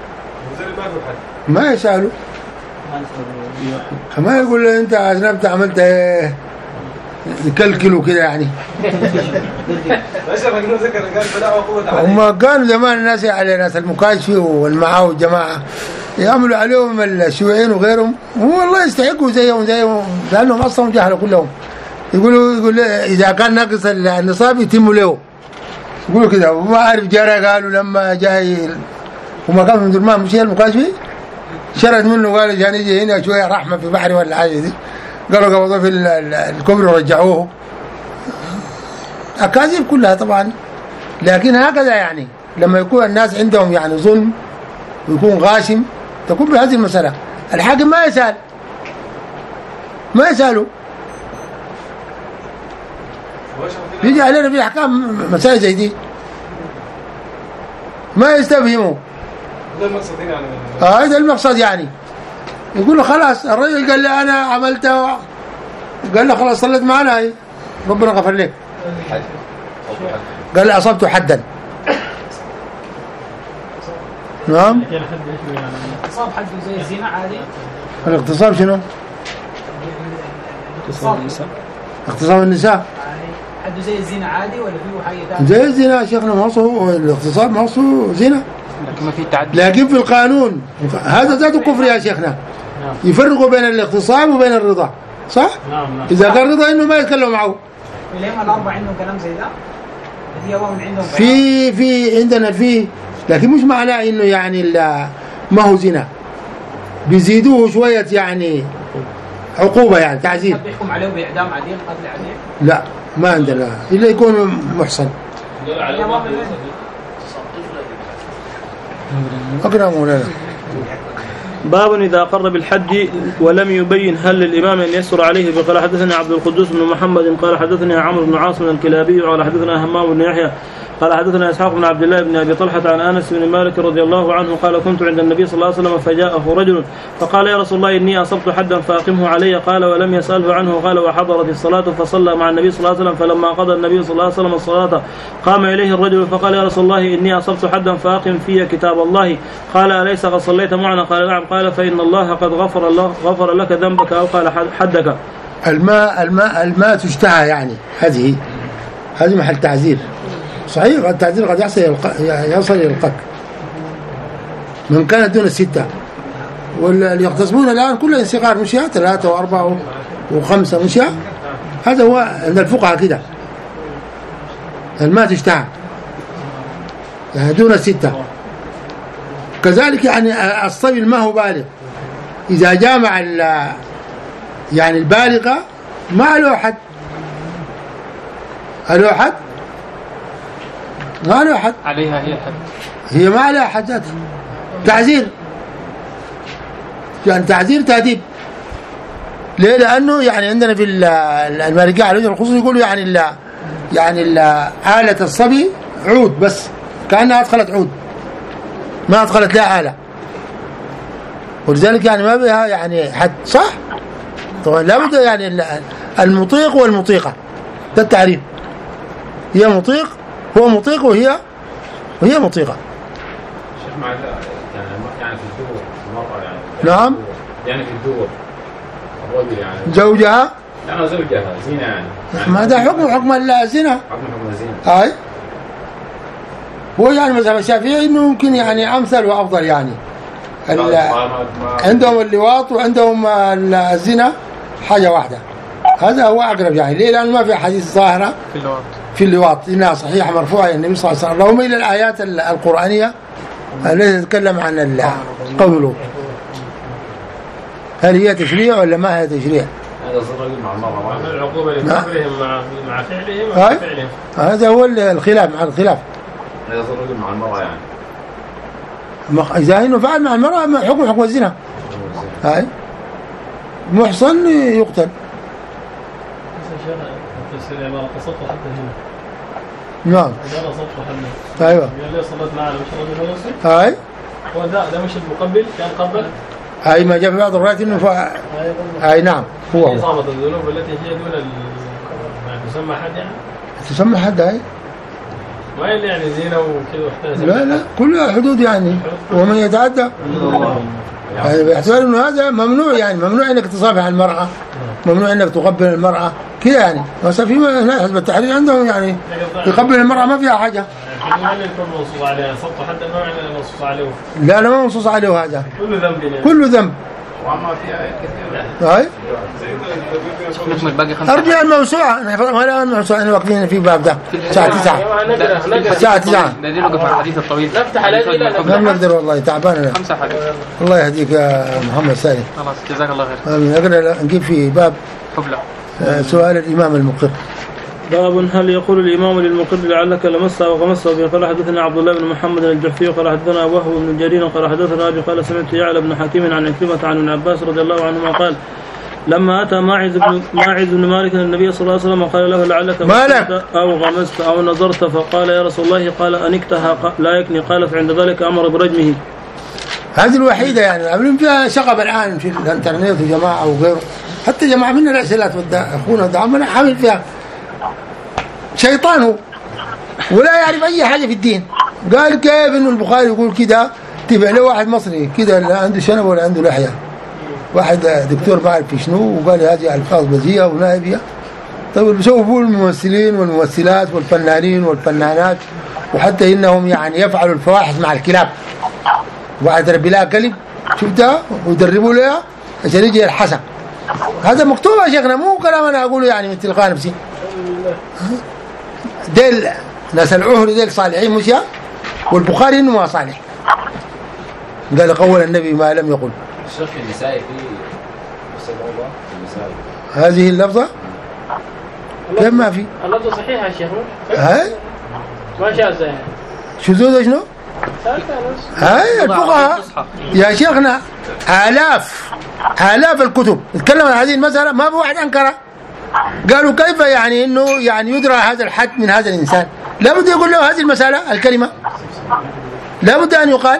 ما يسأله ما يقول له أنت أذنبت عملت إيه يكلكل وكده يعني. هم كانوا زمان الناس على ناس المكاشفي والمعاو الجماعة يعملوا عليهم الشيوعيين وغيرهم والله يستحقوا زيهم زيهم لأنهم أصلا جهلوا كلهم. يقولوا يقول إذا كان ناقص النصاب يتم له يقولوا كده وما أعرف جارة قالوا لما جاي وما كان من درمان مشي المكاشفي شرد منه قال جاني يجي هنا شوية رحمة في بحري ولا حاجة دي قالوا قبضوا في الكبر ورجعوه أكاذيب كلها طبعا. لكن هكذا يعني لما يكون الناس عندهم يعني ظلم ويكون غاشم تكون بهذه المسألة الحاكم ما يسأل ما يسأله يجي علينا في أحكام مسائل زي دي ما يستفهموا هذا المقصد يعني آه هذا المقصد يعني يقول له خلاص الرجل قال لي أنا عملته قال له خلاص صلت معنا هاي ربنا غفر لك قال لي أصبت حدا نعم اغتصاب حد زي الزنا عادي الاغتصاب شنو اغتصاب النساء اغتصاب النساء حد زي الزنا عادي ولا فيه حاجة ثانية زي الزنا شيخنا ما هو الاغتصاب ما هو زنا لكن ما في تعدي لكن في القانون هذا ذاته كفر يا شيخنا يفرقوا بين الاغتصاب وبين الرضا صح؟ نعم نعم. إذا كان رضا إنه ما يتكلم معه الأئمة الأربعة عندهم كلام زي ده هي واحد عندهم في في عندنا في لكن مش معناه إنه يعني ما هو زنا بيزيدوه شوية يعني عقوبة يعني تعزير بيحكم عليه بإعدام عديل قتل عديل لا ما عندنا إلا يكون محصن أقرأ مولانا. باب إذا أقر بالحد ولم يبين هل للإمام أن يسر عليه فقال حدثنا عبد القدوس بن محمد قال حدثنا عمرو بن عاصم الكلابي قال حدثنا همام بن يحيى قال حدثنا إسحاق بن عبد الله بن أبي طلحة عن أنس بن مالك رضي الله عنه قال كنت عند النبي صلى الله عليه وسلم فجاءه رجل فقال يا رسول الله إني أصبت حدا فأقمه علي قال ولم يسأله عنه قال وحضرت الصلاة فصلى مع النبي صلى الله عليه وسلم فلما قضى النبي صلى الله عليه وسلم الصلاة قام إليه الرجل فقال يا رسول الله إني أصبت حدا فأقم في كتاب الله قال أليس قد صليت معنا قال نعم قال فإن الله قد غفر الله غفر لك ذنبك أو قال حدك. الماء الماء الماء تشتهى يعني هذه هذه محل تعزير صحيح التعزير قد يصل يصل إلى القتل من كانت دون الستة واللي يغتصبون الآن كل انصغار مشيا ثلاثة وأربعة وخمسة مشيا هذا هو عند الفقهاء كده الماء تشتهى يعني دون الستة. كذلك يعني الصبي ما هو بالغ إذا جامع يعني البالغة ما له حد له حد ما له حد عليها هي حد هي ما عليها حد تعزير يعني تعزير تأديب ليه لأنه يعني عندنا في المالكية على وجه الخصوص يقولوا يعني ال يعني ال آلة الصبي عود بس كأنها أدخلت عود ما أدخلت لها آلة ولذلك يعني ما بها يعني حد صح طبعا لابد يعني المطيق والمطيقة ده التعريف هي مطيق هو مطيق وهي وهي مطيقة. شيخ معك يعني يعني في الدور المرأة يعني نعم يعني في الدور الرجل يعني زوجها لا زوجها زينة يعني, يعني ما ده حكم حكم الزنا حكم حكم الزنا أي هو يعني مذهب الشافعي إنه ممكن يعني أمثل وأفضل يعني عندهم اللواط وعندهم الزنا حاجة واحدة هذا هو أقرب يعني ليه لأنه ما في حديث ظاهرة في اللواط في اللواط إنها صحيحة مرفوعة يعني النبي صلى الله عليه وسلم اللهم إلى الآيات القرآنية التي تتكلم عن قول لوط. هل هي تشريع ولا ما هي تشريع؟ هذا صار رجل مع المرأة. العقوبة لكفرهم مع مع فعلهم مع فعلهم. هذا هو الخلاف مع الخلاف. هذا صار رجل مع المرأة يعني. إذا إنه فعل مع المرأة حكم حكم الزنا. هاي محصن يقتل. تفسير عبارة صوت حتى هنا. نعم. عبارة صوت حتى. أيوة. قال لي صلت معنا مش رجل ونص. هاي. هو ده ده مش المقبل كان قبل. هاي ما جاء في بعض الروايات إنه فا. هاي نعم هو هو. إصابة الذنوب التي هي دون ال ما تسمى حد يعني. تسمى حد هاي. ما اللي يعني زينة وكذا واحتاج. لا لا كلها حدود يعني ومن يتعدى. يعني باعتبار انه هذا ممنوع يعني ممنوع انك تصافح المرأة ممنوع انك تقبل المرأة كذا يعني بس في هنا حزب التحرير عندهم يعني يقبل المرأة ما فيها حاجة. هل يكون منصوص عليها سقط حتى ما معنى منصوص عليه؟ لا لا ما منصوص عليه هذا. كل ذنب يعني. كل ذنب. وما فيها آيات كثيرة. هاي. أرجع الموسوعة ولا الموسوعة أنا واقفين في باب ده ساعة تسعة. ساعة تسعة. نقدر نوقف على الحديث الطويل. نفتح على ما نقدر والله تعبان أنا. خمسة حديث. الله يهديك يا محمد سالم. خلاص جزاك الله خير. آمين. أقدر نجيب في باب. حبلة. سؤال الإمام المقر. باب هل يقول الإمام للمقر لعلك لمسه أو غمسه به؟ قال حدثنا عبد الله بن محمد الجحفي قال حدثنا وهب بن جرير قال حدثنا أبي قال سمعت يعلى بن حكيم عن عكرمة عن ابن عباس رضي الله عنهما قال لما أتى ماعز بن ماعز بن مالك النبي صلى الله عليه وسلم قال له لعلك مالك أو غمست أو نظرت فقال يا رسول الله قال أنكتها لا يكني قال فعند ذلك أمر برجمه. هذه الوحيدة يعني عاملين فيها شغب الآن في الانترنت وجماعة وغيره حتى جماعة من الرسالات أخونا دعمنا حامل فيها شيطان هو ولا يعرف أي حاجة في الدين. قال كيف إنه البخاري يقول كده تبع له واحد مصري كده لا عنده شنب ولا عنده لحية واحد دكتور ما عارف في شنو وقال هذه ألفاظ بذيئة ونائبية. طيب بيسووا فيه الممثلين والممثلات والفنانين والفنانات وحتى إنهم يعني يفعلوا الفواحش مع الكلاب واحد ربي لها كلب شفتها ويدربوا لها عشان يجي الحسن. هذا مكتوب يا شيخنا مو كلام أنا أقوله يعني من تلقاء نفسي. ديل ناس العهر ديل صالحين مش يا والبخاري إنه ما صالح. قال قول النبي ما لم يقل. الشيخ النسائي في النسائي. هذه اللفظة كيف ما في؟ اللفظة صحيحة يا شيخ. هاي ما شاذ يعني. شذوذ شنو؟ هاي الفقهاء يا شيخنا آلاف آلاف الكتب تتكلم عن هذه المسألة ما في واحد أنكره. قالوا كيف يعني إنه يعني يدرى هذا الحد من هذا الإنسان لا بد يقول له هذه المسألة الكلمة لا بد أن يقال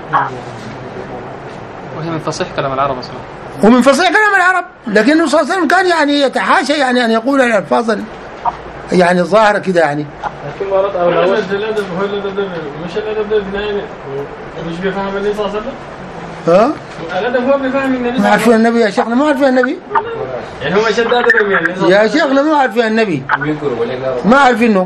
وهي من فصيح كلام العرب أصلا ومن فصيح كلام العرب لكنه صلى الله عليه وسلم كان يعني يتحاشى يعني أن يقول الألفاظ يعني الظاهرة كده يعني. لكن مرات أو الأول الأدب هو الأدب مش الأدب البنائي مش بيفهم النبي صلى الله عليه وسلم. ها؟ الأدب هو بيفهم النبي. ما عارفين النبي يا شيخنا ما عارفين النبي. يعني هو شد أدب يعني. يا شيخنا ما عارفين النبي. ما عارفينه.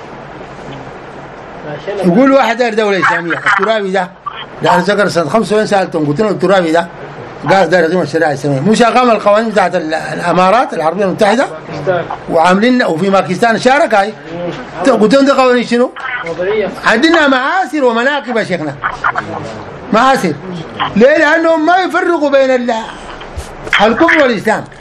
يقول واحد دار دولة إسلامية الترابي ده ده أنا ذكر سنة خمسة وين سألتهم قلت له الترابي ده قال دار قيمة الشريعة الإسلامية مش أقام القوانين بتاعت الأمارات العربية المتحدة وعاملين وفي باكستان شارك هاي قلت لهم ده قوانين شنو؟ عندنا معاصر ومناقب يا شيخنا معاصر ليه؟ لأنهم ما يفرقوا بين الكفر والإسلام